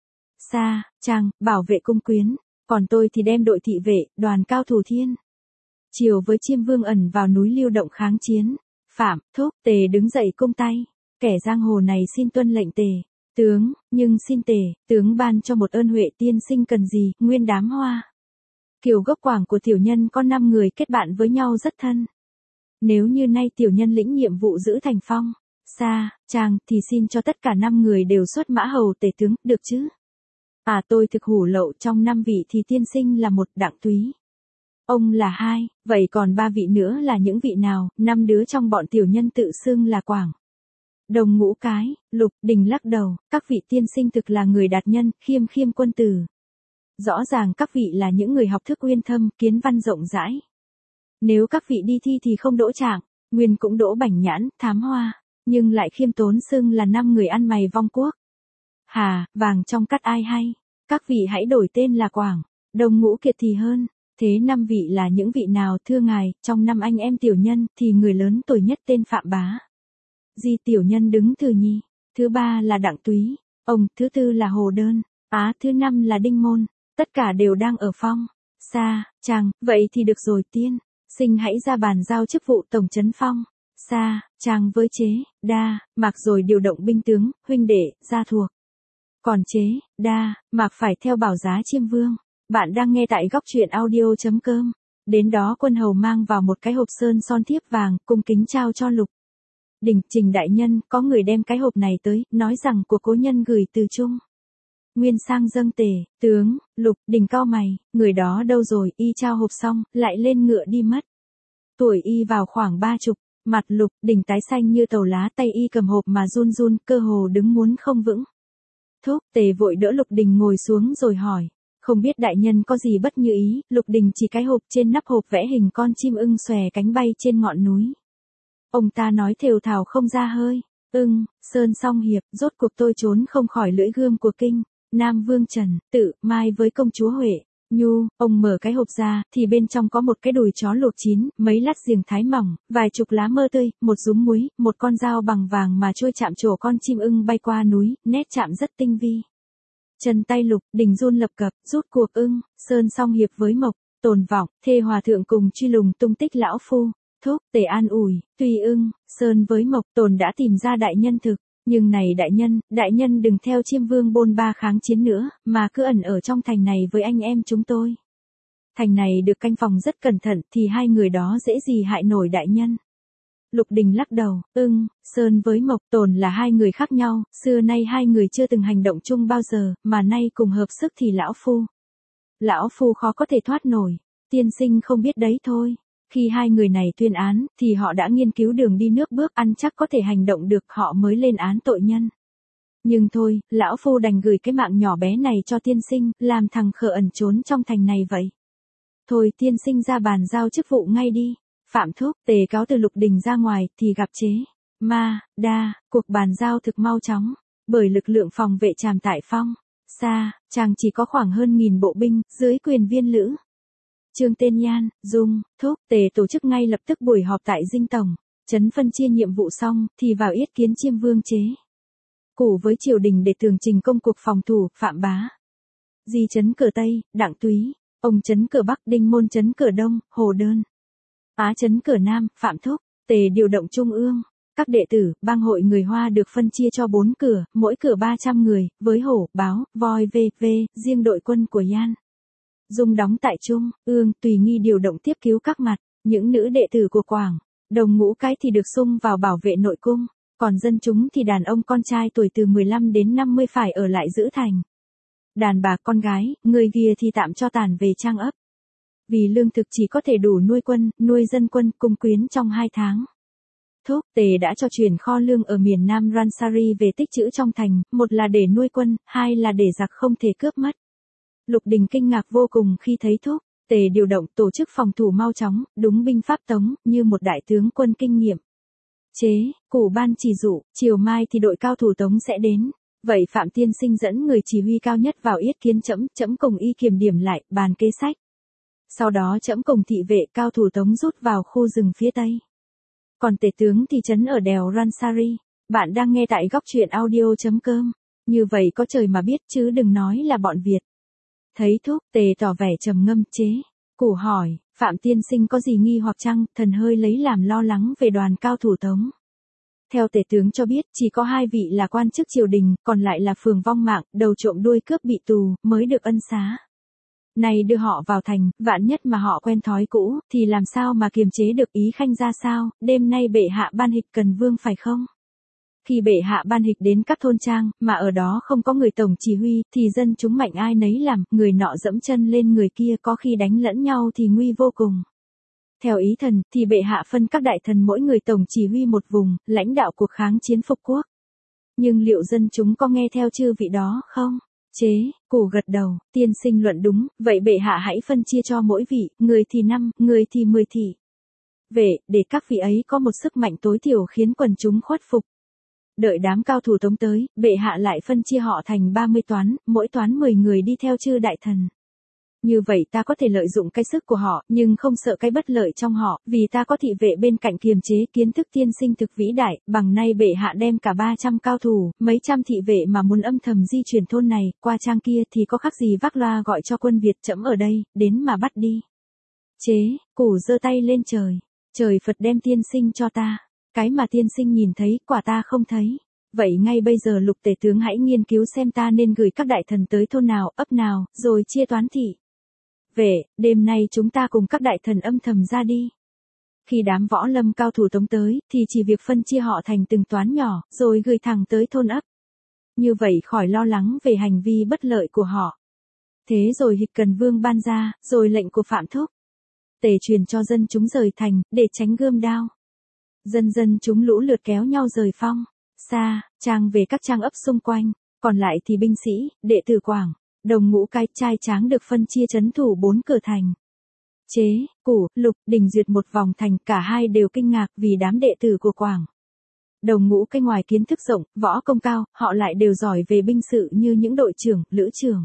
Sa, Trang, bảo vệ cung quyến. Còn tôi thì đem đội thị vệ, đoàn cao thủ thiên. Chiều với Chiêm vương ẩn vào núi lưu động kháng chiến. Phạm, Thúc, Tề đứng dậy cung tay. Kẻ giang hồ này xin tuân lệnh Tề. Tướng, nhưng xin Tề, tướng ban cho một ơn huệ, tiên sinh cần gì, nguyên đám Hoa. Kiều gốc Quảng của tiểu nhân có năm người kết bạn với nhau rất thân. Nếu như nay tiểu nhân lĩnh nhiệm vụ giữ thành phong, Sa, Trang, thì xin cho tất cả năm người đều xuất mã hầu Tề tướng, được chứ? À tôi thực hủ lậu, trong năm vị thì tiên sinh là một, Đặng Túy. Ông là hai, vậy còn ba vị nữa là những vị nào? Năm đứa trong bọn tiểu nhân tự xưng là Quảng Đồng Ngũ Cái. Lục Đình lắc đầu, các vị tiên sinh thực là người đạt nhân, khiêm khiêm quân tử. Rõ ràng các vị là những người học thức uyên thâm, kiến văn rộng rãi. Nếu các vị đi thi thì không đỗ trạng, nguyên cũng đỗ bảnh nhãn, thám hoa, nhưng lại khiêm tốn xưng là năm người ăn mày vong quốc. Hà, vàng trong cắt ai hay, các vị hãy đổi tên là Quảng Đồng Ngũ Kiệt thì hơn. Thế năm vị là những vị nào thưa ngài? Trong năm anh em tiểu nhân thì người lớn tuổi nhất tên Phạm Bá. Di tiểu nhân đứng thứ nhì, thứ ba là Đặng Túy, ông, thứ tư là Hồ Đơn, Á, thứ năm là Đinh Môn, tất cả đều đang ở phong. Sa, Trang, vậy thì được rồi tiên, sinh hãy ra bàn giao chức vụ tổng trấn phong. Sa, Trang với Chế, Đa, Mạc rồi điều động binh tướng, huynh đệ, gia thuộc. Còn Chế, Đa, Mạc phải theo bảo giá Chiêm vương. Bạn đang nghe tại góc truyện audio.com. Đến đó quân hầu mang vào một cái hộp sơn son thiếp vàng, cung kính trao cho Lục Đình. Trình đại nhân, có người đem cái hộp này tới, nói rằng của cố nhân gửi từ Trung Nguyên sang dâng Tề tướng. Lục Đình cau mày, người đó đâu rồi? Y trao hộp xong, lại lên ngựa đi mất. Tuổi y vào khoảng ba chục, mặt Lục Đình tái xanh như tàu lá, tay y cầm hộp mà run run, cơ hồ đứng muốn không vững. Thúc, Tề vội đỡ Lục Đình ngồi xuống rồi hỏi. Không biết đại nhân có gì bất như ý? Lục Đình chỉ cái hộp, trên nắp hộp vẽ hình con chim ưng xòe cánh bay trên ngọn núi. Ông ta nói thều thào không ra hơi. Ưng, Sơn Song Hiệp, rốt cuộc tôi trốn không khỏi lưỡi gươm của kinh Nam Vương Trần, tự mai với công chúa Huệ Nhu. Ông mở cái hộp ra, thì bên trong có một cái đùi chó luộc chín, mấy lát giềng thái mỏng, vài chục lá mơ tươi, một dúm muối, một con dao bằng vàng mà trôi chạm trổ con chim ưng bay qua núi, nét chạm rất tinh vi. Chân tay Lục Đình run lập cập, rút cuộc ưng, Sơn Song Hiệp với Mộc, Tồn Vọng, thê hòa thượng cùng truy lùng tung tích lão phu. Thúc, Tề an ủi, tuy ưng, Sơn với Mộc, Tồn đã tìm ra đại nhân thực, nhưng này đại nhân, đại nhân đừng theo Chiêm vương bôn ba kháng chiến nữa, mà cứ ẩn ở trong thành này với anh em chúng tôi. Thành này được canh phòng rất cẩn thận, thì hai người đó dễ gì hại nổi đại nhân. Lục Đình lắc đầu, ưng, Sơn với Mộc, Tồn là hai người khác nhau, xưa nay hai người chưa từng hành động chung bao giờ, mà nay cùng hợp sức thì lão phu. Lão phu khó có thể thoát nổi, tiên sinh không biết đấy thôi. Khi hai người này tuyên án, thì họ đã nghiên cứu đường đi nước bước, ăn chắc có thể hành động được, họ mới lên án tội nhân. Nhưng thôi, lão phu đành gửi cái mạng nhỏ bé này cho tiên sinh, làm thằng khờ ẩn trốn trong thành này vậy. Thôi tiên sinh ra bàn giao chức vụ ngay đi. Phạm Thúc, Tề cáo từ Lục Đình ra ngoài, thì gặp Chế, Ma, Đa, cuộc bàn giao thực mau chóng, bởi lực lượng phòng vệ Tràm tại phong. Sa, Chàng chỉ có khoảng hơn nghìn bộ binh, dưới quyền viên lữ. Trương Tên Nhan, Dung, Thúc, Tề tổ chức ngay lập tức buổi họp tại Dinh Tổng, trấn phân chia nhiệm vụ xong, thì vào yết kiến Chiêm vương Chế Củ với triều đình để tường trình công cuộc phòng thủ. Phạm Bá, Di trấn cửa Tây, Đặng Túy, ông trấn cửa Bắc, Đinh Môn trấn cửa Đông, Hồ Đơn, Á trấn cửa Nam. Phạm Thúc, Tề điều động trung ương, các đệ tử, bang hội người Hoa được phân chia cho bốn cửa, mỗi cửa ba trăm người, với Hổ, Báo, Voi vê vê, riêng đội quân của Yan Dung đóng tại Trung ương, tùy nghi điều động tiếp cứu các mặt. Những nữ đệ tử của Quảng, Đồng ngũ cái thì được sung vào bảo vệ nội cung, còn dân chúng thì đàn ông con trai tuổi từ mười lăm đến năm mươi phải ở lại giữ thành. Đàn bà con gái, người kia thì tạm cho tàn về trang ấp. Vì lương thực chỉ có thể đủ nuôi quân, nuôi dân quân cung quyến trong hai tháng. Thúc Tề đã cho chuyển kho lương ở miền Nam Ransari về tích trữ trong thành, một là để nuôi quân, hai là để giặc không thể cướp mất. Lục Đình kinh ngạc vô cùng khi thấy Thúc Tề điều động tổ chức phòng thủ mau chóng, đúng binh pháp Tống, như một đại tướng quân kinh nghiệm. Chế, Củ ban chỉ dụ, chiều mai thì đội cao thủ Tống sẽ đến. Vậy Phạm Tiên Sinh dẫn người chỉ huy cao nhất vào yết kiến trẫm, trẫm cùng y kiểm điểm lại, bàn kế sách. Sau đó trẫm cùng thị vệ cao thủ Tống rút vào khu rừng phía tây. Còn tể tướng thì trấn ở đèo Ransari. Bạn đang nghe tại góc truyện audio.com. Như vậy có trời mà biết chứ đừng nói là bọn Việt. Thấy Thúc Tề tỏ vẻ trầm ngâm. Chế, Củ hỏi, Phạm Tiên Sinh có gì nghi hoặc chăng? Thần hơi lấy làm lo lắng về đoàn cao thủ Tống. Theo tể tướng cho biết, chỉ có hai vị là quan chức triều đình, còn lại là phường vong mạng, đầu trộm đuôi cướp bị tù, mới được ân xá. Này đưa họ vào thành, vạn nhất mà họ quen thói cũ, thì làm sao mà kiềm chế được ý khanh ra sao? Đêm nay bệ hạ ban hịch cần vương phải không? Khi bệ hạ ban hịch đến các thôn trang, mà ở đó không có người tổng chỉ huy, thì dân chúng mạnh ai nấy làm, người nọ dẫm chân lên người kia, có khi đánh lẫn nhau thì nguy vô cùng. Theo ý thần, thì bệ hạ phân các đại thần mỗi người tổng chỉ huy một vùng, lãnh đạo cuộc kháng chiến phục quốc. Nhưng liệu dân chúng có nghe theo chư vị đó không? Chế, Củ gật đầu, tiên sinh luận đúng, vậy bệ hạ hãy phân chia cho mỗi vị, người thì năm, người thì mười thị vệ, để các vị ấy có một sức mạnh tối thiểu khiến quần chúng khuất phục. Đợi đám cao thủ Tống tới, bệ hạ lại phân chia họ thành ba mươi toán, mỗi toán mười người đi theo chư đại thần. Như vậy ta có thể lợi dụng cái sức của họ, nhưng không sợ cái bất lợi trong họ, vì ta có thị vệ bên cạnh kiềm chế. Kiến thức tiên sinh thực vĩ đại, bằng nay bệ hạ đem cả ba trăm cao thủ, mấy trăm thị vệ mà muốn âm thầm di chuyển thôn này, qua trang kia thì có khác gì vác loa gọi cho quân Việt trẫm ở đây, đến mà bắt đi. Chế, Củ giơ tay lên trời, trời Phật đem tiên sinh cho ta, cái mà tiên sinh nhìn thấy, quả ta không thấy. Vậy ngay bây giờ Lục tể tướng hãy nghiên cứu xem ta nên gửi các đại thần tới thôn nào, ấp nào, rồi chia toán thị về, đêm nay chúng ta cùng các đại thần âm thầm ra đi. Khi đám võ lâm cao thủ Tống tới, thì chỉ việc phân chia họ thành từng toán nhỏ, rồi gửi thẳng tới thôn ấp. Như vậy khỏi lo lắng về hành vi bất lợi của họ. Thế rồi hịch cần vương ban ra, rồi lệnh của Phạm Thúc Tề truyền cho dân chúng rời thành, để tránh gươm đao. Dân dân chúng lũ lượt kéo nhau rời phong, xa, trang về các trang ấp xung quanh, còn lại thì binh sĩ, đệ tử Quảng, Đồng ngũ cái trai tráng được phân chia trấn thủ bốn cửa thành. Chế, Củ, Lục Đình duyệt một vòng thành, cả hai đều kinh ngạc vì đám đệ tử của Quảng, Đồng ngũ cái ngoài kiến thức rộng, võ công cao, họ lại đều giỏi về binh sự như những đội trưởng, lữ trưởng.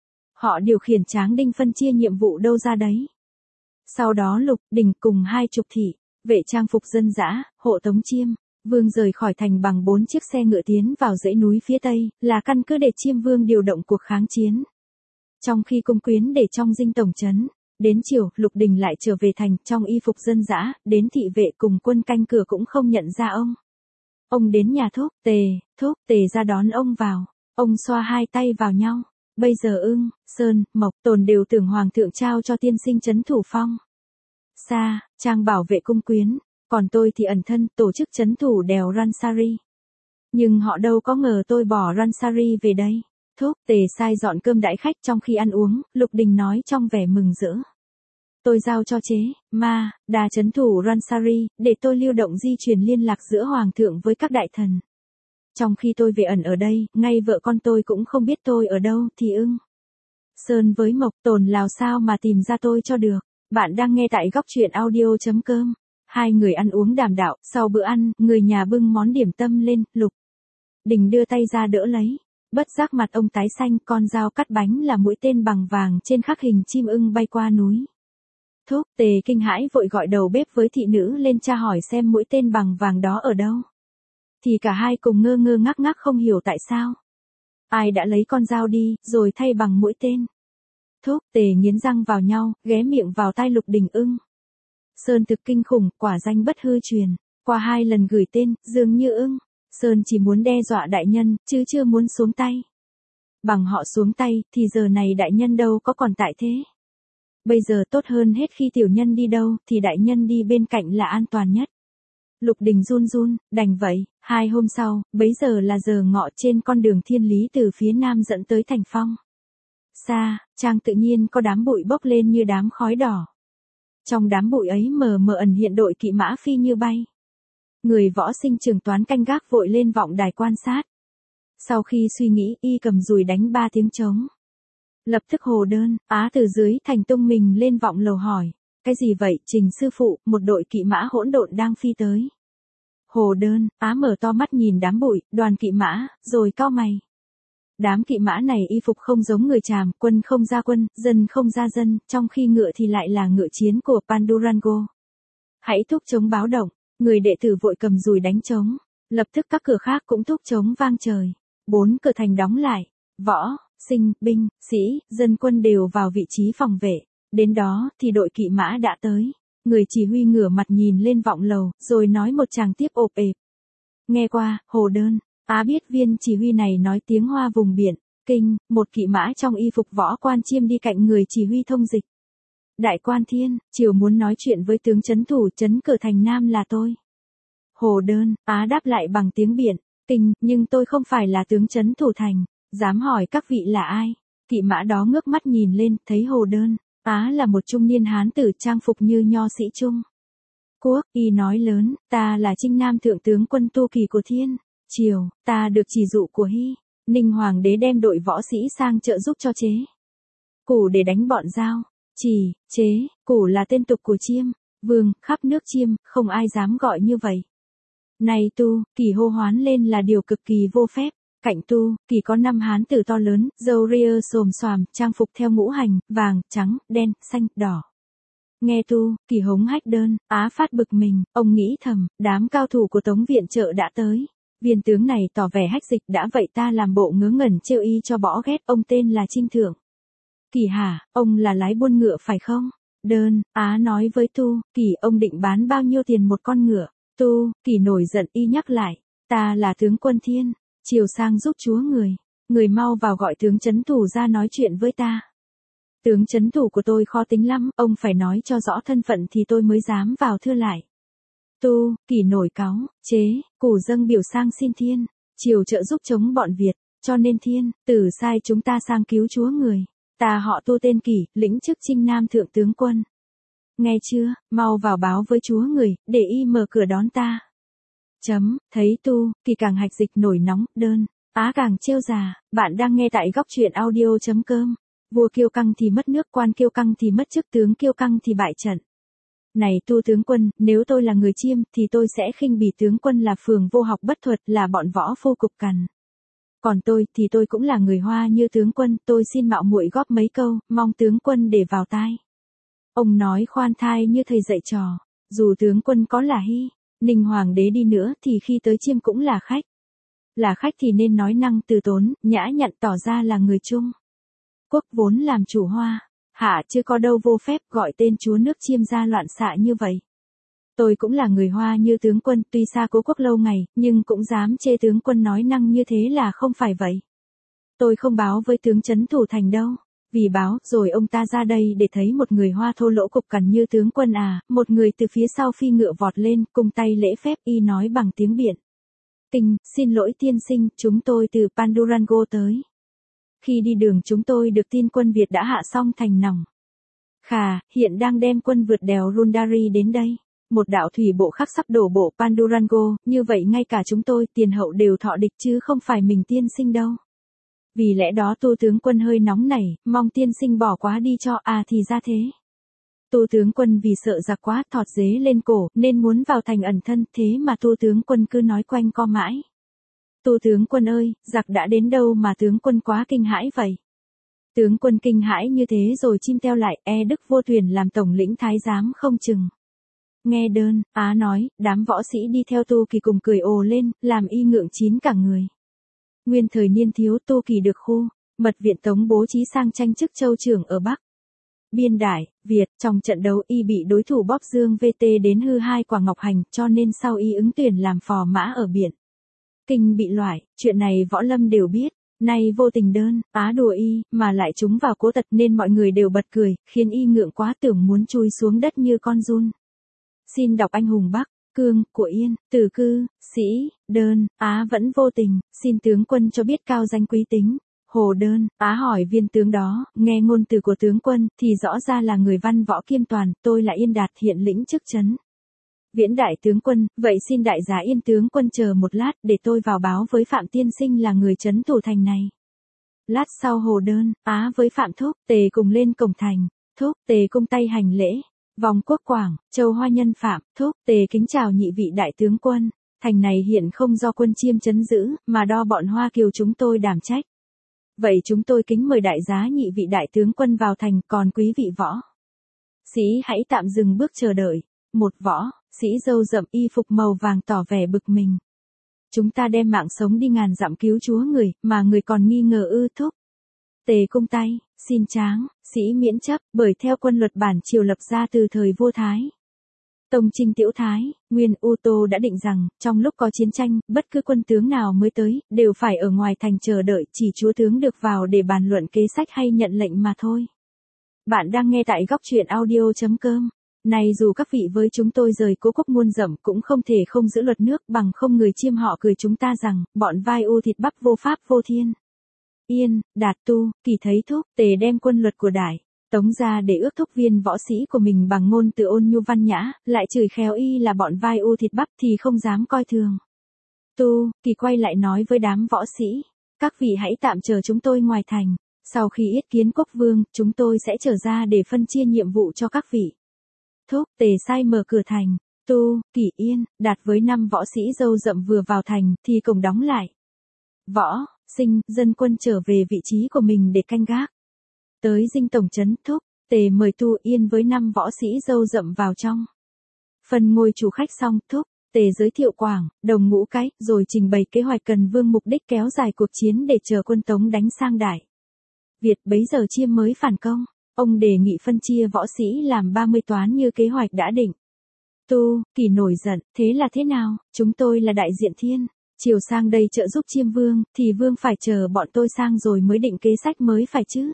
Họ điều khiển tráng đinh phân chia nhiệm vụ đâu ra đấy. Sau đó Lục Đình cùng hai chục thị vệ trang phục dân dã, hộ Tống Chiêm Vương rời khỏi thành bằng bốn chiếc xe ngựa tiến vào dãy núi phía tây, là căn cứ để Chiêm Vương điều động cuộc kháng chiến. Trong khi cung quyến để trong dinh tổng trấn, đến chiều, Lục Đình lại trở về thành, trong y phục dân dã, đến thị vệ cùng quân canh cửa cũng không nhận ra ông. Ông đến nhà Thúc Tề, Thúc Tề ra đón ông vào, ông xoa hai tay vào nhau. Bây giờ Ưng, Sơn, Mộc, Tồn đều tưởng Hoàng thượng trao cho tiên sinh trấn thủ phong xa, trang bảo vệ cung quyến. Còn tôi thì ẩn thân, tổ chức trấn thủ đèo Ransari. Nhưng họ đâu có ngờ tôi bỏ Ransari về đây. Thúc Tề sai dọn cơm đãi khách. Trong khi ăn uống, Lục Đình nói trong vẻ mừng rỡ. Tôi giao cho Chế, Ma, Đà trấn thủ Ransari, để tôi lưu động di chuyển liên lạc giữa Hoàng thượng với các đại thần. Trong khi tôi về ẩn ở đây, ngay vợ con tôi cũng không biết tôi ở đâu, thì Ưng, Sơn với Mộc, Tồn làm sao mà tìm ra tôi cho được. Bạn đang nghe tại góc truyện audio.com. Hai người ăn uống đàm đạo, sau bữa ăn, người nhà bưng món điểm tâm lên, Lục Đình đưa tay ra đỡ lấy. Bất giác mặt ông tái xanh, con dao cắt bánh là mũi tên bằng vàng trên khắc hình chim ưng bay qua núi. Thúc Tề kinh hãi vội gọi đầu bếp với thị nữ lên tra hỏi xem mũi tên bằng vàng đó ở đâu. Thì cả hai cùng ngơ ngơ ngác ngác không hiểu tại sao. Ai đã lấy con dao đi, rồi thay bằng mũi tên. Thúc Tề nghiến răng vào nhau, ghé miệng vào tai Lục Đình. Ưng, Sơn thực kinh khủng, quả danh bất hư truyền. Qua hai lần gửi tên, dường như Ưng, Sơn chỉ muốn đe dọa đại nhân, chứ chưa muốn xuống tay. Bằng họ xuống tay, thì giờ này đại nhân đâu có còn tại thế. Bây giờ tốt hơn hết khi tiểu nhân đi đâu thì đại nhân đi bên cạnh là an toàn nhất. Lục Đình run run, đành vậy, hai hôm sau, bấy giờ là giờ ngọ trên con đường thiên lý từ phía nam dẫn tới thành phong. Xa, Trang tự nhiên có đám bụi bốc lên như đám khói đỏ. Trong đám bụi ấy mờ mờ ẩn hiện đội kỵ mã phi như bay. Người võ sinh trường toán canh gác vội lên vọng đài quan sát. Sau khi suy nghĩ y cầm dùi đánh ba tiếng trống. Lập tức hồ đơn, Á từ dưới thành tung mình lên vọng lầu hỏi. Cái gì vậy Trình sư phụ, một đội kỵ mã hỗn độn đang phi tới. Hồ đơn, Á mở to mắt nhìn đám bụi, đoàn kỵ mã, rồi cau mày. Đám kỵ mã này y phục không giống người Tràm, quân không ra quân, dân không ra dân, trong khi ngựa thì lại là ngựa chiến của Pandurango. Hãy thúc trống báo động, người đệ tử vội cầm dùi đánh trống, lập tức các cửa khác cũng thúc trống vang trời. Bốn cửa thành đóng lại, võ, sinh, binh, sĩ, dân quân đều vào vị trí phòng vệ. Đến đó thì đội kỵ mã đã tới. Người chỉ huy ngửa mặt nhìn lên vọng lầu, rồi nói một tràng tiếp ộp ẹp. Nghe qua, hồ đơn, Á biết viên chỉ huy này nói tiếng Hoa vùng biển, kinh, một kỵ mã trong y phục võ quan chiêm đi cạnh người chỉ huy thông dịch. Đại quan thiên, chiều muốn nói chuyện với tướng trấn thủ trấn cửa thành Nam là tôi. Hồ đơn, Á đáp lại bằng tiếng biển, kinh, nhưng tôi không phải là tướng trấn thủ thành, dám hỏi các vị là ai. Kỵ mã đó ngước mắt nhìn lên, thấy hồ đơn. Á là một trung niên hán tử trang phục như nho sĩ Trung Quốc, y nói lớn, ta là Trinh Nam thượng tướng quân Tu Kỳ của Thiên, Triều, ta được chỉ dụ của Hy, Ninh Hoàng đế đem đội võ sĩ sang trợ giúp cho chế. Củ để đánh bọn Dao, Chỉ, Chế, Củ là tên tục của Chiêm, Vương, khắp nước Chiêm, không ai dám gọi như vậy. Này Tu, Kỳ hô hoán lên là điều cực kỳ vô phép. Cạnh Tu, Kỳ có năm hán tử to lớn, râu ria xồm xoàm, trang phục theo ngũ hành, vàng, trắng, đen, xanh, đỏ. Nghe Tu, Kỳ hống hách đơn, Á phát bực mình, ông nghĩ thầm, đám cao thủ của Tống viện trợ đã tới. Viên tướng này tỏ vẻ hách dịch đã vậy ta làm bộ ngớ ngẩn trêu y cho bỏ ghét, ông tên là Trinh Thượng. Kỳ hả, ông là lái buôn ngựa phải không? Đơn, Á nói với Tu, Kỳ ông định bán bao nhiêu tiền một con ngựa? Tu, Kỳ nổi giận y nhắc lại, ta là tướng quân Thiên. Chiều sang giúp chúa người, người mau vào gọi tướng trấn thủ ra nói chuyện với ta. Tướng trấn thủ của tôi khó tính lắm, ông phải nói cho rõ thân phận thì tôi mới dám vào thưa lại. Tu, Kỳ nổi cáu, Chế, Củ dâng biểu sang xin Thiên, Chiều trợ giúp chống bọn Việt, cho nên Thiên, Tử sai chúng ta sang cứu chúa người. Ta họ Tu tên Kỳ, lĩnh chức Trinh Nam thượng tướng quân. Nghe chưa, mau vào báo với chúa người, để y mở cửa đón ta. Chấm, thấy Tu, Kỳ càng hạch dịch nổi nóng, đơn, Á càng trêu già, bạn đang nghe tại góc truyện audio.com. Vua kiêu căng thì mất nước, quan kiêu căng thì mất chức, tướng kiêu căng thì bại trận. Này Tu tướng quân, nếu tôi là người Chiêm thì tôi sẽ khinh bỉ tướng quân là phường vô học bất thuật, là bọn võ phu cục cằn. Còn tôi thì tôi cũng là người Hoa như tướng quân, tôi xin mạo muội góp mấy câu, mong tướng quân để vào tai. Ông nói khoan thai như thầy dạy trò, dù tướng quân có là Hy, Ninh Hoàng đế đi nữa thì khi tới Chiêm cũng là khách. Là khách thì nên nói năng từ tốn, nhã nhặn tỏ ra là người Trung Quốc vốn làm chủ Hoa, hạ chứ có đâu vô phép gọi tên chúa nước Chiêm ra loạn xạ như vậy. Tôi cũng là người Hoa như tướng quân, tuy xa cố quốc lâu ngày, nhưng cũng dám chê tướng quân nói năng như thế là không phải vậy. Tôi không báo với tướng trấn thủ thành đâu. Vì báo, rồi ông ta ra đây để thấy một người Hoa thô lỗ cục cằn như tướng quân à, một người từ phía sau phi ngựa vọt lên, cùng tay lễ phép y nói bằng tiếng biển. Tình, xin lỗi tiên sinh, chúng tôi từ Pandurango tới. Khi đi đường chúng tôi được tin quân Việt đã hạ xong thành Nòng Khà, hiện đang đem quân vượt đèo Rundari đến đây. Một đạo thủy bộ khác sắp đổ bộ Pandurango, như vậy ngay cả chúng tôi tiền hậu đều thọ địch chứ không phải mình tiên sinh đâu. Vì lẽ đó Tu tướng quân hơi nóng nảy, mong tiên sinh bỏ quá đi cho, à thì ra thế. Tu tướng quân vì sợ giặc quá thọt dế lên cổ, nên muốn vào thành ẩn thân, thế mà Tu tướng quân cứ nói quanh co mãi. Tu tướng quân ơi, giặc đã đến đâu mà tướng quân quá kinh hãi vậy? Tướng quân kinh hãi như thế rồi chim teo lại, e Đức Vô Thuyền làm tổng lĩnh thái giám không chừng. Nghe đơn, Á nói, đám võ sĩ đi theo Tu Kỳ cùng cười ồ lên, làm y ngượng chín cả người. Nguyên thời niên thiếu Tu Kỳ được khu, mật viện Tống bố trí sang tranh chức châu trưởng ở Bắc Biên Đại, Việt, trong trận đấu y bị đối thủ bóp dương vê tê đến hư hai quả ngọc hành, cho nên sau y ứng tuyển làm phò mã ở biển Kinh bị loại, chuyện này võ lâm đều biết, Nay vô tình đơn, á đùa y, mà lại trúng vào cố tật nên mọi người đều bật cười, khiến y ngượng quá tưởng muốn chui xuống đất như con giun. Xin đọc anh hùng Bắc, Cương, của Yên, Từ Cư, Sĩ, Đơn, Á vẫn vô tình, xin tướng quân cho biết cao danh quý tính. Hồ Đơn, Á hỏi viên tướng đó, nghe ngôn từ của tướng quân, thì rõ ra là người văn võ kiêm toàn, tôi là Yên Đạt hiện lĩnh chức trấn. Viễn đại tướng quân, vậy xin đại giá Yên tướng quân chờ một lát để tôi vào báo với Phạm tiên sinh là người trấn thủ thành này. Lát sau Hồ Đơn, Á với Phạm Thúc, Tề cùng lên cổng thành. Thúc, Tề cung tay hành lễ. Vòng quốc quảng, Châu Hoa nhân Phạm, Thúc, Tề kính chào nhị vị đại tướng quân. Thành này hiện không do quân Chiêm trấn giữ, mà do bọn Hoa Kiều chúng tôi đảm trách. Vậy chúng tôi kính mời đại giá nhị vị đại tướng quân vào thành, còn quý vị võ sĩ hãy tạm dừng bước chờ đợi. Một võ sĩ râu rậm y phục màu vàng tỏ vẻ bực mình. Chúng ta đem mạng sống đi ngàn dặm cứu chúa người, mà người còn nghi ngờ ư? Thúc. Tề cung tay, xin tráng, sĩ miễn chấp, bởi theo quân luật bản triều lập ra từ thời vua Thái Tông Trinh Tiểu Thái, Nguyên U Tô đã định rằng, trong lúc có chiến tranh, bất cứ quân tướng nào mới tới, đều phải ở ngoài thành chờ đợi, chỉ chúa tướng được vào để bàn luận kế sách hay nhận lệnh mà thôi. Bạn đang nghe tại góc truyện audio chấm com. Này dù các vị với chúng tôi rời cố quốc muôn dặm cũng không thể không giữ luật nước, bằng không người Chiêm họ cười chúng ta rằng, bọn vai u thịt bắp vô pháp vô thiên. Yên, Đạt Tu, Kỳ thấy Thúc, Tề đem quân luật của Đại Tống ra để ước thúc viên võ sĩ của mình bằng ngôn từ ôn nhu văn nhã, lại chửi khéo y là bọn vai u thịt bắp thì không dám coi thường. Tu, Kỳ quay lại nói với đám võ sĩ, các vị hãy tạm chờ chúng tôi ngoài thành, sau khi yết kiến quốc vương, chúng tôi sẽ trở ra để phân chia nhiệm vụ cho các vị. Thúc, Tề sai mở cửa thành. Tu, Kỳ, Yên, Đạt với năm võ sĩ râu rậm vừa vào thành thì cổng đóng lại. Võ sinh, dân quân trở về vị trí của mình để canh gác. Tới dinh tổng trấn, Thúc, Tề mời Tu, Yên với năm võ sĩ râu rậm vào trong. Phần ngồi chủ khách xong, Thúc, Tề giới thiệu Quảng, Đồng ngũ cái, rồi trình bày kế hoạch Cần Vương mục đích kéo dài cuộc chiến để chờ quân Tống đánh sang Đại Việt. Bấy giờ Chiêm mới phản công. Ông đề nghị phân chia võ sĩ làm ba mươi toán như kế hoạch đã định. Tu, Kỳ nổi giận, thế là thế nào, chúng tôi là đại diện thiên, chiều sang đây trợ giúp Chiêm Vương, thì Vương phải chờ bọn tôi sang rồi mới định kế sách mới phải chứ.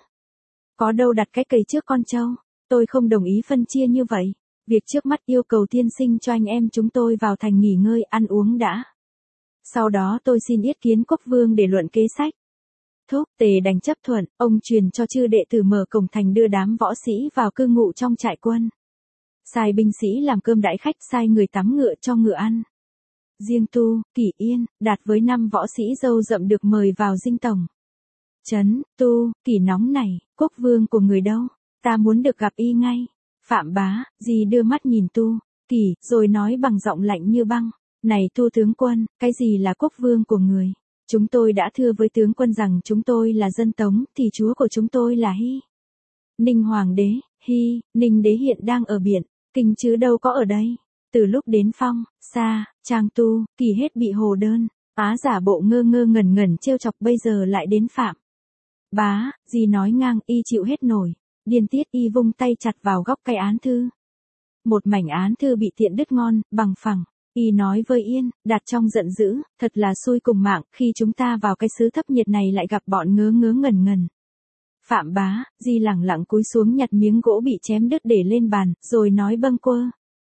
Có đâu đặt cái cầy trước con trâu, tôi không đồng ý phân chia như vậy. Việc trước mắt yêu cầu tiên sinh cho anh em chúng tôi vào thành nghỉ ngơi ăn uống đã. Sau đó tôi xin yết kiến quốc vương để luận kế sách. Thúc, Tề đành chấp thuận, ông truyền cho chư đệ tử mở cổng thành đưa đám võ sĩ vào cư ngụ trong trại quân. Sai binh sĩ làm cơm đãi khách, sai người tắm ngựa cho ngựa ăn. Riêng Tu, Kỳ, Yên, Đạt với năm võ sĩ râu rậm được mời vào dinh tổng trấn. Tu, Kỳ nóng này, quốc vương của người đâu, ta muốn được gặp y ngay. Phạm Bá, dì đưa mắt nhìn Tu, Kỳ, rồi nói bằng giọng lạnh như băng, này Tu tướng quân, cái gì là quốc vương của người? Chúng tôi đã thưa với tướng quân rằng chúng tôi là dân Tống, thì chúa của chúng tôi là Hy Ninh Hoàng đế. Hy Ninh đế hiện đang ở biển Kinh chứ đâu có ở đây. Từ lúc đến Phong, Sa, Trang, Tu, Kỳ hết bị Hồ Đơn, Á giả bộ ngơ ngơ ngẩn ngẩn trêu chọc, bây giờ lại đến Phạm Bá, dì nói ngang, y chịu hết nổi. Điên tiết, y vung tay chặt vào góc cái án thư. Một mảnh án thư bị tiện đứt ngon, bằng phẳng. Y nói với Yên, Đạt trong giận dữ, thật là xui cùng mạng, khi chúng ta vào cái xứ thấp nhiệt này lại gặp bọn ngớ ngớ ngẩn ngẩn. Phạm Bá, di lẳng lặng cúi xuống nhặt miếng gỗ bị chém đứt để lên bàn, rồi nói bâng quơ.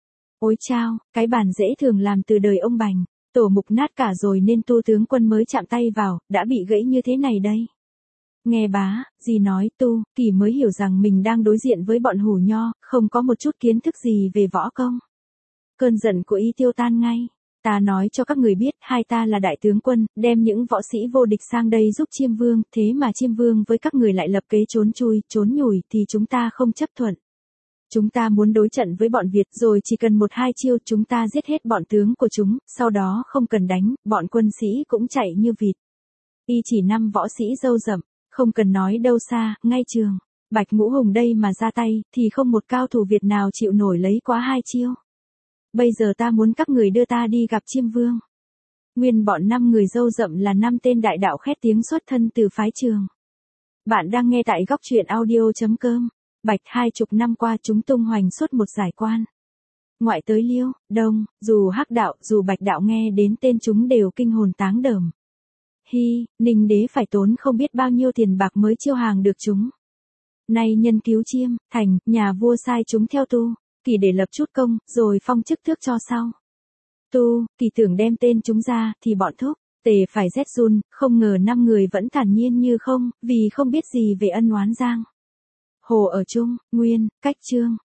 Ôi chao, cái bàn dễ thường làm từ đời ông Bành, tổ mục nát cả rồi nên Tu tướng quân mới chạm tay vào, đã bị gãy như thế này đây. Nghe bá, di nói, Tu, Kỳ mới hiểu rằng mình đang đối diện với bọn hủ nho, không có một chút kiến thức gì về võ công. Cơn giận của y tiêu tan ngay. Ta nói cho các người biết, hai ta là đại tướng quân, đem những võ sĩ vô địch sang đây giúp Chiêm Vương, thế mà Chiêm Vương với các người lại lập kế trốn chui, trốn nhủi, thì chúng ta không chấp thuận. Chúng ta muốn đối trận với bọn Việt, rồi chỉ cần một hai chiêu chúng ta giết hết bọn tướng của chúng, sau đó không cần đánh, bọn quân sĩ cũng chạy như vịt. Y chỉ năm võ sĩ râu rậm, không cần nói đâu xa, ngay trường Bạch Ngũ Hùng đây mà ra tay, thì không một cao thủ Việt nào chịu nổi lấy quá hai chiêu. Bây giờ ta muốn các người đưa ta đi gặp Chiêm Vương. Nguyên bọn năm người râu rậm là năm tên đại đạo khét tiếng xuất thân từ phái Trường. Bạn đang nghe tại góc truyện audio chấm com. Bạch hai chục năm qua chúng tung hoành suốt một giải quan. Ngoại tới Liêu, Đông, dù Hắc đạo, dù Bạch đạo nghe đến tên chúng đều kinh hồn táng đờm. Hi, Ninh đế phải tốn không biết bao nhiêu tiền bạc mới chiêu hàng được chúng. Nay nhân cứu chiêm, thành, nhà vua sai chúng theo Tu, Kỳ để lập chút công, rồi phong chức tước cho sau. Tu, Kỳ tưởng đem tên chúng ra, thì bọn Thúc, Tề phải rét run, không ngờ năm người vẫn thản nhiên như không, vì không biết gì về ân oán giang hồ ở chung, Nguyên, Cách Trương.